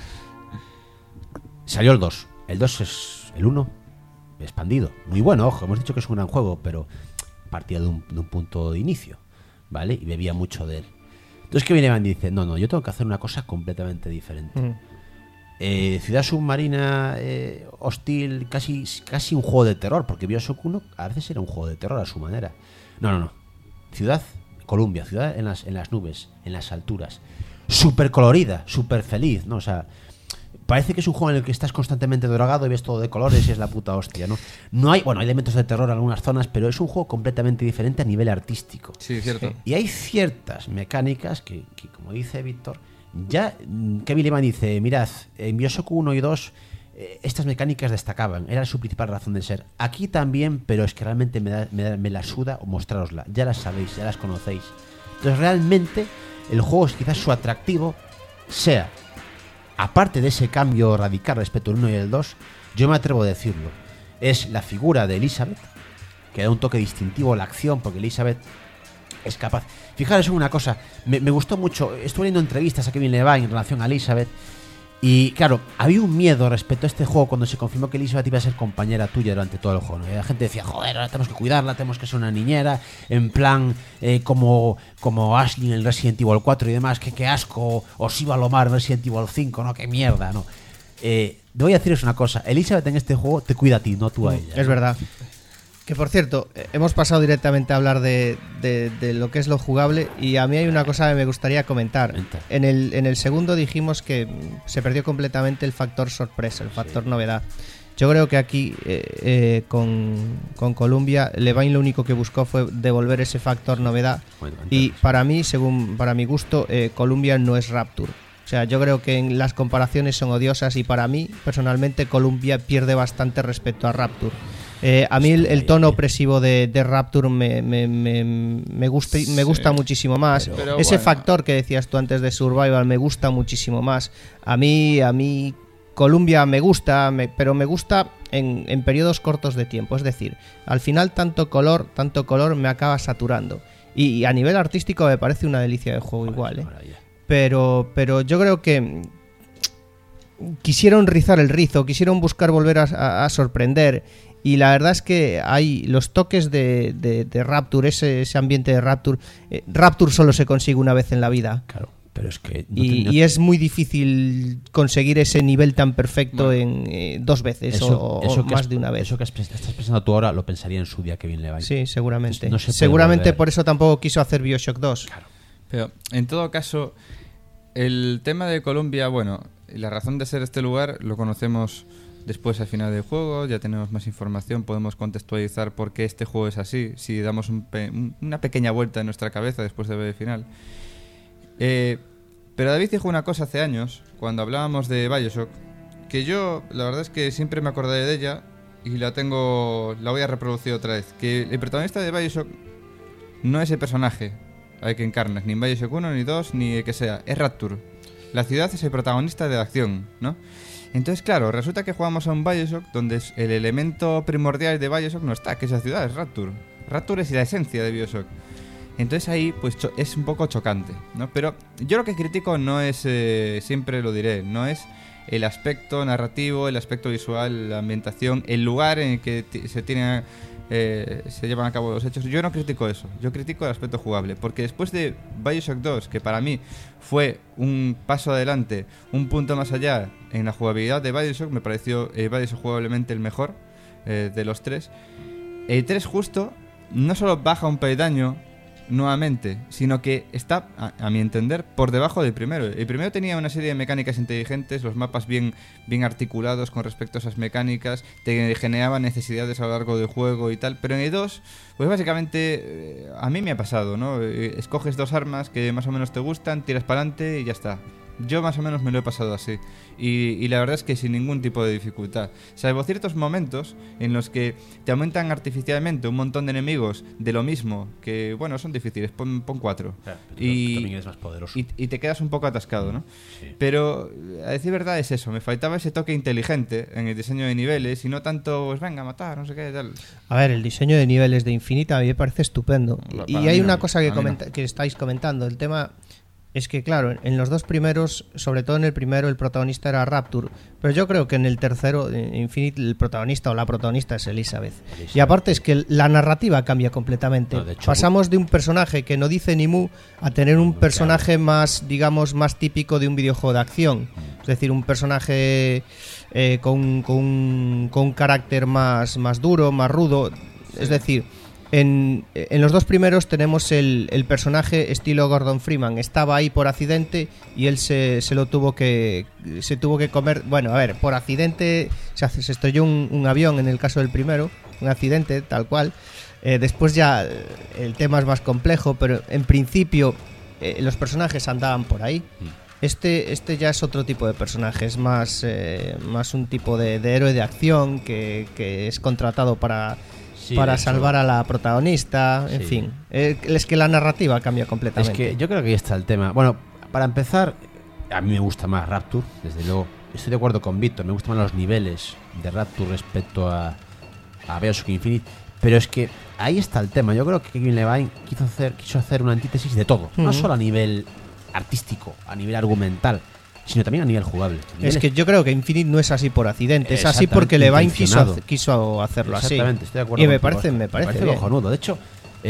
Salió el 2. El 2 es el 1 expandido. Muy bueno, ojo, hemos dicho que es un gran juego, pero partía de un punto de inicio, ¿vale? Y bebía mucho de él. Entonces Kevin Evans dice, no, yo tengo que hacer una cosa completamente diferente. Ciudad submarina hostil, casi un juego de terror, porque Bioshock 1 a veces era un juego de terror a su manera. No. Ciudad Columbia, ciudad en las nubes, en las alturas. Súper colorida, súper feliz, ¿no? O sea, parece que es un juego en el que estás constantemente drogado y ves todo de colores y es la puta hostia, ¿no? No hay, bueno, hay elementos de terror en algunas zonas, pero es un juego completamente diferente a nivel artístico. Sí, cierto. Y hay ciertas mecánicas que como dice Víctor, ya Kevin Levine dice, mirad, en Bioshock 1 y 2 estas mecánicas destacaban, era su principal razón de ser. Aquí también, pero es que realmente me la suda mostrarosla. Ya las sabéis, ya las conocéis. Entonces realmente el juego, quizás su atractivo sea, aparte de ese cambio radical respecto al 1 y el 2, yo me atrevo a decirlo, es la figura de Elizabeth, que da un toque distintivo a la acción, porque Elizabeth es capaz. Fijaros en una cosa, me gustó mucho, estuve leyendo entrevistas a Kevin Levine en relación a Elizabeth, y claro, había un miedo respecto a este juego cuando se confirmó que Elizabeth iba a ser compañera tuya durante todo el juego, ¿no? Y la gente decía, joder, ahora tenemos que cuidarla, tenemos que ser una niñera, en plan como Ashley en el Resident Evil 4 y demás, que asco, os iba a lomar Resident Evil 5, no, qué mierda, no. Voy a deciros una cosa, Elizabeth en este juego te cuida a ti, no tú a ella. Es verdad. Que por cierto, hemos pasado directamente a hablar de lo que es lo jugable, y a mí hay una cosa que me gustaría comentar. En el segundo dijimos que se perdió completamente el factor sorpresa, el factor novedad. Yo creo que aquí con Columbia, Levine lo único que buscó fue devolver ese factor novedad, y para mí, para mi gusto, Columbia no es Rapture. O sea, yo creo que las comparaciones son odiosas, y para mí, personalmente, Columbia pierde bastante respecto a Rapture. A mí el tono opresivo de Rapture me gusta muchísimo más. Pero ese factor que decías tú antes de Survival me gusta muchísimo más. A mí Columbia me gusta, pero me gusta en periodos cortos de tiempo. Es decir, al final tanto color me acaba saturando. Y a nivel artístico me parece una delicia de juego igual, Pero yo creo que quisieron rizar el rizo, quisieron buscar volver a sorprender. Y la verdad es que hay los toques de Rapture, ese ambiente de Rapture. Rapture solo se consigue una vez en la vida. Claro. Pero es que y es muy difícil conseguir ese nivel tan perfecto en 2 veces o más de una vez. Eso que estás pensando tú ahora lo pensaría en su día Kevin Levine. Sí, seguramente. No seguramente por eso tampoco quiso hacer BioShock 2. Claro. Pero en todo caso, el tema de Columbia, bueno, la razón de ser este lugar lo conocemos después al final del juego, ya tenemos más información, podemos contextualizar por qué este juego es así, si damos una pequeña vuelta en nuestra cabeza después de ver el final. Pero David dijo una cosa hace años, cuando hablábamos de BioShock, que yo, la verdad es que siempre me acordaré de ella y la voy a reproducir otra vez. Que el protagonista de BioShock no es el personaje al que encarnas, ni en BioShock 1, ni 2, ni el que sea, es Rapture. La ciudad es el protagonista de la acción, ¿no? Entonces, claro, resulta que jugamos a un BioShock donde el elemento primordial de BioShock no está, que esa ciudad es Rapture. Rapture es la esencia de BioShock. Entonces ahí pues es un poco chocante, ¿no? Pero yo lo que critico no es, siempre lo diré, no es el aspecto narrativo, el aspecto visual, la ambientación, el lugar en el que se llevan a cabo los hechos. Yo no critico eso, yo critico el aspecto jugable, porque después de BioShock 2, que para mí fue un paso adelante, un punto más allá en la jugabilidad de BioShock, me pareció BioShock jugablemente el mejor de los 3. El 3 justo no solo baja un peldaño nuevamente, sino que está, a mi entender, por debajo del primero. El primero tenía una serie de mecánicas inteligentes, los mapas bien articulados con respecto a esas mecánicas, te generaban necesidades a lo largo del juego y tal, pero en el 2, pues básicamente a mí me ha pasado, ¿no? Escoges 2 armas que más o menos te gustan, tiras para adelante y ya está. Yo más o menos me lo he pasado así y la verdad es que sin ningún tipo de dificultad, salvo ciertos momentos en los que te aumentan artificialmente un montón de enemigos de lo mismo, que bueno, son difíciles, pon 4 y también eres más poderoso y te quedas un poco atascado, ¿no? Sí. Pero a decir verdad es eso, me faltaba ese toque inteligente en el diseño de niveles y no tanto pues venga a matar, no sé qué tal. A ver, el diseño de niveles de Infinite a mí me parece estupendo y hay una cosa que estáis comentando, el tema es que claro, en los 2 primeros, sobre todo en el primero, el protagonista era Rapture, pero yo creo que en el tercero, en Infinite, el protagonista o la protagonista es Elizabeth. Y aparte es que la narrativa cambia completamente. No, de hecho, pasamos de un personaje que no dice ni mu a tener un personaje más, digamos, más típico de un videojuego de acción. Es decir, un personaje con un carácter más duro, más rudo. Es decir, en los 2 primeros tenemos el personaje estilo Gordon Freeman. Estaba ahí por accidente y él se tuvo que comer. Bueno, a ver, por accidente se estrelló un avión en el caso del primero, un accidente tal cual. Después ya el tema es más complejo, pero en principio los personajes andaban por ahí. Este ya es otro tipo de personaje, es más un tipo de héroe de acción que es contratado para salvar a la protagonista, en fin. Es que la narrativa cambia completamente. Es que yo creo que ahí está el tema. Bueno, para empezar, a mí me gusta más Rapture, desde luego. Estoy de acuerdo con Víctor, me gustan más los niveles de Rapture respecto a BioShock Infinite. Pero es que ahí está el tema. Yo creo que Kevin Levine quiso hacer una antítesis de todo. No solo a nivel artístico, a nivel argumental, sino también a nivel jugable. Es que yo creo que Infinite no es así por accidente, es así porque Levine quiso hacerlo así. Exactamente, estoy de acuerdo. Y me parece cojonudo. De hecho,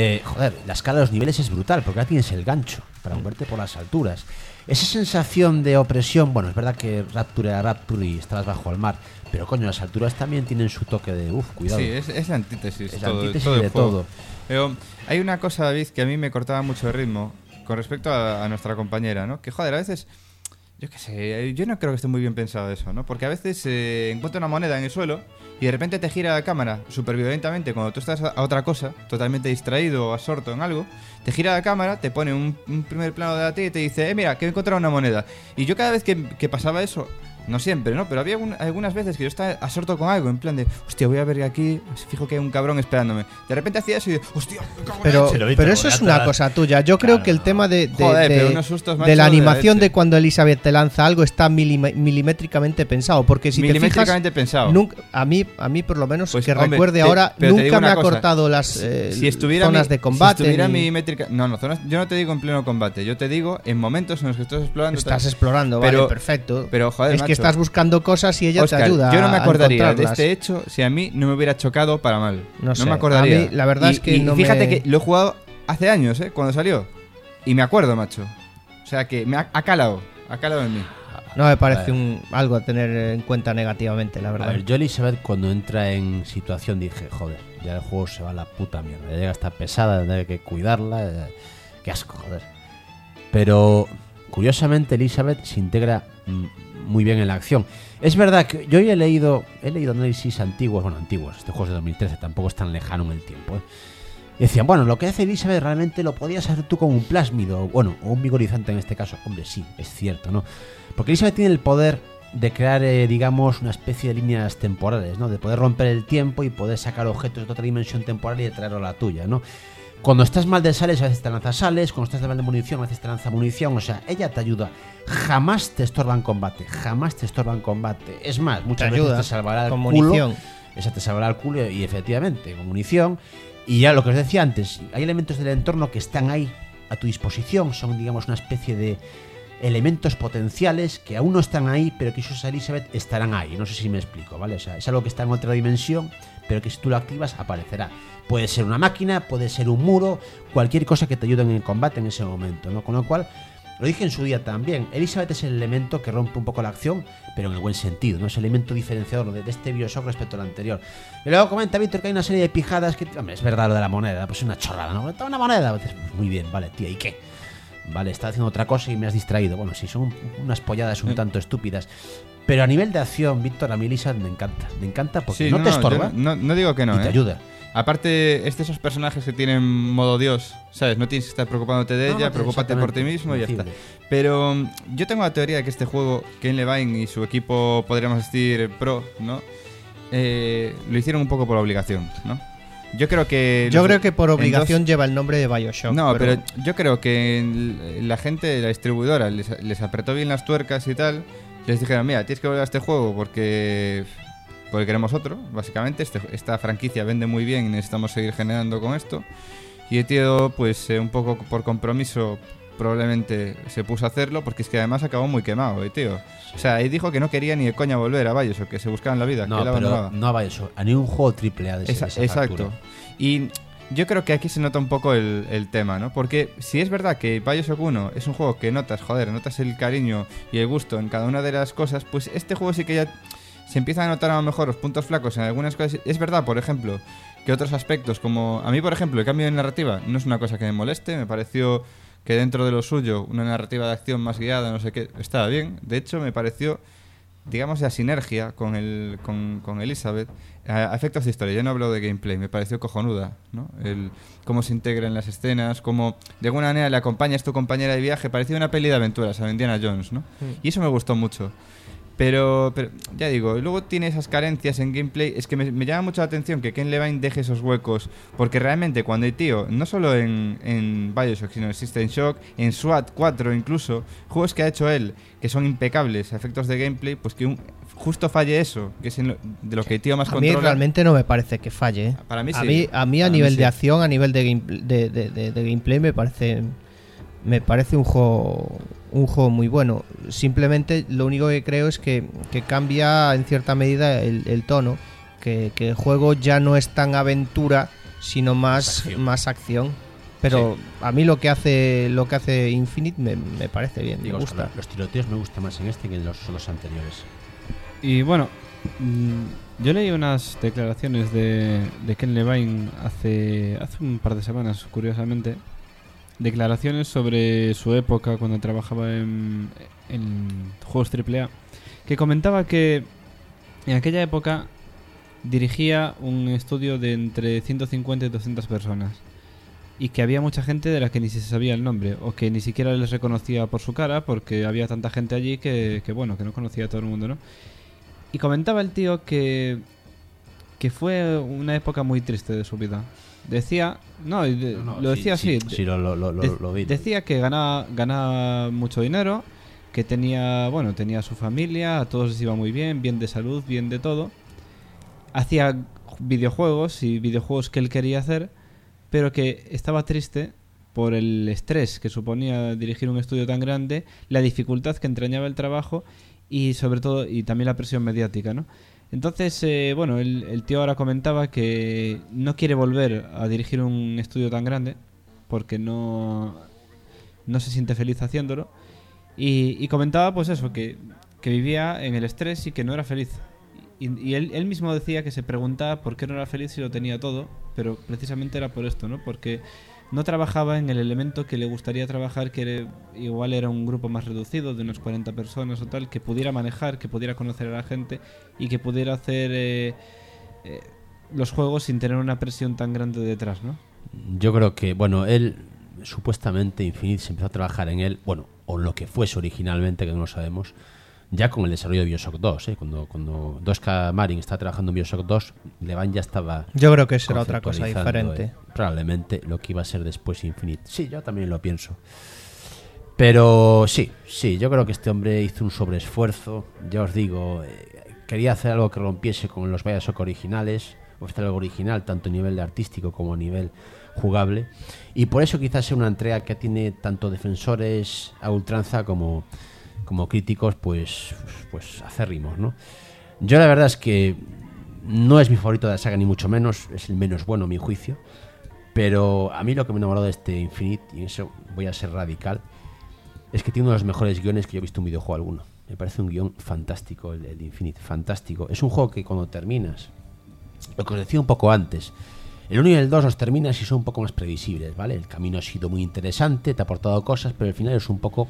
la escala de los niveles es brutal, porque ahora tienes el gancho para moverte por las alturas. Esa sensación de opresión, bueno, es verdad que Rapture era Rapture y estabas bajo el mar, pero coño, las alturas también tienen su toque de cuidado. Sí, es la antítesis. Es la antítesis de todo. Pero hay una cosa, David, que a mí me cortaba mucho el ritmo con respecto a nuestra compañera, ¿no? Que joder, a veces, yo qué sé, yo no creo que esté muy bien pensado eso, ¿no? Porque a veces encuentra una moneda en el suelo y de repente te gira la cámara súper violentamente cuando tú estás a otra cosa, totalmente distraído o absorto en algo, te gira la cámara, te pone un primer plano de la tele y te dice, mira, que he encontrado una moneda. Y yo cada vez que pasaba eso, no siempre, ¿no? Pero había algunas veces que yo estaba absorto con algo, en plan de, hostia, voy a ver aquí, fijo que hay un cabrón esperándome. De repente hacía eso y de, hostia, me cago en leche. Pero eso es una cosa tuya. Yo creo que el tema de la animación de cuando Elizabeth te lanza algo está milimétricamente pensado. Porque si te fijas, nunca, a mí por lo menos, pues, que hombre, recuerde ahora, nunca me ha cortado las zonas de combate. Si estuviera milimétrica... No, zonas, yo no te digo en pleno combate, yo te digo en momentos en los que estás explorando. Estás explorando, vale, perfecto. Pero, joder, es que estás buscando cosas y ella Oscar, te ayuda. Yo no me acordaría de este hecho si a mí no me hubiera chocado para mal. No me acordaría. A mí, la verdad es que fíjate que lo he jugado hace años, cuando salió. Y me acuerdo, macho. O sea que me ha calado en mí. No me parece algo a tener en cuenta negativamente, la verdad. A ver, yo Elizabeth cuando entra en situación dije, joder, ya el juego se va a la puta mierda. Ya llega a estar pesada, tendré que cuidarla. Qué asco, joder. Pero curiosamente Elizabeth se integra muy bien en la acción. Es verdad que yo he leído análisis antiguos, este juego es de 2013, tampoco es tan lejano en el tiempo, Y decían, bueno, lo que hace Elizabeth realmente lo podías hacer tú con un plásmido, o un vigorizante en este caso. Hombre, sí, es cierto, ¿no? Porque Elizabeth tiene el poder de crear, digamos, una especie de líneas temporales, ¿no? De poder romper el tiempo y poder sacar objetos de otra dimensión temporal y de traerlo a la tuya, ¿no? Cuando estás mal de sales, a veces te lanza sales. Cuando estás mal de munición, a veces te lanza munición. O sea, ella te ayuda. Jamás te estorba en combate. Es más, muchas veces te salvará el culo. Munición. Esa te salvará el culo y efectivamente, con munición. Y ya lo que os decía antes, hay elementos del entorno que están ahí a tu disposición. Son, digamos, una especie de elementos potenciales que aún no están ahí, pero que si usas a Elizabeth estarán ahí. No sé si me explico, ¿vale? O sea, es algo que está en otra dimensión, pero que si tú lo activas aparecerá. Puede ser una máquina, puede ser un muro, cualquier cosa que te ayude en el combate en ese momento, ¿no? Con lo cual, lo dije en su día también, Elizabeth es el elemento que rompe un poco la acción, pero en el buen sentido, ¿no? Es el elemento diferenciador de este Bioshock respecto al anterior. Y luego comenta Víctor que hay una serie de pijadas que, hombre, es verdad lo de la moneda, pues es una chorrada, ¿no? Toma una moneda, pues, muy bien, vale, tía, ¿y qué? Vale, estás haciendo otra cosa y me has distraído. Bueno, sí, son unas polladas un tanto estúpidas. Pero a nivel de acción, Víctor, a mí Elizabeth me encanta porque sí, no te estorba. No digo que no, y te ayuda. Aparte, esos personajes que tienen modo Dios, ¿sabes? No tienes que estar preocupándote de ella, preocúpate por ti mismo y ya está. Pero yo tengo la teoría de que este juego, Ken Levine y su equipo, podríamos decir pro, ¿no? Lo hicieron un poco por obligación, ¿no? Yo creo que por obligación lleva el nombre de Bioshock. No, pero yo creo que la gente, la distribuidora, les apretó bien las tuercas y tal. Les dijeron, mira, tienes que volver a este juego porque queremos otro, básicamente. Esta franquicia vende muy bien y necesitamos seguir generando con esto. Y el tío, pues un poco por compromiso, probablemente se puso a hacerlo, porque es que además acabó muy quemado, tío. O sea, y dijo que no quería ni de coña volver a Bioshock, que se buscaba en la vida. No, que pero no a Bioshock, a ningún juego AAA de esa Exacto. factura. Y yo creo que aquí se nota un poco el tema, ¿no? Porque si es verdad que Bioshock 1 es un juego que notas el cariño y el gusto en cada una de las cosas, pues este juego sí que ya se empiezan a notar a lo mejor los puntos flacos en algunas cosas. Es verdad, por ejemplo, que otros aspectos, como a mí, por ejemplo, el cambio de narrativa no es una cosa que me moleste. Me pareció que dentro de lo suyo, una narrativa de acción más guiada, no sé qué, estaba bien. De hecho, me pareció, digamos, la sinergia con Elizabeth a efectos de historia. Yo no hablo de gameplay, me pareció cojonuda, ¿no? Cómo se integra en las escenas, cómo de alguna manera le acompañas tu compañera de viaje. Parecía una peli de aventuras a Indiana Jones, ¿no? Y eso me gustó mucho. Pero ya digo, luego tiene esas carencias en gameplay. Es que me llama mucho la atención que Ken Levine deje esos huecos, porque realmente cuando el tío, no solo en Bioshock, sino en System Shock, en SWAT 4 incluso, juegos que ha hecho él, que son impecables a efectos de gameplay, pues que justo falle eso, que es de lo que el tío más controla. A mí realmente no me parece que falle, ¿eh? Para mí sí. A mí a nivel de acción, a nivel de gameplay me parece un juego muy bueno. Simplemente lo único que creo es que cambia en cierta medida el tono, que el juego ya no es tan aventura, sino más acción. Pero sí, a mí lo que hace Infinite me parece bien, me gusta. Los tiroteos me gustan más en este que en los anteriores. Y bueno, yo leí unas declaraciones de Ken Levine hace un par de semanas, curiosamente. Declaraciones sobre su época cuando trabajaba en juegos AAA, que comentaba que en aquella época dirigía un estudio de entre 150 y 200 personas y que había mucha gente de la que ni se sabía el nombre o que ni siquiera les reconocía por su cara, porque había tanta gente allí que no conocía a todo el mundo, ¿no? Y comentaba el tío que fue una época muy triste de su vida. Decía, lo decía así. Sí, lo vi. Decía que ganaba mucho dinero, que tenía su familia, a todos les iba muy bien de salud, bien de todo. Hacía videojuegos que él quería hacer, pero que estaba triste por el estrés que suponía dirigir un estudio tan grande, la dificultad que entrañaba el trabajo y sobre todo, y también la presión mediática, ¿no? Entonces, el tío ahora comentaba que no quiere volver a dirigir un estudio tan grande porque no no se siente feliz haciéndolo. Y comentaba pues eso, que vivía en el estrés y que no era feliz. Y él mismo decía que se preguntaba por qué no era feliz si lo tenía todo, pero precisamente era por esto, ¿no? Porque no trabajaba en el elemento que le gustaría trabajar, que igual era un grupo más reducido, de unas 40 personas o tal, que pudiera manejar, que pudiera conocer a la gente y que pudiera hacer los juegos sin tener una presión tan grande detrás, ¿no? Yo creo que, bueno, él supuestamente Infinite se empezó a trabajar en él, bueno, o en lo que fuese originalmente, que no lo sabemos, ya con el desarrollo de Bioshock 2, cuando 2K Marin está trabajando en Bioshock 2, Levine ya estaba... Yo creo que será otra cosa diferente. Probablemente lo que iba a ser después Infinite. Sí, yo también lo pienso. Pero sí, yo creo que este hombre hizo un sobreesfuerzo. Ya os digo, quería hacer algo que rompiese con los Bioshock originales, ofrecer algo original, tanto a nivel artístico como a nivel jugable. Y por eso quizás sea una entrega que tiene tanto defensores a ultranza como críticos pues acérrimos, ¿no? Yo la verdad es que no es mi favorito de la saga, ni mucho menos, es el menos bueno a mi juicio, pero a mí lo que me enamoró de este Infinite, y en eso voy a ser radical, es que tiene uno de los mejores guiones que yo he visto en un videojuego alguno. Me parece un guión fantástico el Infinite, fantástico. Es un juego que cuando terminas, lo que os decía un poco antes, el 1 y el 2 los terminas y son un poco más previsibles, ¿vale? El camino ha sido muy interesante, te ha aportado cosas, pero el final es un poco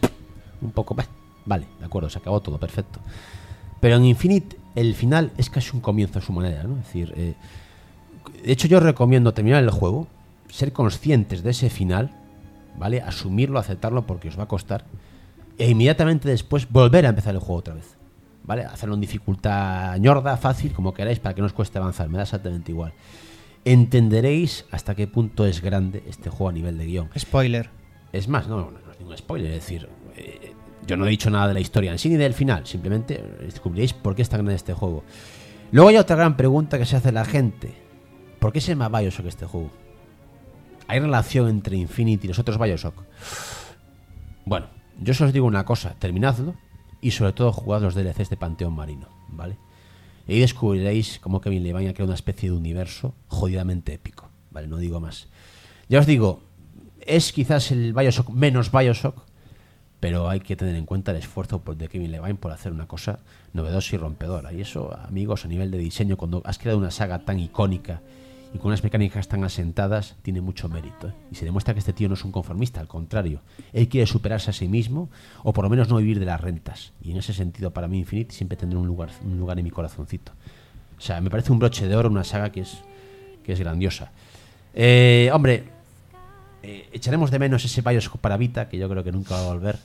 vale, de acuerdo, se acabó todo, perfecto. Pero en Infinite el final es casi un comienzo a su manera, ¿no? Es decir, de hecho yo recomiendo terminar el juego, ser conscientes de ese final, ¿vale? Asumirlo, aceptarlo porque os va a costar, e inmediatamente después volver a empezar el juego otra vez, ¿vale? Hacerlo en dificultad ñorda, fácil, como queráis, para que no os cueste avanzar, me da exactamente igual. Entenderéis hasta qué punto es grande este juego a nivel de guión. Spoiler. Es más, no es ningún spoiler, es decir... yo no he dicho nada de la historia en sí ni del final, simplemente descubriréis por qué es tan grande este juego. Luego hay otra gran pregunta que se hace la gente: ¿por qué se llama Bioshock este juego? ¿Hay relación entre Infinite y los otros Bioshock? Bueno, yo solo os digo una cosa: terminadlo y sobre todo jugad los DLCs de Panteón Marino, ¿vale? Y ahí descubriréis cómo Kevin Levine ha creado una especie de universo jodidamente épico, ¿vale? No digo más. Ya os digo, es quizás el Bioshock menos Bioshock, pero hay que tener en cuenta el esfuerzo de Kevin Levine por hacer una cosa novedosa y rompedora. Y eso, amigos, a nivel de diseño, cuando has creado una saga tan icónica y con unas mecánicas tan asentadas, tiene mucho mérito, ¿eh? Y se demuestra que este tío no es un conformista, al contrario. Él quiere superarse a sí mismo, o por lo menos no vivir de las rentas. Y en ese sentido, para mí, Infinite siempre tendrá un lugar en mi corazoncito. O sea, me parece un broche de oro, una saga que es grandiosa. Hombre, echaremos de menos ese Bioshock para Vita, que yo creo que nunca va a volver.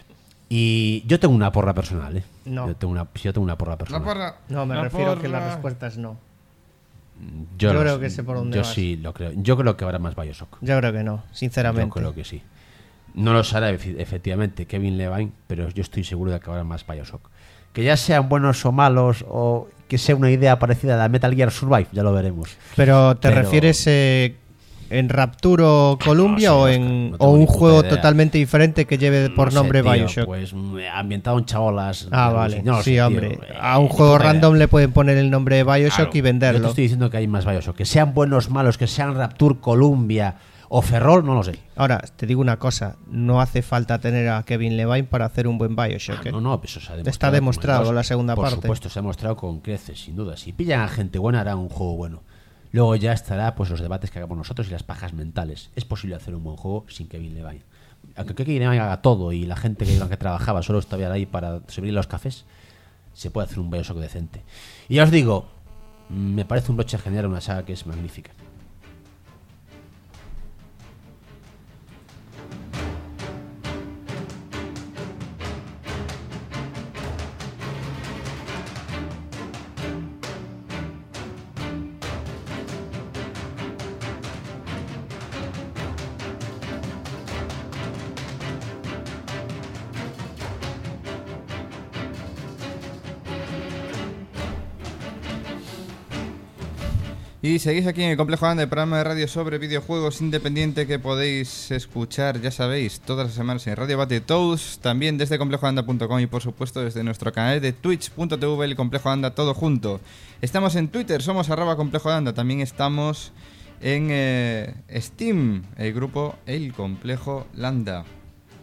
Y yo tengo una porra personal, ¿eh? No. Yo tengo una porra personal. No, me refiero que la respuesta es no. Yo creo que sé por dónde vas. Yo sí lo creo. Yo creo que habrá más Bioshock. Yo creo que no, sinceramente. Yo creo que sí. No los hará efectivamente Kevin Levine, pero yo estoy seguro de que habrá más Bioshock. Que ya sean buenos o malos, o que sea una idea parecida a la Metal Gear Survive, ya lo veremos. Pero ¿te refieres en Rapture o Columbia o un juego totalmente diferente que lleve por nombre Bioshock? Pues ambientado en chabolas. Vale, sí, hombre. A un juego random le pueden poner el nombre de Bioshock, claro, y venderlo. Yo te estoy diciendo que hay más Bioshock. Que sean buenos, malos, que sean Rapture, Columbia o Ferrol, no lo sé. Ahora, te digo una cosa: no hace falta tener a Kevin Levine para hacer un buen Bioshock. No, eso se ha demostrado. Está demostrado la segunda parte. Por supuesto, se ha demostrado con creces, sin duda. Si pillan a gente buena, harán un juego bueno. Luego ya estará pues los debates que hagamos nosotros y las pajas mentales. Es posible hacer un buen juego sin Kevin Levine. Aunque Kevin Levine haga todo y la gente que trabajaba solo estaba ahí para servir los cafés, se puede hacer un Bioshock decente. Y ya os digo, me parece un broche genial, una saga que es magnífica. Y seguís aquí en el Complejo Anda, el programa de radio sobre videojuegos independiente que podéis escuchar, ya sabéis, todas las semanas en Radio Battletoads, también desde complejoanda.com y por supuesto desde nuestro canal de twitch.tv, el Complejo Anda, todo junto. Estamos en Twitter, somos @complejoanda, también estamos en Steam, el grupo El Complejo Landa.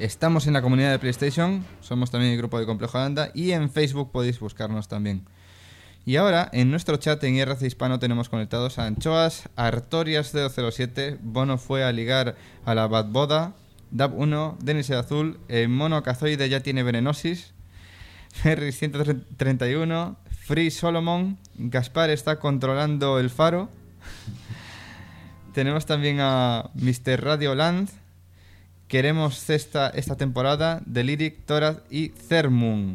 estamos en la comunidad de PlayStation, somos también el grupo de Complejo Lambda y en Facebook podéis buscarnos también. Y ahora, en nuestro chat en IRC Hispano tenemos conectados a Anchoas, Artorias 007, Bono fue a ligar a la Bad Boda, Dab1, Denis el Azul, el Mono Cazoide ya tiene venenosis, Ferry 131, Free Solomon, Gaspar está controlando el faro. Tenemos también a Mr. Radio Land, Queremos Cesta esta temporada, The Lyric, Toraz y Thermun.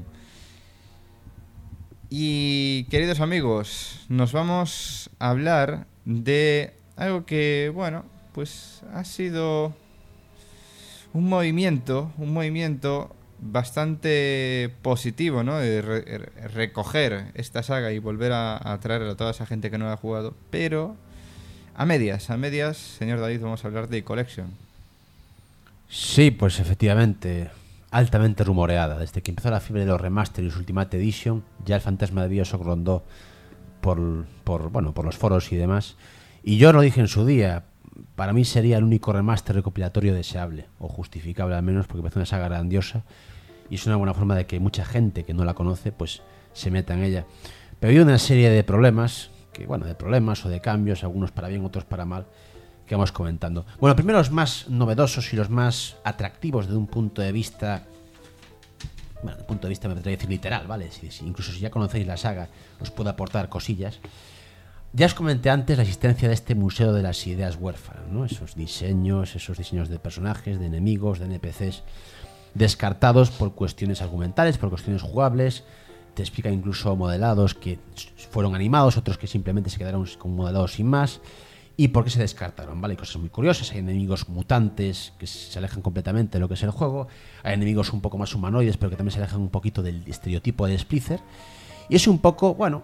Y queridos amigos, nos vamos a hablar de algo que, bueno, pues ha sido un movimiento bastante positivo, ¿no? Recoger esta saga y volver a traer a toda esa gente que no la ha jugado, pero a medias, señor David, vamos a hablar de Collection. Sí, pues efectivamente, altamente rumoreada. Desde que empezó la fiebre de los remaster y su Ultimate Edition, ya el fantasma de BioShock rondó por los foros y demás. Y yo lo dije en su día, para mí sería el único remaster recopilatorio deseable, o justificable al menos, porque parece una saga grandiosa y es una buena forma de que mucha gente que no la conoce pues se meta en ella. Pero hay una serie de problemas, o de cambios, algunos para bien, otros para mal, que vamos comentando. Bueno, primero los más novedosos y los más atractivos desde un punto de vista... Bueno, desde un punto de vista me atrevería a decir literal, ¿vale? Incluso si ya conocéis la saga, os puedo aportar cosillas. Ya os comenté antes la existencia de este museo de las ideas huérfanas, ¿no? Esos diseños de personajes, de enemigos, de NPCs, descartados por cuestiones argumentales, por cuestiones jugables. Te explica incluso modelados que fueron animados, otros que simplemente se quedaron con modelados sin más. ¿Y por qué se descartaron? ¿Vale? Hay cosas muy curiosas, hay enemigos mutantes que se alejan completamente de lo que es el juego, hay enemigos un poco más humanoides, pero que también se alejan un poquito del estereotipo de Splinter. Y es un poco, bueno,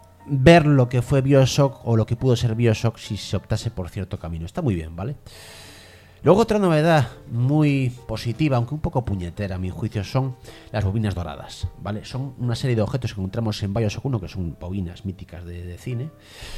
ver lo que fue BioShock o lo que pudo ser BioShock si se optase por cierto camino. Está muy bien, ¿vale? Luego otra novedad muy positiva, aunque un poco puñetera a mi juicio, son las bobinas doradas, ¿vale? Son una serie de objetos que encontramos en BioShock 1, que son bobinas míticas de cine,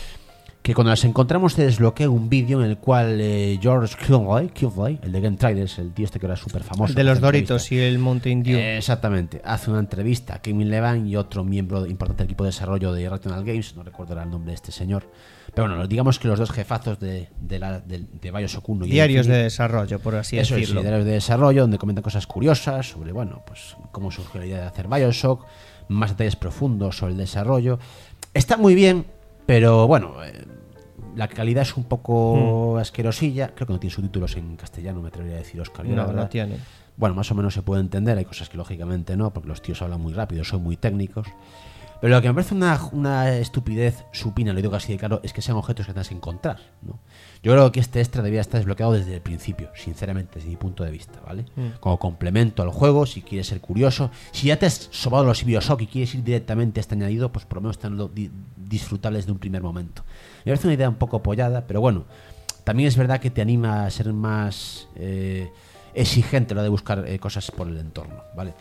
que cuando las encontramos se desbloquea un vídeo en el cual George Kilroy, el de Game Traders, el tío este que era súper famoso, el de los Doritos y el Mountain Dew, exactamente, hace una entrevista a Kevin Levine y otro miembro importante del equipo de desarrollo de Irrational Games, no recuerdo el nombre de este señor, pero bueno, digamos que los dos jefazos de BioShock 1 y diarios de desarrollo, por así decirlo. Sí, diarios de desarrollo donde comentan cosas curiosas sobre, bueno, pues cómo surgió la idea de hacer BioShock, más detalles profundos sobre el desarrollo. Está muy bien, pero bueno, la calidad es un poco asquerosilla. Creo que no tiene subtítulos en castellano, me atrevería a decir, Oscar. No tiene. Bueno, más o menos se puede entender. Hay cosas que lógicamente no, porque los tíos hablan muy rápido, son muy técnicos. Pero lo que me parece una estupidez supina, lo digo así de claro, es que sean objetos que tengas que encontrar, ¿no? Yo creo que este extra debía estar desbloqueado desde el principio, sinceramente, desde mi punto de vista, ¿vale? Como complemento al juego, si quieres ser curioso. Si ya te has sobado los BioShock y quieres ir directamente a este añadido, pues por lo menos tenerlo disfrutables de un primer momento. Me parece una idea un poco apoyada, pero bueno, también es verdad que te anima a ser más exigente a la hora de buscar cosas por el entorno, ¿vale?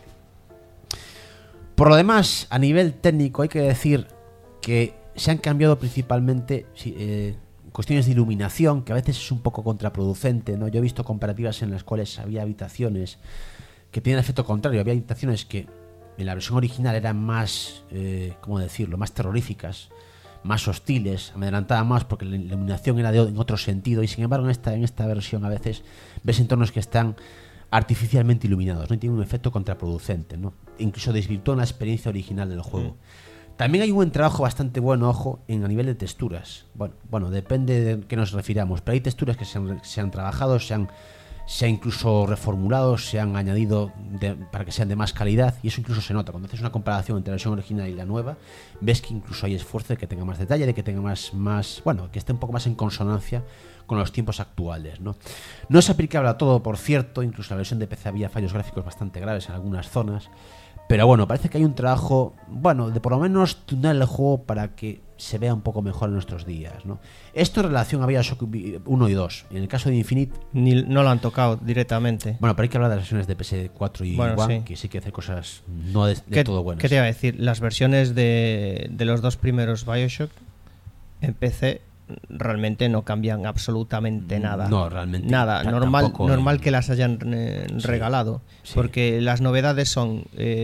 Por lo demás, a nivel técnico hay que decir que se han cambiado principalmente cuestiones de iluminación, que a veces es un poco contraproducente, ¿no? Yo he visto comparativas en las cuales había habitaciones que tenían efecto contrario. Había habitaciones que en la versión original eran más, ¿cómo decirlo?, más terroríficas, más hostiles, amedrentaban más porque la iluminación era en otro sentido, y sin embargo en esta versión a veces ves entornos que están artificialmente iluminados, ¿no? Y tiene un efecto contraproducente, ¿no? Incluso desvirtúan la experiencia original del juego. También hay un buen trabajo bastante bueno, ojo, a nivel de texturas. Bueno, depende de qué nos refiramos, pero hay texturas que se han trabajado, se han incluso reformulado, se han añadido para que sean de más calidad, y eso incluso se nota. Cuando haces una comparación entre la versión original y la nueva, ves que incluso hay esfuerzo de que tenga más detalle, de que tenga más que esté un poco más en consonancia con los tiempos actuales, ¿no? No es aplicable a todo, por cierto, incluso en la versión de PC había fallos gráficos bastante graves en algunas zonas, pero bueno, parece que hay un trabajo, de por lo menos tunear el juego para que se vea un poco mejor en nuestros días, ¿no? Esto en relación a BioShock 1 y 2. En el caso de Infinite no lo han tocado directamente. Bueno, pero hay que hablar de las versiones de PS4 y One, sí, que sí que hace cosas no de todo buenas. ¿Qué te iba a decir? Las versiones de los dos primeros BioShock en PC realmente no cambian absolutamente nada. No, realmente nada. Normal que las hayan regalado, sí. Porque las novedades son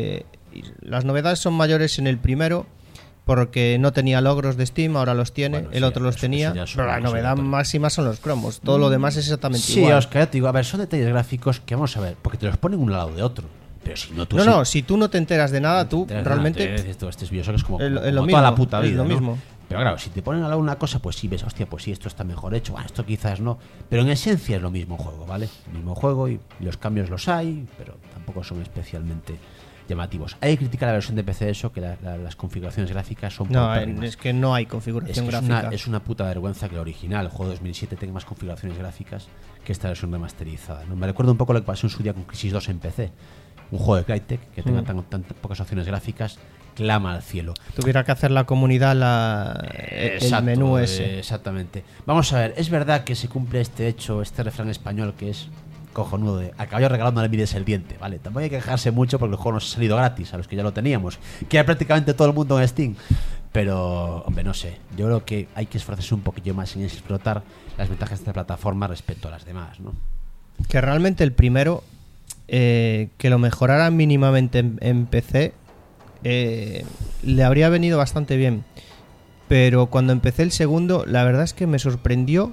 mayores en el primero, porque no tenía logros de Steam, ahora los tiene, Bueno, el sí, otro los tenía, pero la novedad máxima son los cromos, todo lo demás es exactamente igual. Sí, Oscar, ya te digo, a ver, son detalles gráficos que vamos a ver, porque te los ponen uno al lado de otro. Pero si no, tú si tú no te enteras de nada, tú realmente... Este es Bioshock, es como, es lo como mismo, toda la puta vida, es lo ¿no? mismo. Pero claro, si te ponen al lado una cosa, pues sí ves, hostia, pues sí, esto está mejor hecho, bueno, esto quizás no. Pero en esencia es lo mismo juego, ¿vale? El mismo juego y los cambios los hay, pero tampoco son especialmente llamativos. Hay que criticar la versión de PC eso, que las configuraciones gráficas son paupérrimas. Es que no hay configuración gráfica. Es una puta vergüenza que el original, el juego 2007, tenga más configuraciones gráficas que esta versión remasterizada, ¿no? Me recuerda un poco lo que pasó en su día con Crisis 2 en PC. Un juego de Crytek que tenga tan pocas opciones gráficas clama al cielo. Tuviera que hacer la comunidad el menú ese. Exactamente. Vamos a ver, es verdad que se cumple este refrán español que es cojonudo de a caballo regalado no le mides el diente, ¿vale? Tampoco hay que quejarse mucho porque el juego nos ha salido gratis a los que ya lo teníamos, que era prácticamente todo el mundo en Steam. Pero, hombre, no sé. Yo creo que hay que esforzarse un poquillo más en explotar las ventajas de esta plataforma respecto a las demás, ¿no? Que realmente el primero, que lo mejoraran mínimamente en PC, le habría venido bastante bien. Pero cuando empecé el segundo, la verdad es que me sorprendió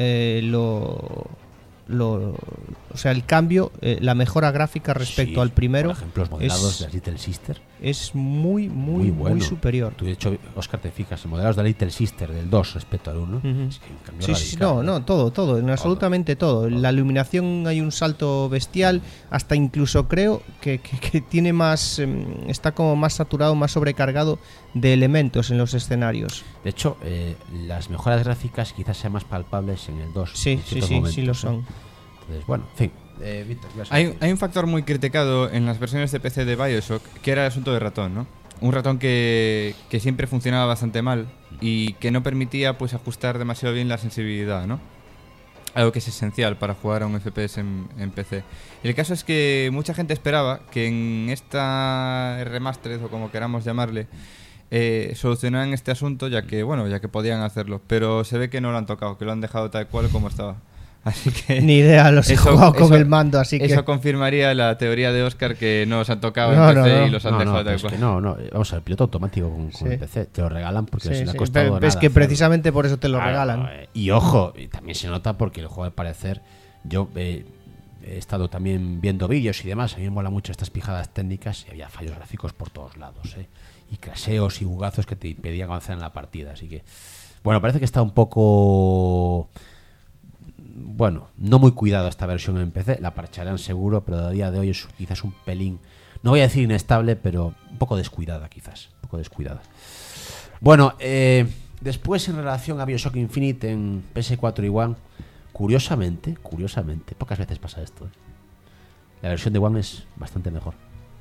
o sea, el cambio, la mejora gráfica respecto al primero. Por ejemplo, los modelados de Little Sister es muy bueno. Muy superior. Tú, de hecho, Oscar, te fijas, los modelados de Little Sister del 2 respecto al 1, es que un cambio radical. Todo, absolutamente todo. La iluminación hay un salto bestial, hasta incluso creo que tiene más, está como más saturado, más sobrecargado de elementos en los escenarios. De hecho, las mejoras gráficas quizás sean más palpables en el 2. Sí lo son. Entonces, bueno, en fin. Víctor, hay un factor muy criticado en las versiones de PC de Bioshock, que era el asunto del ratón, ¿no? Un ratón que siempre funcionaba bastante mal y que no permitía pues ajustar demasiado bien la sensibilidad, ¿no? Algo que es esencial para jugar a un FPS en PC. Y el caso es que mucha gente esperaba que en esta remastered, o como queramos llamarle, solucionaran este asunto, ya que podían hacerlo, pero se ve que no lo han tocado, que lo han dejado tal cual como estaba. Así que ni idea, los he jugado con el mando, así que eso confirmaría la teoría de Oscar que no los han tocado en PC y los han dejado tal cual. Vamos a ver, piloto automático con el PC te lo regalan porque les ha costado pero nada. Es que precisamente por eso te lo regalan. Y ojo, también se nota porque el juego, al parecer, yo he estado también viendo vídeos y demás, a mí me mola mucho estas pijadas técnicas y había fallos gráficos por todos lados, y crasheos y bugazos que te impedían avanzar en la partida, así que bueno, parece que está un poco... Bueno, no muy cuidado esta versión en PC, la parcharán seguro, pero a día de hoy es quizás un pelín, no voy a decir inestable, pero un poco descuidada quizás, un poco descuidada. Bueno, después en relación a Bioshock Infinite en PS4 y One, curiosamente, pocas veces pasa esto, la versión de One es bastante mejor.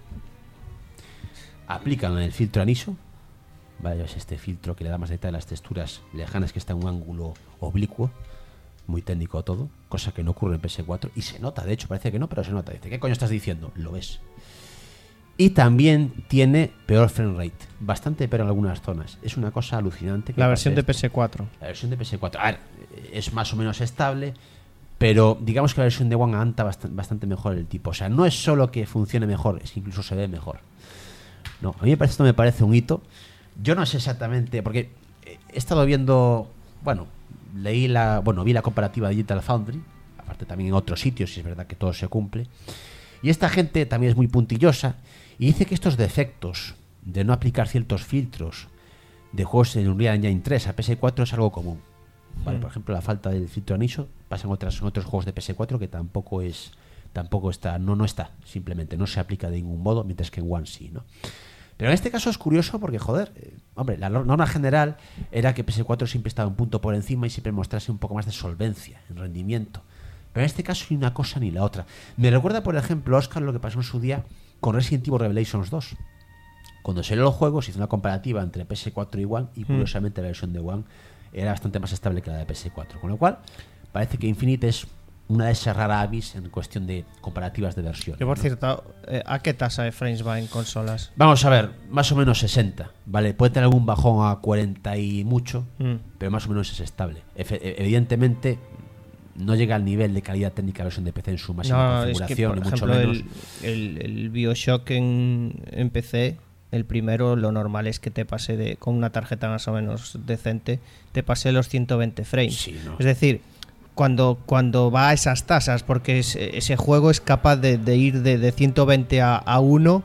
Aplican el filtro Aniso, ¿vale? Es este filtro que le da más detalle a las texturas lejanas, que está en un ángulo oblicuo, muy técnico todo, cosa que no ocurre en PS4 y se nota, de hecho parece que no, pero se nota. Dice, ¿qué coño estás diciendo? Lo ves. Y también tiene peor frame rate, bastante peor en algunas zonas. Es una cosa alucinante. La versión de PS4. La versión de PS4, a ver, es más o menos estable, pero digamos que la versión de One aguanta bastante mejor el tipo. O sea, no es solo que funcione mejor, es que incluso se ve mejor. No, a mí esto me parece un hito. Yo no sé exactamente, porque he estado viendo, vi la comparativa de Digital Foundry, aparte también en otros sitios, y es verdad que todo se cumple. Y esta gente también es muy puntillosa y dice que estos defectos de no aplicar ciertos filtros de juegos en Unreal Engine 3 a PS4 es algo común. Vale, por ejemplo, la falta del filtro Aniso pasa en otros juegos de PS4 que tampoco está, simplemente no se aplica de ningún modo, mientras que en One sí, ¿no? Pero en este caso es curioso porque, la norma general era que PS4 siempre estaba un punto por encima y siempre mostrase un poco más de solvencia en rendimiento. Pero en este caso ni una cosa ni la otra. Me recuerda, por ejemplo, Oscar, lo que pasó en su día con Resident Evil Revelations 2. Cuando salió el juego se hizo una comparativa entre PS4 y One y curiosamente la versión de One era bastante más estable que la de PS4. Con lo cual, parece que Infinite es una de esas rara avis en cuestión de comparativas de versiones. Que por ¿no? cierto, ¿a qué tasa de frames va en consolas? Vamos a ver, más o menos 60, ¿vale? Puede tener algún bajón a 40 y mucho, pero más o menos es estable. Evidentemente no llega al nivel de calidad técnica de la versión de PC en su máxima configuración, es que, por ni mucho ejemplo, menos. El BioShock en PC, el primero, lo normal es que te pase con una tarjeta más o menos decente, te pase los 120 frames. Sí, ¿no? Es decir, cuando va a esas tasas, porque ese juego es capaz de ir de 120 a 1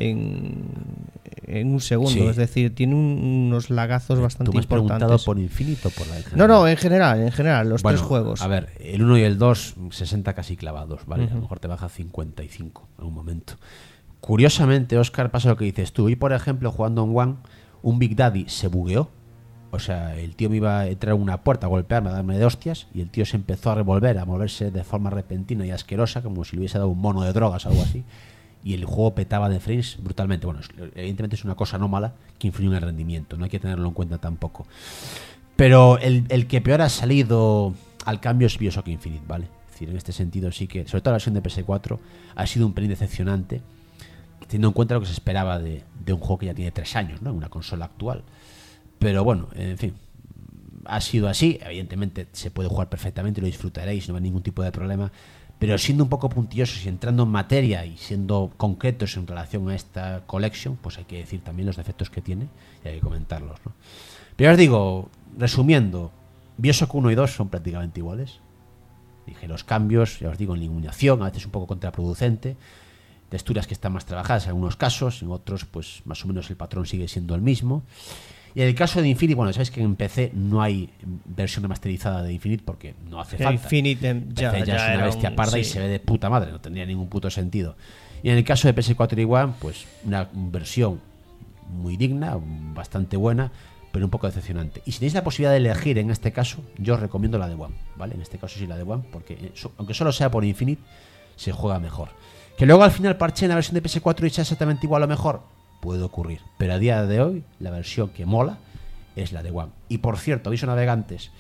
en un segundo. Sí. Es decir, tiene unos lagazos bastante ¿Tú me has importantes. preguntado por Infinite o por la de No, en general, los bueno, tres juegos. A ver, el 1 y el 2, 60 casi clavados, ¿vale? A lo mejor te baja 55 en un momento. Curiosamente, Óscar, pasa lo que dices tú. Y por ejemplo, jugando en One, un Big Daddy se bugueó. O sea, el tío me iba a entrar a una puerta, a golpearme, a darme de hostias, y el tío se empezó a moverse de forma repentina y asquerosa, como si le hubiese dado un mono de drogas o algo así. Y el juego petaba de frames brutalmente. Bueno, evidentemente es una cosa anómala que influye en el rendimiento, no hay que tenerlo en cuenta tampoco. Pero el que peor ha salido al cambio es BioShock Infinite, ¿vale? Es decir, en este sentido sí que, sobre todo la versión de PS4, ha sido un pelín decepcionante, teniendo en cuenta lo que se esperaba de un juego que ya tiene 3 años, ¿no? En una consola actual. Pero bueno, en fin, ha sido así. Evidentemente se puede jugar perfectamente, lo disfrutaréis, no hay ningún tipo de problema. Pero siendo un poco puntillosos y entrando en materia y siendo concretos en relación a esta collection, pues hay que decir también los defectos que tiene y hay que comentarlos, ¿no? Pero ya os digo, resumiendo, BioShock 1 y 2 son prácticamente iguales. Dije, los cambios, ya os digo, en iluminación, a veces un poco contraproducente, texturas que están más trabajadas en algunos casos, en otros pues más o menos el patrón sigue siendo el mismo. Y en el caso de Infinite, bueno, sabéis que en PC no hay versión remasterizada de Infinite porque no hace falta. Infinite ya es una bestia parda y se ve de puta madre, no tendría ningún puto sentido. Y en el caso de PS4 y One, pues una versión muy digna, bastante buena, pero un poco decepcionante. Y si tenéis la posibilidad de elegir en este caso, yo os recomiendo la de One, ¿vale? En este caso sí la de One, porque aunque solo sea por Infinite, se juega mejor. Que luego al final parche en la versión de PS4 y sea exactamente igual o mejor, puede ocurrir, pero a día de hoy la versión que mola es la de One. Y por cierto, aviso navegantes,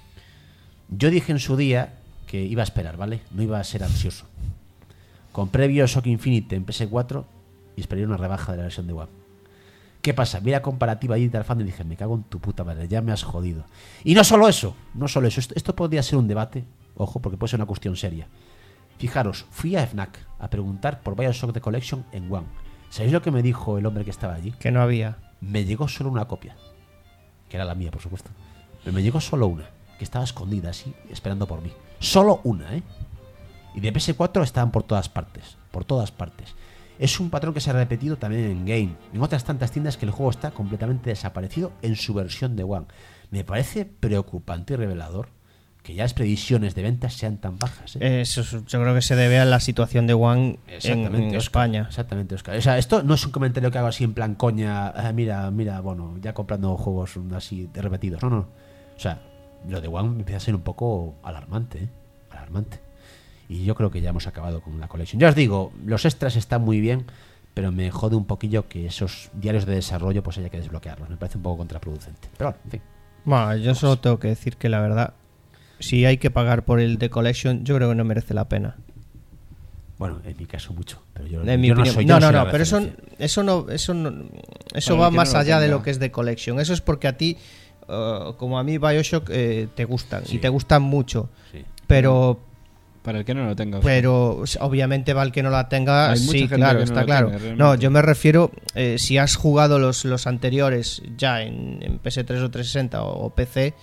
yo dije en su día que iba a esperar, ¿vale? No iba a ser ansioso. Compré BioShock Infinite en PS4 y esperé una rebaja de la versión de One. ¿Qué pasa? Vi la comparativa allí del fan y dije, me cago en tu puta madre, ya me has jodido. Y no solo eso. Esto podría ser un debate, ojo, porque puede ser una cuestión seria. Fijaros, fui a FNAC a preguntar por BioShock The Collection en One. ¿Sabéis lo que me dijo el hombre que estaba allí? Que no había. Me llegó solo una copia, que era la mía, por supuesto. Pero me llegó solo una, que estaba escondida así, esperando por mí. Solo una, ¿eh? Y de PS4 estaban por todas partes, Es un patrón que se ha repetido también en Game, en otras tantas tiendas, que el juego está completamente desaparecido en su versión de One. Me parece preocupante y revelador que ya las previsiones de ventas sean tan bajas, ¿eh? Eso yo creo que se debe a la situación de One en España. Exactamente, Oscar. O sea, esto no es un comentario que hago así en plan coña, mira, bueno, ya comprando juegos así de repetidos. No. O sea, lo de One me empieza a ser un poco alarmante, ¿eh? Alarmante. Y yo creo que ya hemos acabado con la colección. Ya os digo, los extras están muy bien, pero me jode un poquillo que esos diarios de desarrollo pues haya que desbloquearlos. Me parece un poco contraproducente. Pero bueno, en fin. Bueno, yo solo tengo que decir que la verdad, si hay que pagar por el The Collection, yo creo que no merece la pena. Bueno, en mi caso mucho, pero yo no soy. No, pero eso va más allá de lo que es The Collection. Eso es porque a ti, como a mí, BioShock te gustan, y te gustan mucho. Sí. Pero para el que no lo tenga. Pero obviamente va el que no la tenga. Sí, claro, está claro. No, yo me refiero, si has jugado los anteriores ya en PS3 o 360 o PC,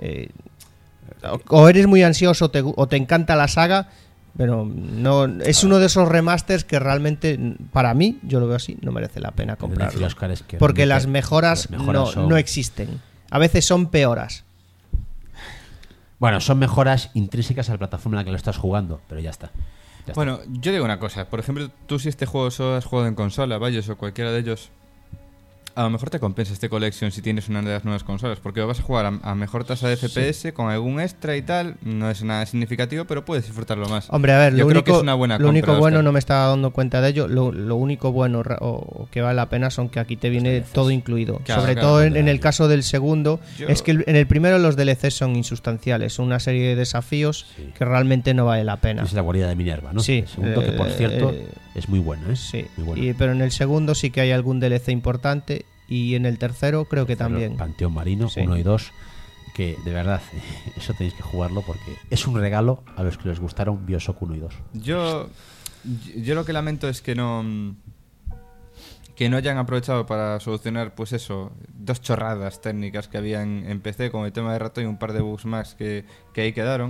o eres muy ansioso o te encanta la saga, pero no es uno de esos remasters que realmente, para mí, yo lo veo así, no merece la pena comprarlo. Porque las mejoras no existen. A veces son peoras. Bueno, son mejoras intrínsecas a la plataforma en la que lo estás jugando, pero ya está. Bueno, yo digo una cosa. Por ejemplo, tú si este juego solo has jugado en consola, Bioshock o cualquiera de ellos, a lo mejor te compensa este Collection si tienes una de las nuevas consolas, porque vas a jugar a mejor tasa de FPS con algún extra y tal. No es nada significativo, pero puedes disfrutarlo más. Hombre, a ver, Yo creo que es una buena lo único compra, bueno, Óscar. no me estaba dando cuenta de ello, lo único bueno o que vale la pena son que aquí te viene todo incluido. Claro, Sobre claro, todo claro. en el caso del segundo, Yo- es que en el primero los DLCs son insustanciales, son una serie de desafíos que realmente no vale la pena. Es la guarida de Minerva, ¿no? Sí, El segundo, que por cierto es muy bueno, ¿eh? Sí, Muy bueno. pero en el segundo sí que hay algún DLC importante y en el tercero creo que también. Panteón Marino, Sí. 1 y 2, que de verdad, eso tenéis que jugarlo porque es un regalo a los que les gustaron BioShock 1 y 2. Yo lo que lamento es que no hayan aprovechado para solucionar, pues eso, 2 chorradas técnicas que había en PC con el tema de ratón y un par de bugs más que ahí quedaron,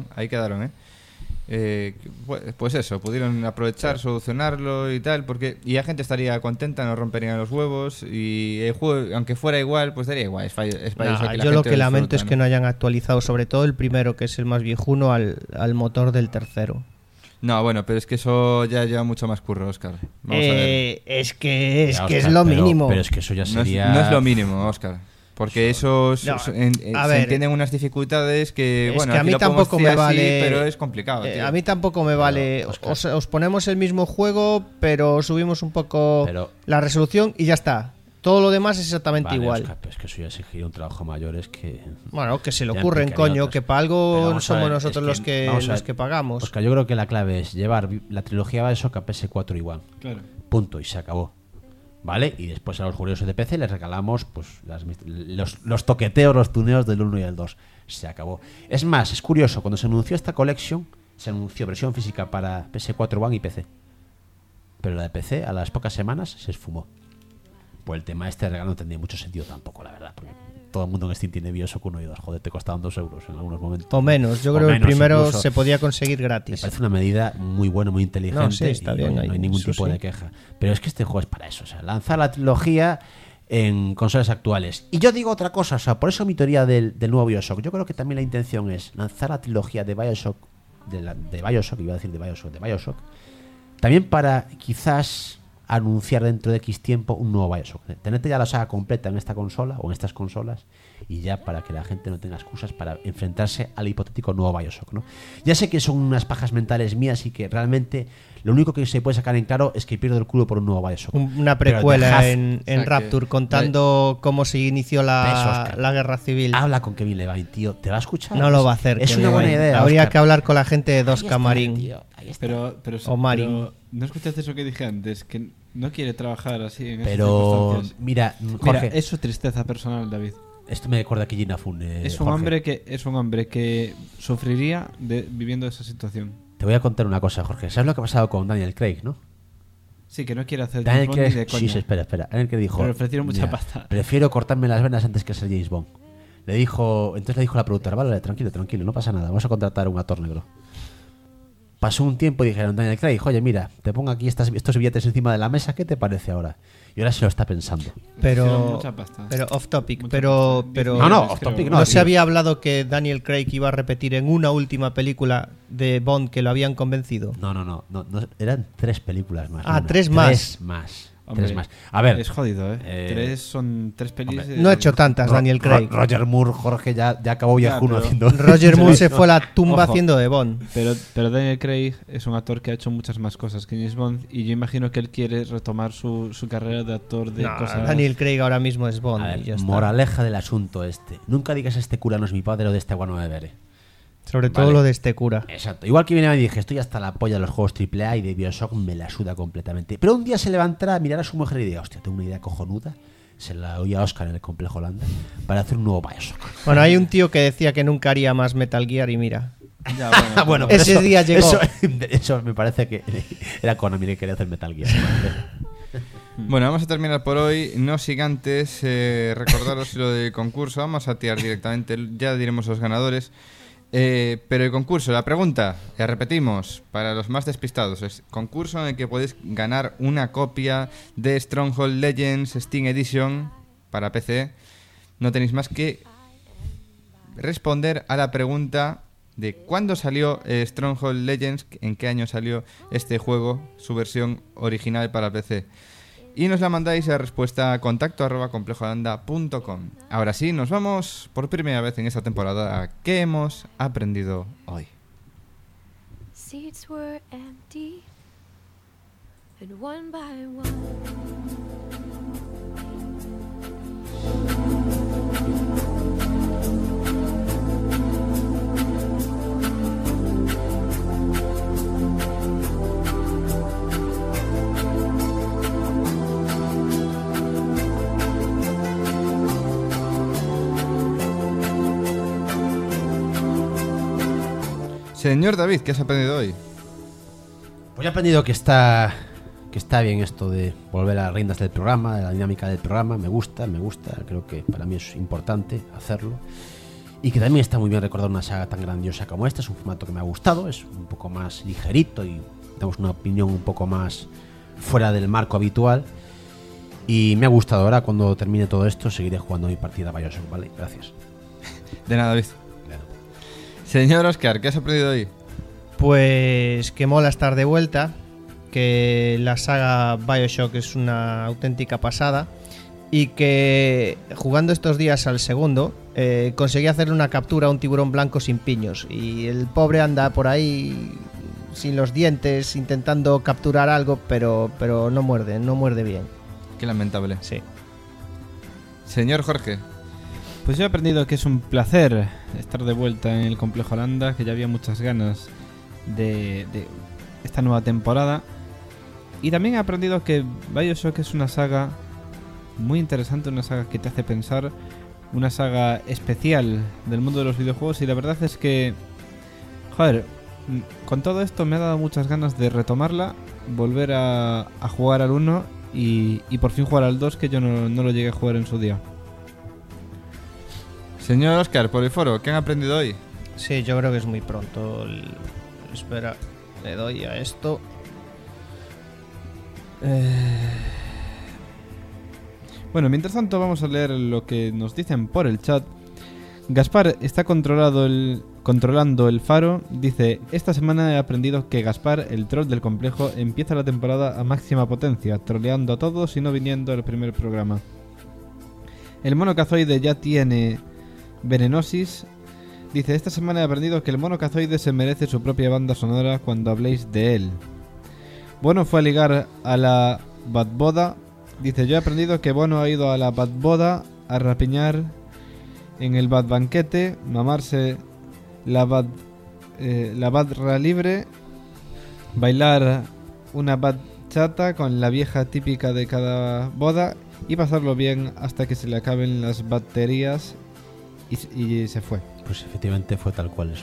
pues eso, pudieron aprovechar, solucionarlo y tal, y la gente estaría contenta, no romperían los huevos y el juego, aunque fuera igual, pues daría igual. Yo lo que lamento es que no hayan actualizado, sobre todo el primero, que es el más viejuno, al motor del tercero. No, bueno, pero es que eso ya lleva mucho más curro, Óscar. Vamos a ver. Es que Ya, es Óscar, lo pero- mínimo. Pero es que eso ya sería... No es lo mínimo, Óscar. Porque No, se a ver, entienden unas dificultades que, es bueno, que a aquí mí lo podemos tampoco me decir así, vale, pero es complicado, tío. a mí tampoco me vale. Os ponemos el mismo juego, pero subimos un poco Pero- la resolución y ya está. Todo lo demás es exactamente Vale, igual. Óscar, pero es que eso ya exigiría un trabajo mayor, es que... Bueno, que se le ya ocurren, implicaría coño, otras. que para Pero algo vamos a somos ver, nosotros es los que vamos a los ver, que pagamos. Óscar, yo creo que la clave es llevar la trilogía BioShock a PS4 igual. Claro. Punto, y se acabó. ¿Vale? Y después a los curiosos de PC les regalamos pues los toqueteos, los tuneos del 1 y el 2. Se acabó. Es más, es curioso, cuando se anunció esta collection, se anunció versión física para PS4 One y PC. Pero la de PC, a las pocas semanas, se esfumó. Pues el tema este regalo no tendría mucho sentido tampoco, la verdad. Porque todo el mundo en Steam tiene BioShock 1 y 2. Joder, te costaban 2 euros en algunos momentos. O menos, yo O creo que el menos primero incluso. se podía conseguir Me gratis. parece una medida muy buena, muy inteligente. No, sí, está y, bien oye, ahí, no hay ningún eso tipo sí. de queja. Pero es que este juego es para eso. O sea, lanzar la trilogía en consolas actuales. Y yo digo otra cosa. O sea, por eso mi teoría del nuevo BioShock. Yo creo que también la intención es lanzar la trilogía de BioShock. De BioShock, iba a decir de BioShock. También para quizás anunciar dentro de X tiempo un nuevo BioShock. Tenete ya la saga completa en esta consola o en estas consolas y ya para que la gente no tenga excusas para enfrentarse al hipotético nuevo BioShock, ¿no? Ya sé que son unas pajas mentales mías y que realmente lo único que se puede sacar en claro es que pierdo el culo por un nuevo BioShock. Una Pero precuela dejad- en o sea, Rapture que- contando cómo se inició ¿Ves, la Óscar? guerra civil. Habla con Kevin Levine, tío. ¿Te va a escuchar? No lo va a hacer. Es Kevin una buena Levine. idea. Habría Óscar. que hablar con la gente de Dos Ahí está, Camarín. tío. Ahí está. Pero, Marin. pero ¿no escuchaste eso que dije antes? Que no quiere trabajar así en esas Pero circunstancias. mira, Jorge, Mira, es su tristeza personal, David. esto me recuerda a Kijina Fun. Es un hombre que sufriría viviendo esa situación. Te voy a contar una cosa, Jorge. ¿Sabes lo que ha pasado con Daniel Craig, no? Sí, que no quiere hacer Daniel James Bond ni Craig, de coña. sí, espera. Daniel Craig dijo, Pero le ofrecieron mucha "Mira, pasta". prefiero cortarme las venas antes que ser James Bond. Entonces le dijo a la productora, vale, tranquilo, no pasa nada, vamos a contratar a un actor negro. Pasó un tiempo y dijeron, Daniel Craig, oye, mira, te pongo aquí estos billetes encima de la mesa, ¿qué te parece ahora? Y ahora se lo está pensando. Hicieron Pero mucha pasta. off topic. Mucha Pero pasta. 10 No, millones, off creo. topic no se tío. había hablado que Daniel Craig iba a repetir en una última película de Bond que lo habían convencido. No, eran 3 películas más. Ah, no una. 3 más. 3 más. Hombre, 3 más. A ver, Es jodido, ¿eh? Son 3 pelis. hombre, No ha hecho tantas, Daniel Craig. Roger Moore, Jorge, ya acabó viejuno pero- haciendo... Roger Moore se fue a la tumba Ojo. haciendo de Bond. Pero Daniel Craig es un actor que ha hecho muchas más cosas que James Bond y yo imagino que él quiere retomar su carrera de actor de No, cosas. Daniel Craig ahora mismo es Bond. A y ver, ya está. moraleja del asunto este. Nunca digas este cura no es mi padre o de este agua no beberé. Sobre todo Vale. lo de este cura. Exacto. Igual que viene y dije, estoy hasta la polla de los juegos AAA y de BioShock me la suda completamente. Pero un día se levantará, mirará a su mujer y dirá, hostia, tengo una idea cojonuda. Se la oía a Oscar en el Complejo Holanda para hacer un nuevo BioShock. Bueno, hay un tío que decía que nunca haría más Metal Gear y mira. Ya, Bueno, Ese pero día llegó. Eso me parece que era Konami que quería hacer Metal Gear. Bueno, vamos a terminar por hoy. No sin antes recordaros lo del concurso. Vamos a tirar directamente, ya diremos los ganadores. Pero el concurso, la pregunta, la repetimos para los más despistados, es concurso en el que podéis ganar una copia de Stronghold Legends Steam Edition para PC. No tenéis más que responder a la pregunta de cuándo salió Stronghold Legends, en qué año salió este juego, su versión original para PC. y nos la mandáis a respuesta a contacto@complejolanda.com. Ahora sí, nos vamos por primera vez en esta temporada a ¿qué hemos aprendido hoy? Seats were empty, and one by one. Señor David, ¿qué has aprendido hoy? Pues he aprendido que está bien esto de volver a las riendas del programa, de la dinámica del programa. Me gusta, creo que para mí es importante hacerlo. Y que también está muy bien recordar una saga tan grandiosa como esta. Es un formato que me ha gustado, es un poco más ligerito y tenemos una opinión un poco más fuera del marco habitual. Y me ha gustado. Ahora, cuando termine todo esto, seguiré jugando mi partida BioShock, ¿vale? Gracias. De nada, David. Señor Oscar, ¿qué has aprendido hoy? Pues que mola estar de vuelta, que la saga BioShock es una auténtica pasada y que jugando estos días al segundo conseguí hacerle una captura a un tiburón blanco sin piños y el pobre anda por ahí sin los dientes intentando capturar algo, pero no muerde bien. Qué lamentable. Sí. Señor Jorge. Pues yo he aprendido que es un placer estar de vuelta en el Complejo Landa, que ya había muchas ganas de esta nueva temporada. Y también he aprendido que BioShock es una saga muy interesante, una saga que te hace pensar, una saga especial del mundo de los videojuegos. Y la verdad es que, joder, con todo esto me ha dado muchas ganas de retomarla, volver a jugar al 1 y por fin jugar al 2, que yo no lo llegué a jugar en su día. Señor Oscar, por el foro, ¿qué han aprendido hoy? Sí, yo creo que es muy pronto. Espera, le doy a esto. Bueno, mientras tanto vamos a leer lo que nos dicen por el chat. Gaspar está controlando el faro. Dice: esta semana he aprendido que Gaspar, el troll del complejo, empieza la temporada a máxima potencia, troleando a todos y no viniendo al primer programa. El mono cazoide ya tiene venenosis. Dice: esta semana he aprendido que el mono cazoide se merece su propia banda sonora cuando habléis de él. Bono fue a ligar a la Badboda. Dice: yo he aprendido que Bono ha ido a la Badboda a rapiñar en el Bad Banquete, mamarse la Badra libre, bailar una bachata con la vieja típica de cada boda y pasarlo bien hasta que se le acaben las baterías y se fue. Pues efectivamente fue tal cual eso.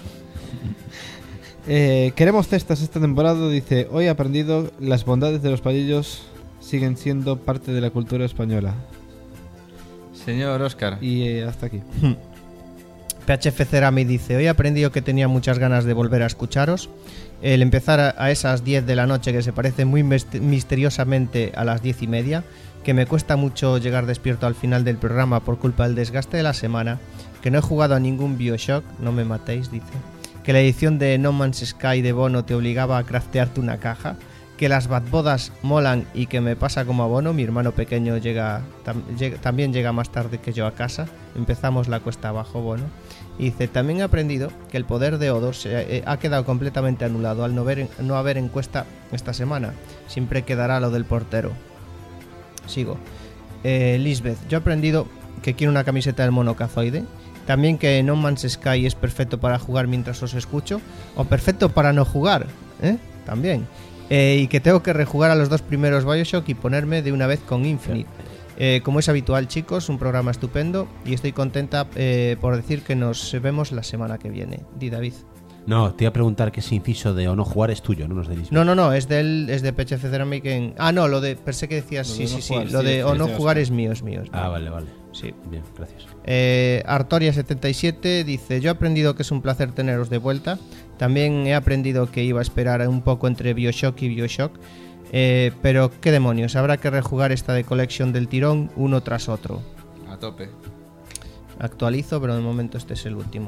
Queremos cestas esta temporada. Dice: hoy he aprendido las bondades de los palillos siguen siendo parte de la cultura española. Señor Oscar. Y hasta aquí. PHF Cerami dice: hoy he aprendido que tenía muchas ganas de volver a escucharos. El empezar a esas 10 de la noche, que se parece muy misteriosamente a las 10:30, que me cuesta mucho llegar despierto al final del programa por culpa del desgaste de la semana, que no he jugado a ningún BioShock, no me matéis, dice, que la edición de No Man's Sky de Bono te obligaba a craftearte una caja, que las Badbodas molan y que me pasa como a Bono, mi hermano pequeño también llega más tarde que yo a casa, empezamos la cuesta abajo, Bono. Y dice: también he aprendido que el poder de Odo ha quedado completamente anulado al no haber encuesta esta semana, siempre quedará lo del portero. Sigo. Lisbeth: yo he aprendido que quiero una camiseta del mono cazoide. También que No Man's Sky es perfecto para jugar mientras os escucho, o perfecto para no jugar, también. Y que tengo que rejugar a los 2 primeros BioShock y ponerme de una vez con Infinite. Como es habitual, chicos, un programa estupendo y estoy contenta por decir que nos vemos la semana que viene. Di, David. No, te iba a preguntar que ese inciso de o no jugar es tuyo, no nos de Lisbeth. No, es de PHF Ceramic en... Ah, no, lo de... Pensé que decías... Sí. Lo de o no jugar es mío. Ah, vale. Sí. Bien, gracias. Artoria77 dice: yo he aprendido que es un placer teneros de vuelta. También he aprendido que iba a esperar un poco entre BioShock y BioShock. Pero qué demonios, habrá que rejugar esta de Collection del tirón uno tras otro. A tope. Actualizo, pero de momento este es el último.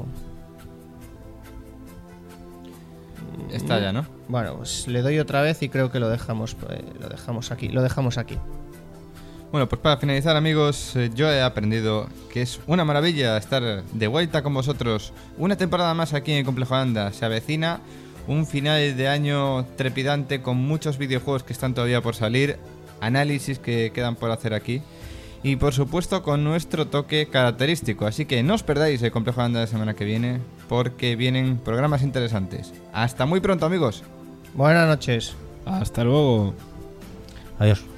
Está ya, ¿no? Bueno, pues le doy otra vez y creo que lo dejamos aquí. Bueno, pues para finalizar, amigos, yo he aprendido que es una maravilla estar de vuelta con vosotros. Una temporada más aquí en Complejo Landa. Se avecina un final de año trepidante con muchos videojuegos que están todavía por salir, análisis que quedan por hacer aquí y por supuesto con nuestro toque característico. Así que no os perdáis el Complejo Landa de la semana que viene porque vienen programas interesantes. Hasta muy pronto, amigos. Buenas noches. Hasta luego. Adiós.